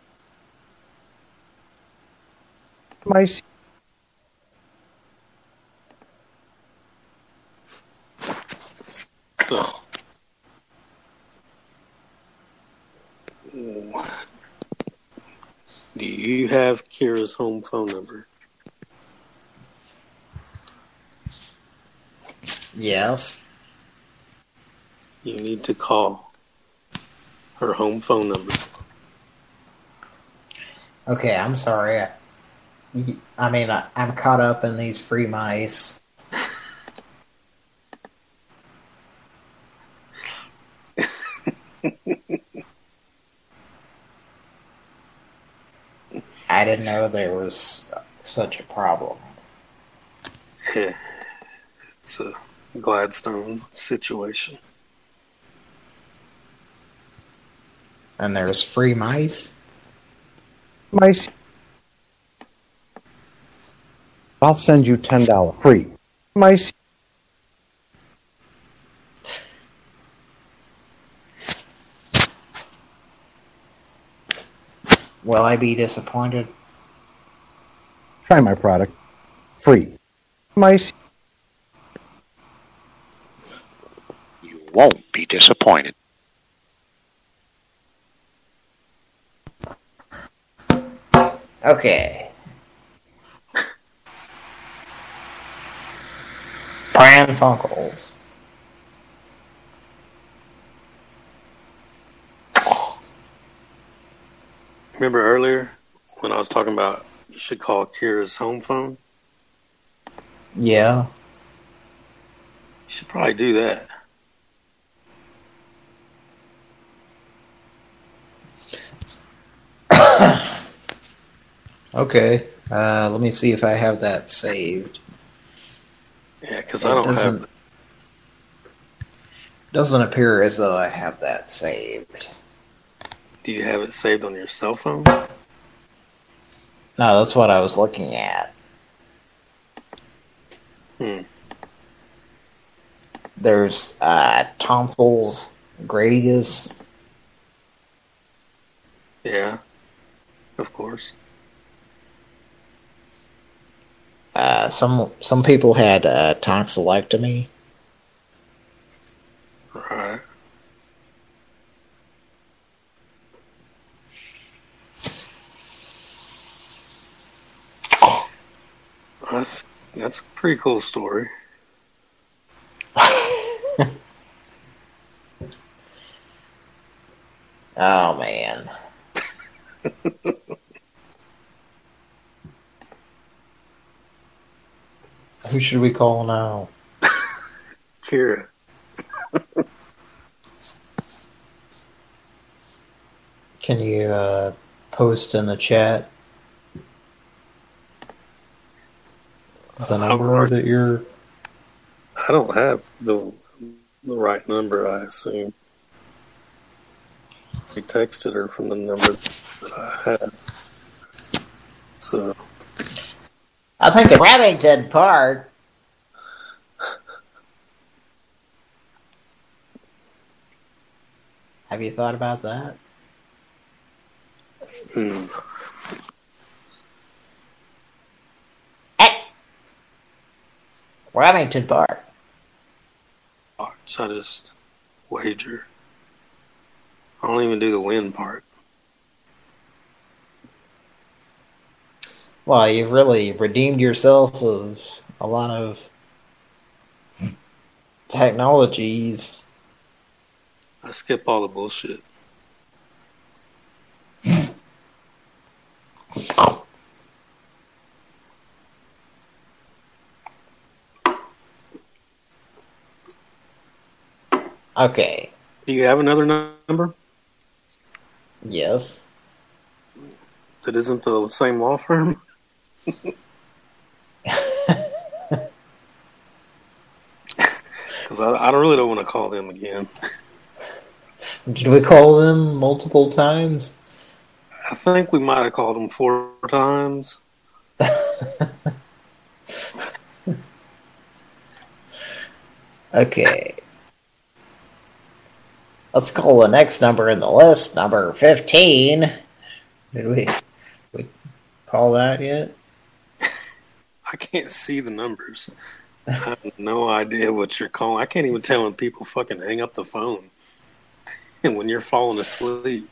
So, do you have Kira's home phone number? Yes. You need to call her home phone number. Okay, I'm sorry. I'm caught up in these free mice. I didn't know there was such a problem. Yeah, it's a Gladstone situation. And there's free mice? Mice. I'll send you $10 free. Mice. Will I be disappointed? Try my product. Free. Mice. You won't be disappointed. Okay. Pran Funkels. Remember earlier when I was talking about you should call Kira's home phone? Yeah. You should probably do that. Okay. Let me see if I have that saved. Yeah, because I don't have... Doesn't appear as though I have that saved. Do you have it saved on your cell phone? No, that's what I was looking at. There's tonsils, Gradius. Yeah, of course. Some people had tonsillectomy. Right. That's a pretty cool story. Oh, man. Who should we call now? Kira. Can you post in the chat the number that you're... I don't have the right number, I assume. We texted her from the number that I had. So... I think it's Remington Park. Have you thought about that? Remington Park. I just wager. I don't even do the win part. Well, you've really redeemed yourself of a lot of technologies. I skip all the bullshit. Okay. Do you have another number? Yes. That isn't the same law firm? Because I really don't want to call them again. Did we call them multiple times? I think we might have called them 4 times. Okay. Let's call the next number in the list, number 15. Did we call that yet? I can't see the numbers. I have no idea what you're calling. I can't even tell when people fucking hang up the phone. And when you're falling asleep,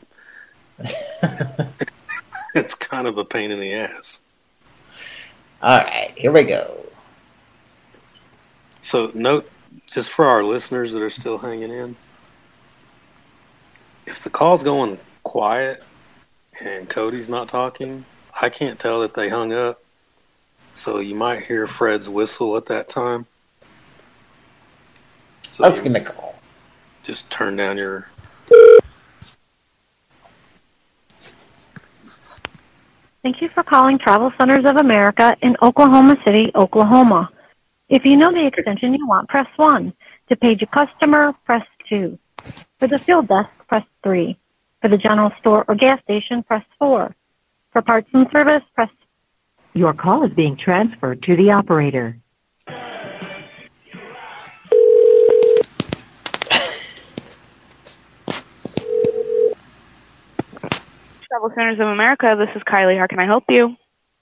it's kind of a pain in the ass. All right, here we go. So note, just for our listeners that are still hanging in, if the call's going quiet and Cody's not talking, I can't tell that they hung up. So you might hear Fred's whistle at that time. So let's give him a call. Just turn down your... Thank you for calling Travel Centers of America in Oklahoma City, Oklahoma. If you know the extension you want, press 1. To page a customer, press 2. For the field desk, press 3. For the general store or gas station, press 4. For parts and service, press... Your call is being transferred to the operator. Travel Centers of America, this is Kylie. How can I help you?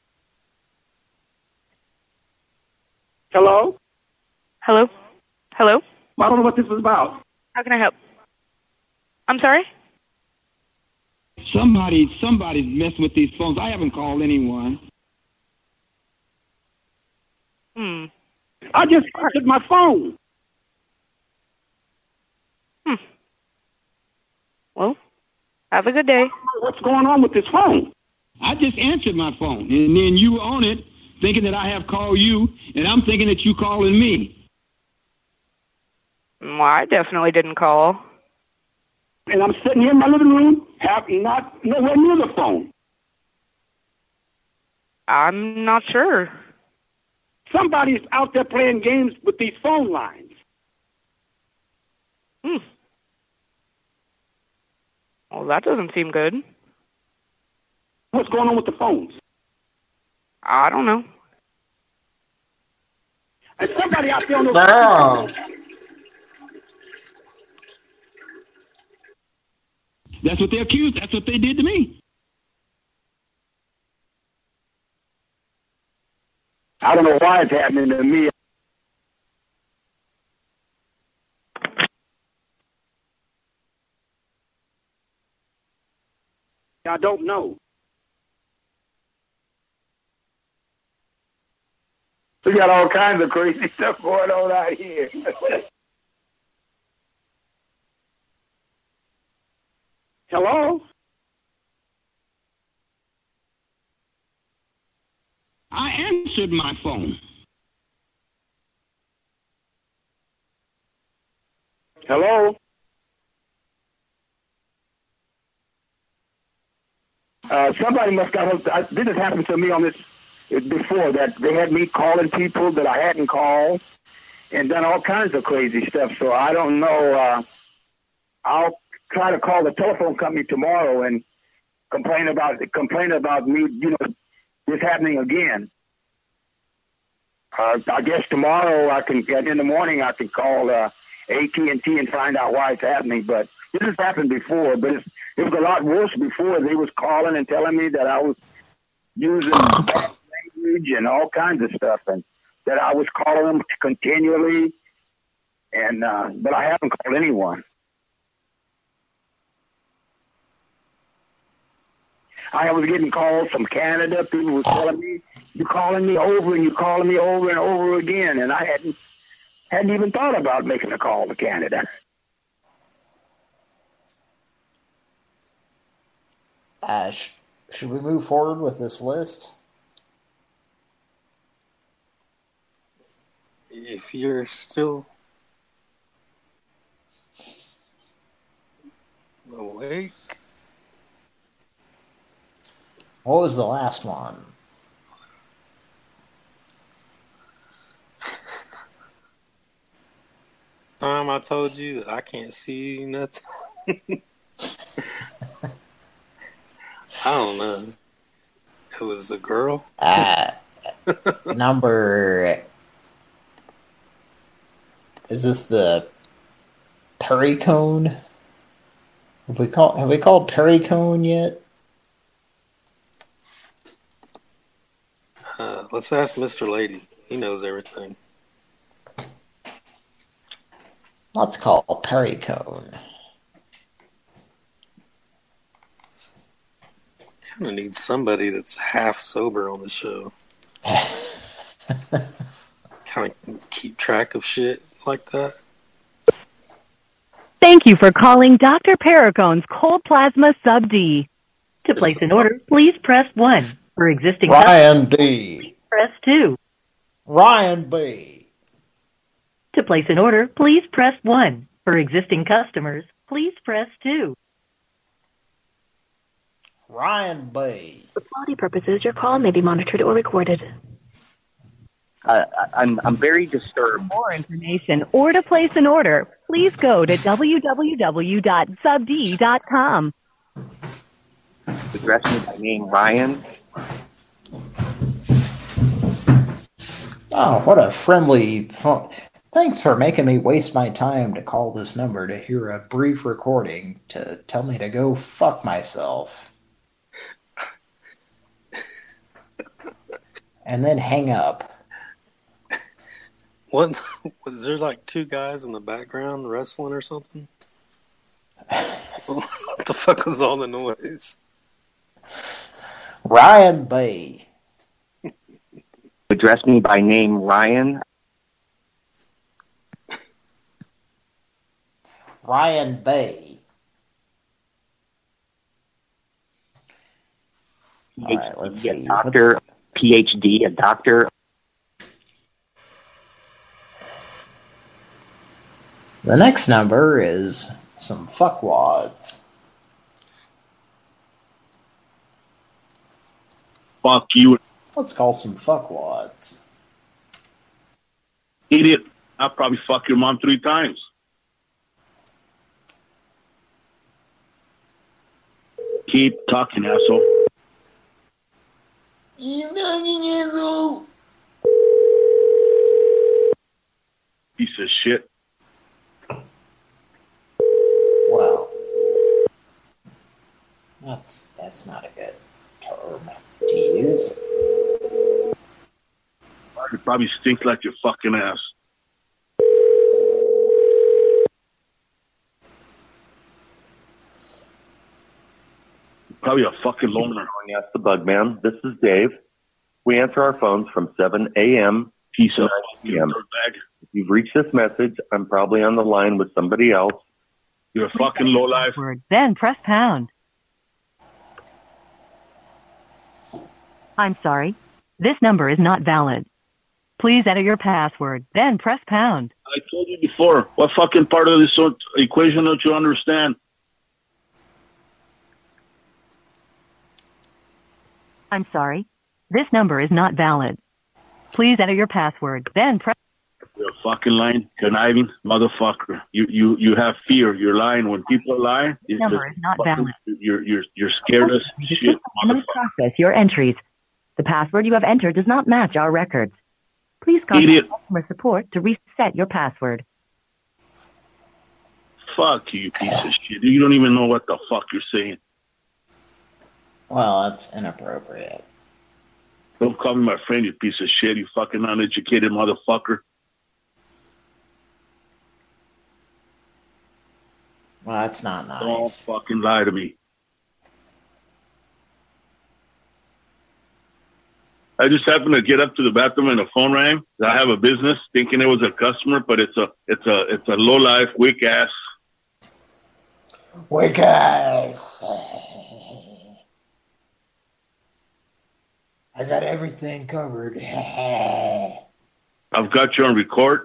Hello? Hello? Hello? I don't know what this is about. How can I help? I'm sorry? Somebody's messing with these phones. I haven't called anyone. I just answered my phone. Well, have a good day. What's going on with this phone? I just answered my phone, and then you were on it, thinking that I have called you, and I'm thinking that you calling me. Well, I definitely didn't call. And I'm sitting here in my living room, not nowhere near the phone. I'm not sure. Somebody's out there playing games with these phone lines. Well, that doesn't seem good. What's going on with the phones? I don't know. There's somebody out there on the That's what they accused. That's what they did to me. I don't know why it's happening to me. I don't know. We got all kinds of crazy stuff going on out here. Hello? I answered my phone. Hello? Somebody must got this has happened to me on this before, that they had me calling people that I hadn't called and done all kinds of crazy stuff. So I don't know. I'll try to call the telephone company tomorrow and complain about me, this happening again. I guess tomorrow in the morning I can call AT&T and find out why it's happening. But this has happened before, but it was a lot worse before. They was calling and telling me that I was using bad language and all kinds of stuff, and that I was calling them continually. And but I haven't called anyone. I was getting calls from Canada. People were telling me, "You're calling me over and you're calling me over and over again," and I hadn't even thought about making a call to Canada. Should we move forward with this list? If you're still awake. What was the last one? I told you that I can't see nothing. I don't know. It was a girl. Number. Is this the Perry Cone? Have we called Perry Cone yet? Let's ask Mr. Lady. He knows everything. Let's call Perry Cone. Kind of need somebody that's half sober on the show. Kind of keep track of shit like that. Thank you for calling Dr. Paracone's Cold Plasma Sub D. To place an order, please press 1. For existing Ryan D. Press 2. Ryan B. To place an order, please press 1. For existing customers, please press 2. Ryan B. For quality purposes, your call may be monitored or recorded. I'm very disturbed. For more information or to place an order, please go to www.subd.com. Address me by name Ryan. Oh, what a friendly phone. Thanks for making me waste my time to call this number to hear a brief recording to tell me to go fuck myself. And then hang up. What was there like two guys in the background wrestling or something? What the fuck was all the noise? Ryan Bay. Address me by name Ryan. Ryan Bay. All right, let's see. Doctor, PhD, a doctor. The next number is some fuckwads. Fuck you. Let's call some fuckwads. Idiot. I'll probably fuck your mom 3 times. Keep talking, asshole. You fucking asshole. Piece of shit. Well, that's not a good term to use. You probably stink like your fucking ass. You're probably a fucking loner. Yes, the Bugman. This is Dave. We answer our phones from 7 a.m. Piece to of 9 p.m. dirtbag. If you've reached this message, I'm probably on the line with somebody else. You're a fucking lowlife. Then press pound. I'm sorry. This number is not valid. Please enter your password, then press pound. I told you before. What fucking part of this equation don't you understand? I'm sorry. This number is not valid. Please enter your password, then press... You're a fucking lying, conniving motherfucker. You have fear. You're lying. When people lie, This number is not valid. You're scared as shit, motherfucker. Process your entries. The password you have entered does not match our records. Please contact Idiot. customer support to reset your password. Fuck you, piece of shit. You don't even know what the fuck you're saying. Well, that's inappropriate. Don't call me my friend, you piece of shit, you fucking uneducated motherfucker. Well, that's not nice. Don't fucking lie to me. I just happened to get up to the bathroom and the phone rang. I have a business, thinking it was a customer, but it's a low life, weak ass. Weak ass. I got everything covered. I've got you on record.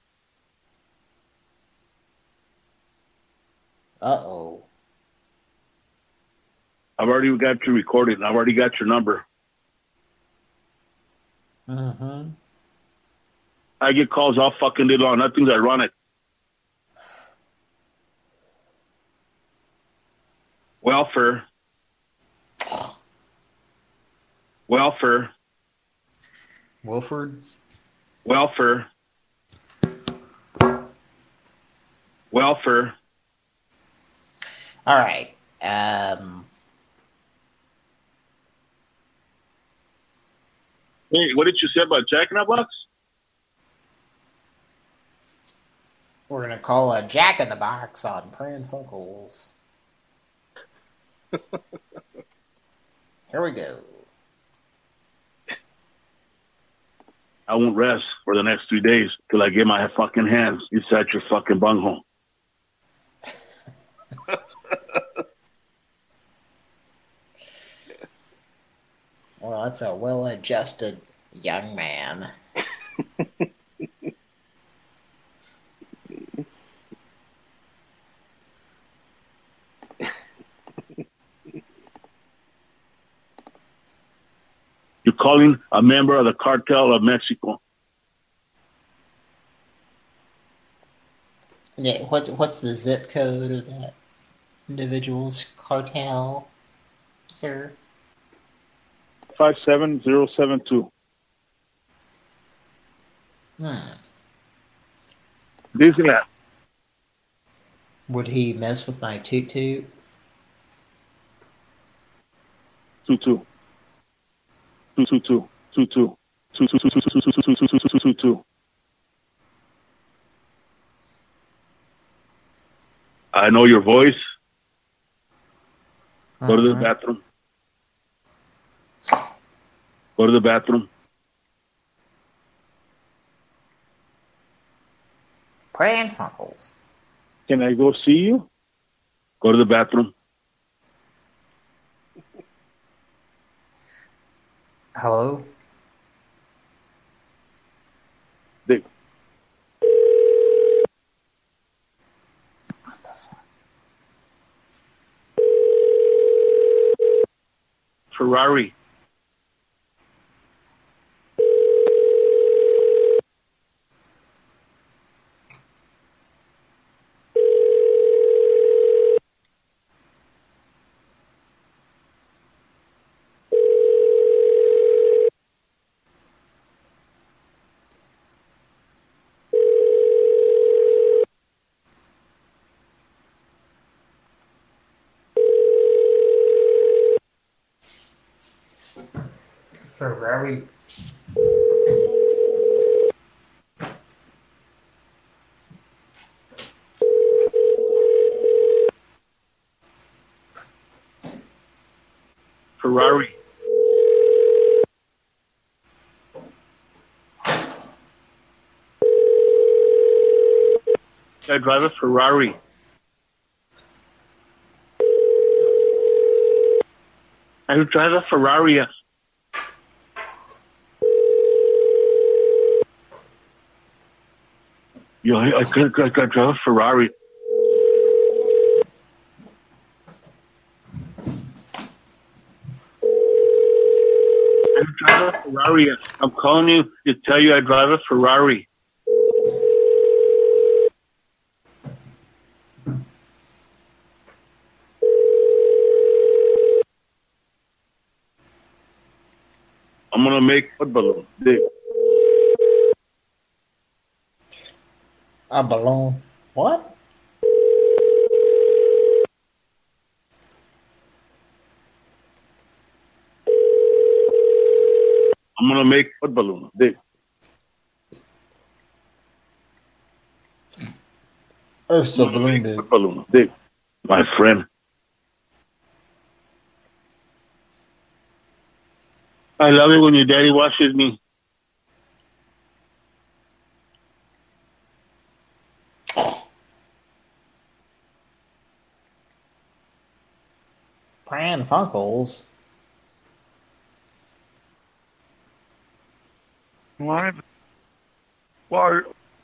Uh-oh. I've already got you recorded, and I've already got your number. Mm-hmm. I get calls all fucking day long. Nothing's ironic. Welfare. Wilford? Welfare. All right. Hey, what did you say about Jack in the Box? We're going to call a Jack in the Box on Pran Funkels. Here we go. I won't rest for the next 3 days till I get my fucking hands inside your fucking bunghole. Well, that's a well-adjusted young man. You're calling a member of the cartel of Mexico. Yeah, what's the zip code of that individual's cartel? Sir. 57072. Disneyland. Would he mess with my toot-toot? 22. 222. 22. 222. I know your voice. Go to the bathroom. Go to the bathroom. Pran Funkels. Can I go see you? Go to the bathroom. Hello? Dick. What the fuck? Ferrari. Ferrari. Ferrari. I drive a Ferrari. I drive a Ferrari. Yeah, I drive a Ferrari. I drive a Ferrari. I'm calling you to tell you I drive a Ferrari. I'm gonna make a balloon. Dick. A balloon. What? I'm gonna make a balloon. Dick. Earth's a balloon, dude. Balloon. Dick. My friend. I love it when your daddy washes me. Pran Funkels. Why? Why?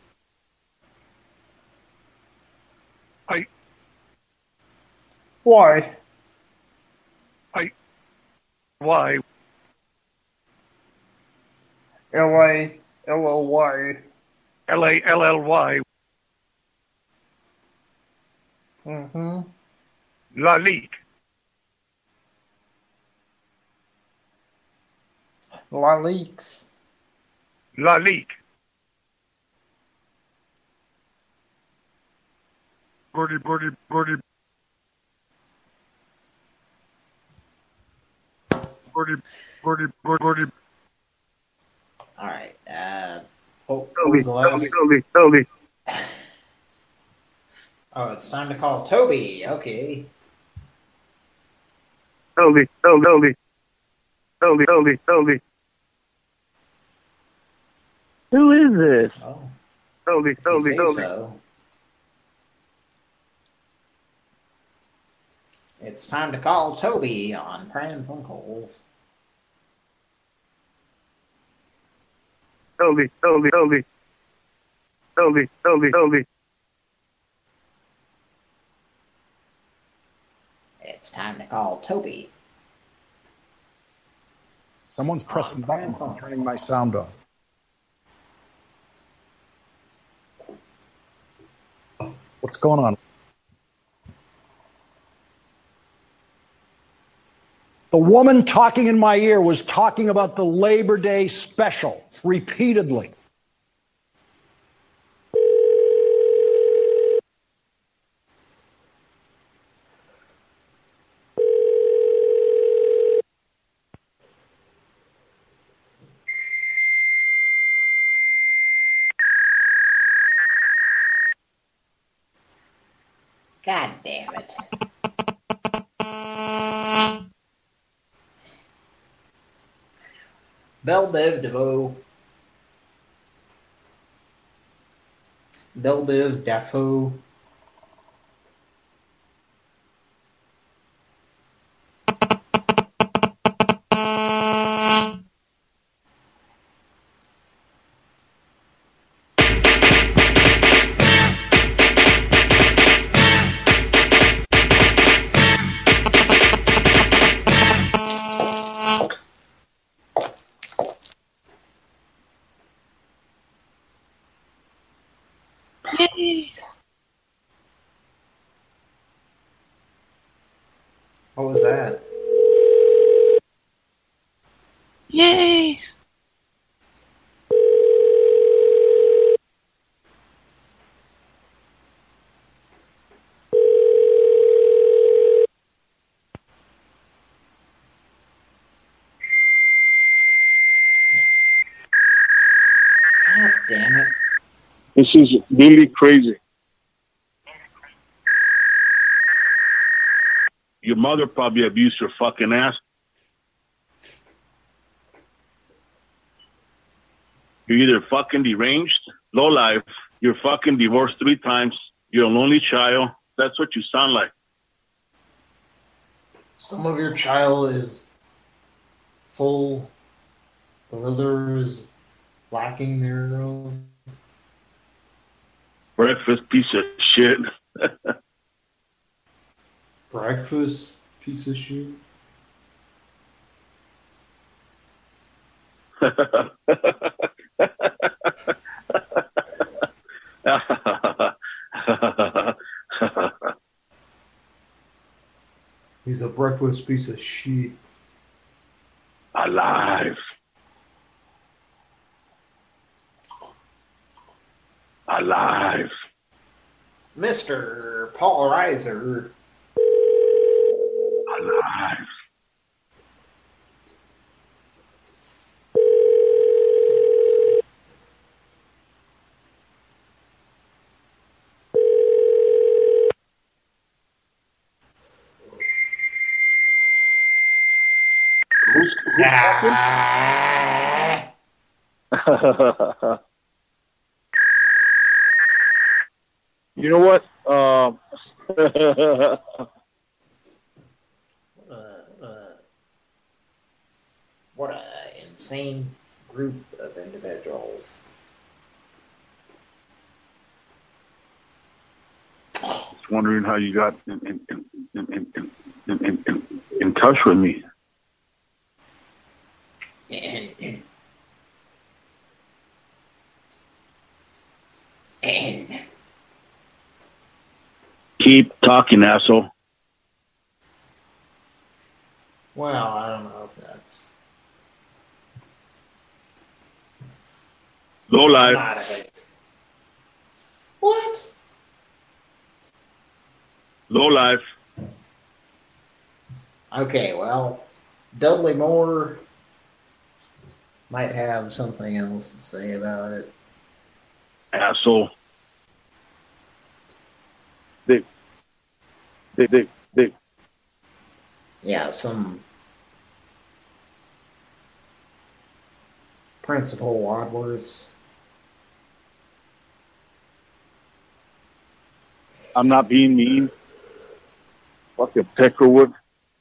Why? Why? L-A-L-L-Y. L-A-L-L-Y. Mm-hmm. La Ligue. La Leaks. La Ligue. Gordy. All right. What was the last? Toby. Oh, it's time to call Toby. Okay. Toby. Who is this? Oh. Toby. So. It's time to call Toby on Pran Funkels. Toby. It's time to call Toby. Someone's pressing buttons and turning my sound off. What's going on? The woman talking in my ear was talking about the Labor Day special repeatedly. God damn it. Belle Biv DeVoe. Belle Biv Dafoe. What was that? Yay! God damn it. This is really crazy. Your mother probably abused your fucking ass. You're either fucking deranged, low life, you're fucking divorced 3 times, you're a lonely child. That's what you sound like. Some of your child is full, the other is lacking thereof. Breakfast piece of shit. Breakfast piece of shit. He's a breakfast piece of shit. Alive. Alive. Mr. Paul Reiser. Alive. Who's talking? You know what? What a insane group of individuals. Just wondering how you got in touch with me. And Keep talking, asshole. well, I don't know if that's Low life. not a big. What? Low life. Okay, well, Dudley Moore might have something else to say about it. Asshole. Dick. Yeah, some Principal Wadsworth. I'm not being mean. Fucking Peckerwood.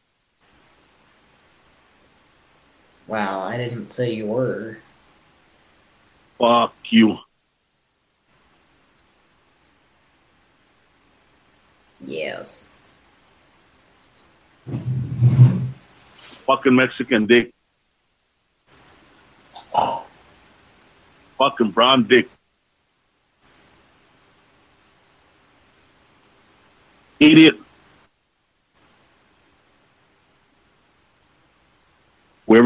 Wow, I didn't say you were. Fuck you. Yes. Fucking Mexican dick. Fucking brown dick. Idiot.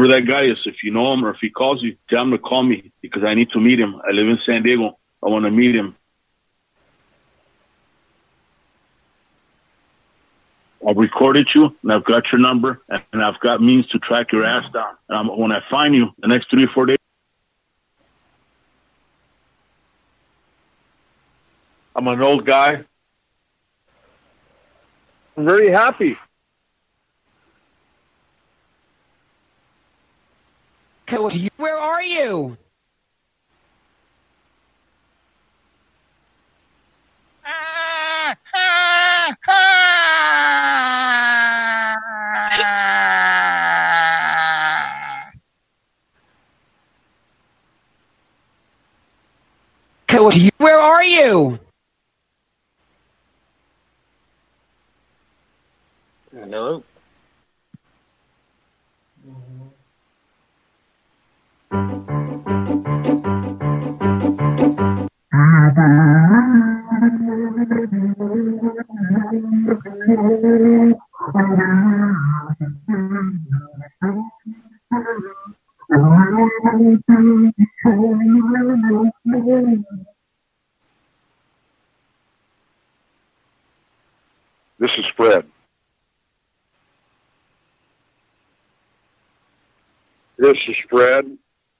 whoever that guy is, if you know him or if he calls you, tell him to call me because I need to meet him. I live in San Diego. I want to meet him. I've recorded you, and I've got your number, and I've got means to track your ass down. And when I find you the next 3 or 4 days, I'm an old guy. I'm very happy. Where are you? Where are you? Hello. This is Fred. This is Fred.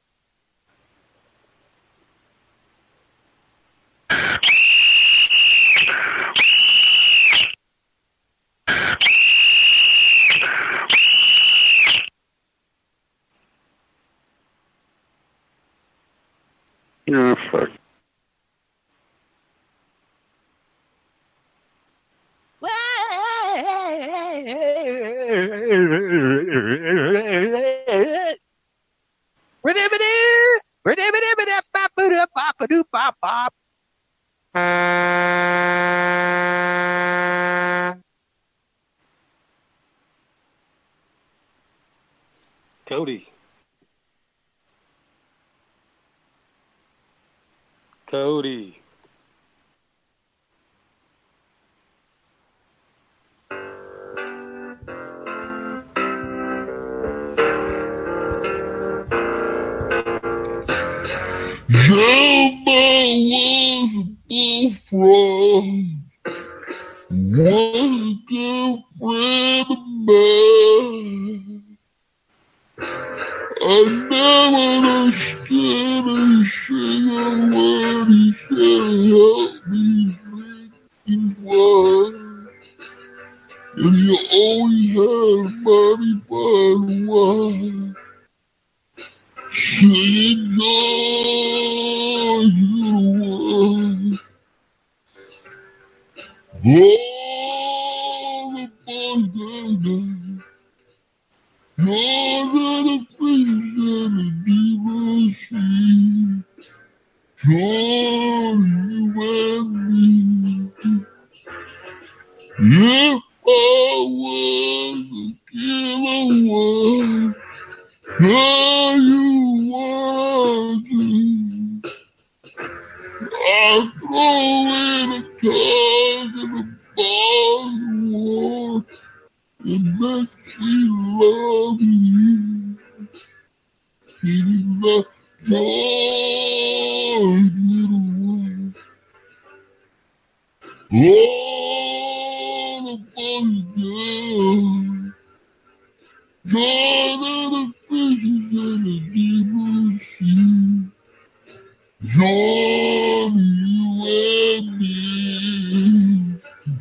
You're fuck. Cody. Cody. Was a good friend of mine. I never understood a single word he said. Help me drink his wine. And he always had money for the wine. Singing joy to the world. All the boys you're the fish in the deep sea. Join you and me. If I was a killer one, how you want to? I'd throw in a card in a bottle of water and let you love you. She's the joy little one. All the boys girls, joy to the fishes in the deep blue sea. Joy to you and me.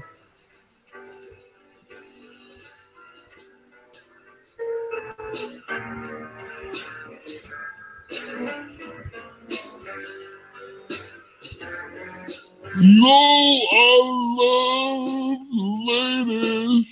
No, I love the ladies.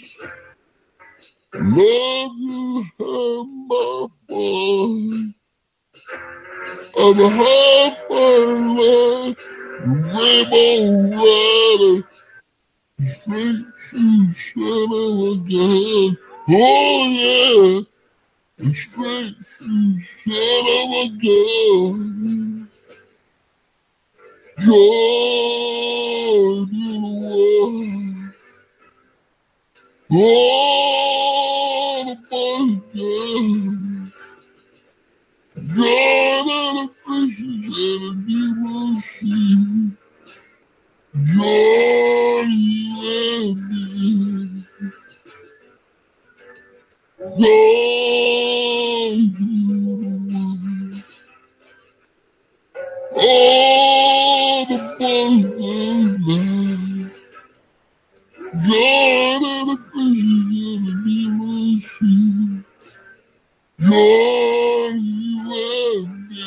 Love to have my fun. I'm a high rainbow rider. Straight to son of a gun. Oh yeah. Straight to son of a gun. Joy to the world. All the boys girls. All the boys God and the fishes and the demons sea. God, you and me.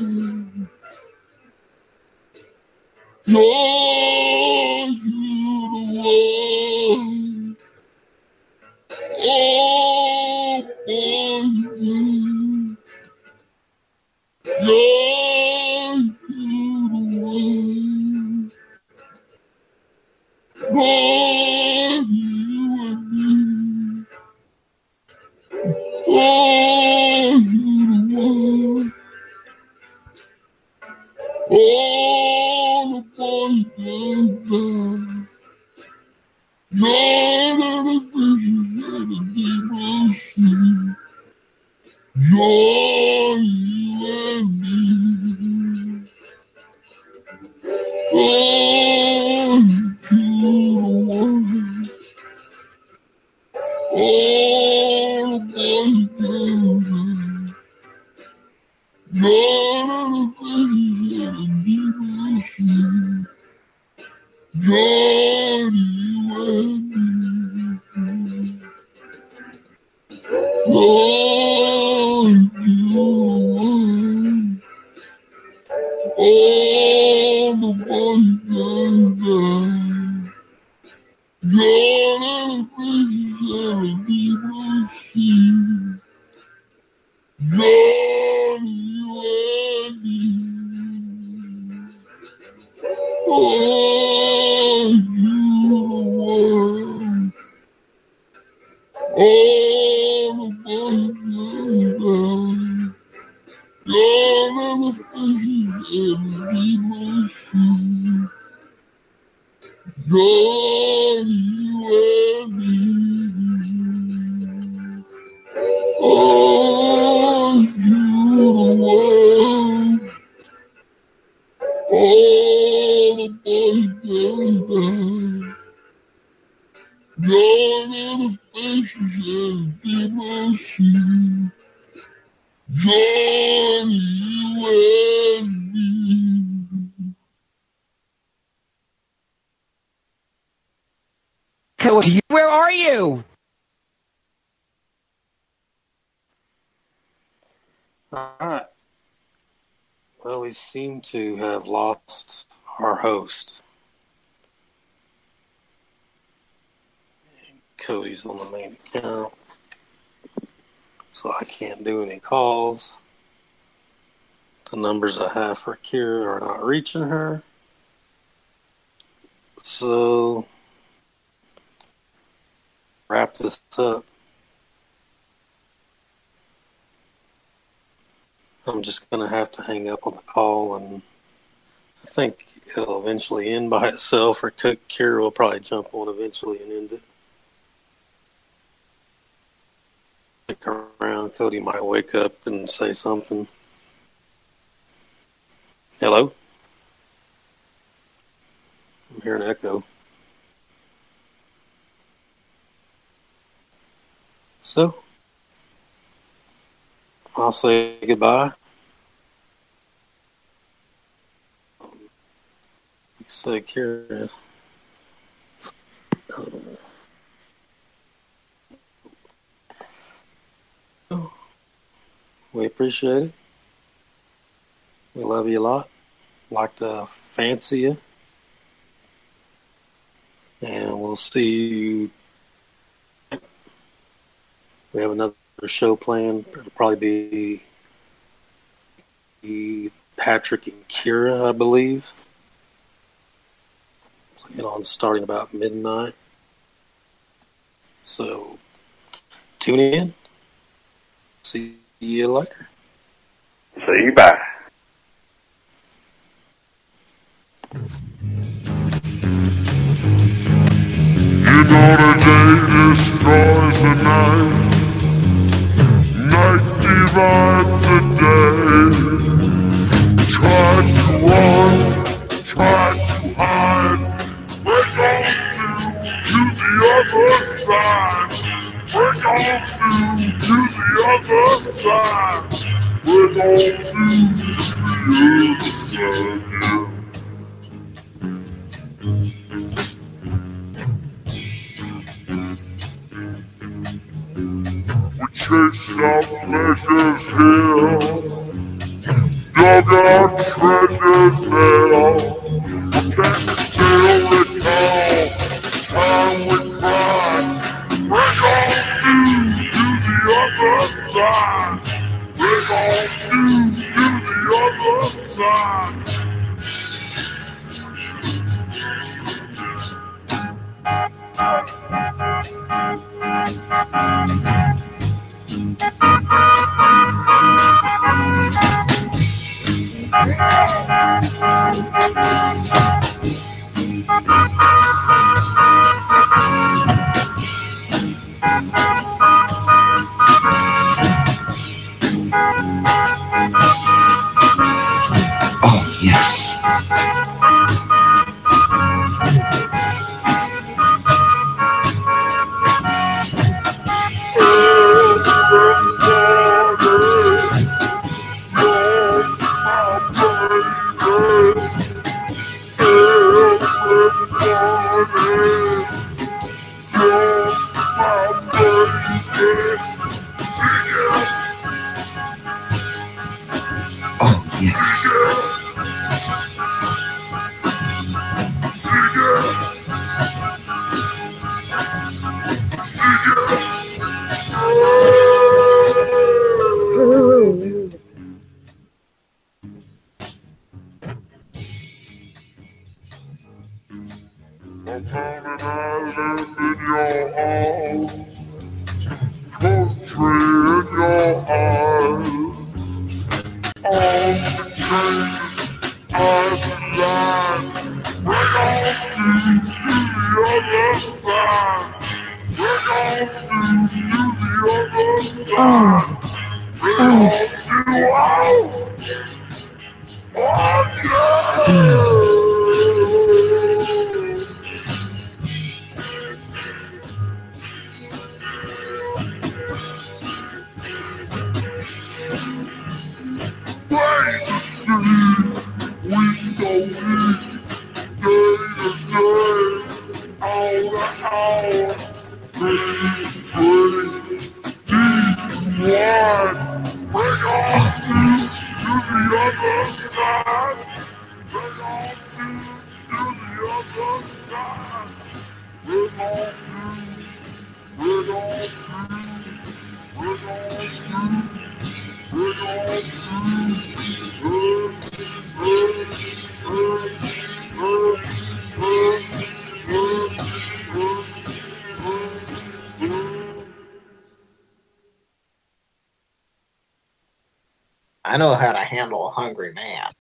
God, you the one. All boys God, you the one. God, you and me. Oh, you the one. All the boys down. God and the fishes and the demons sea. God, you and me. Oh, you the one. All the boys down. God and the fishes and the demons sea. God, you and me. God, you the one. All the boys down. God and the fishes and the demons sea. God, you and me. Oh, you the one. All the boys down. God and the fishes and the demons sea. God, you and me. Oh, you the one. All the boys down. God and the fishes and the demons sea. God, you and me. Cody, where are you? Alright. Well, we seem to have lost our host. Cody's on the main account, so I can't do any calls. The numbers I have for Kira are not reaching her. So, wrap this up. I'm just going to have to hang up on the call, and I think it'll eventually end by itself, or Kira will probably jump on eventually and end it. Stick around, Cody might wake up and say something. Hello? I'm hearing an echo. So, I'll say goodbye. Say Kira. We appreciate it. We love you a lot. Like to fancy you. And we'll see you. We have another show planned. It'll probably be Patrick and Kira, I believe. Plan on starting about midnight. So, tune in. See you later. See you, bye. You know the day destroys the night. Night divides the day. Try to run, try to hide. We're going to the other side. We're going to the other side. We're going to other side, yeah. We chased our pleasures here, dug our treasures there. But can you still recall the time we cried? We're going to the other side. We're going to the other side. Oh, yes. Oh, yes. I found an island in your arms, country in your eyes, arms and chains, eyes and land. We're going to the other side. We're going to the other side. We're going to wait to see, we go eat, day to day, hour to hour, days break, deep and wide. We're going to the other side. We're going to the other side. We're going to, we're going to, we're going to. We're going I know how to handle a hungry man.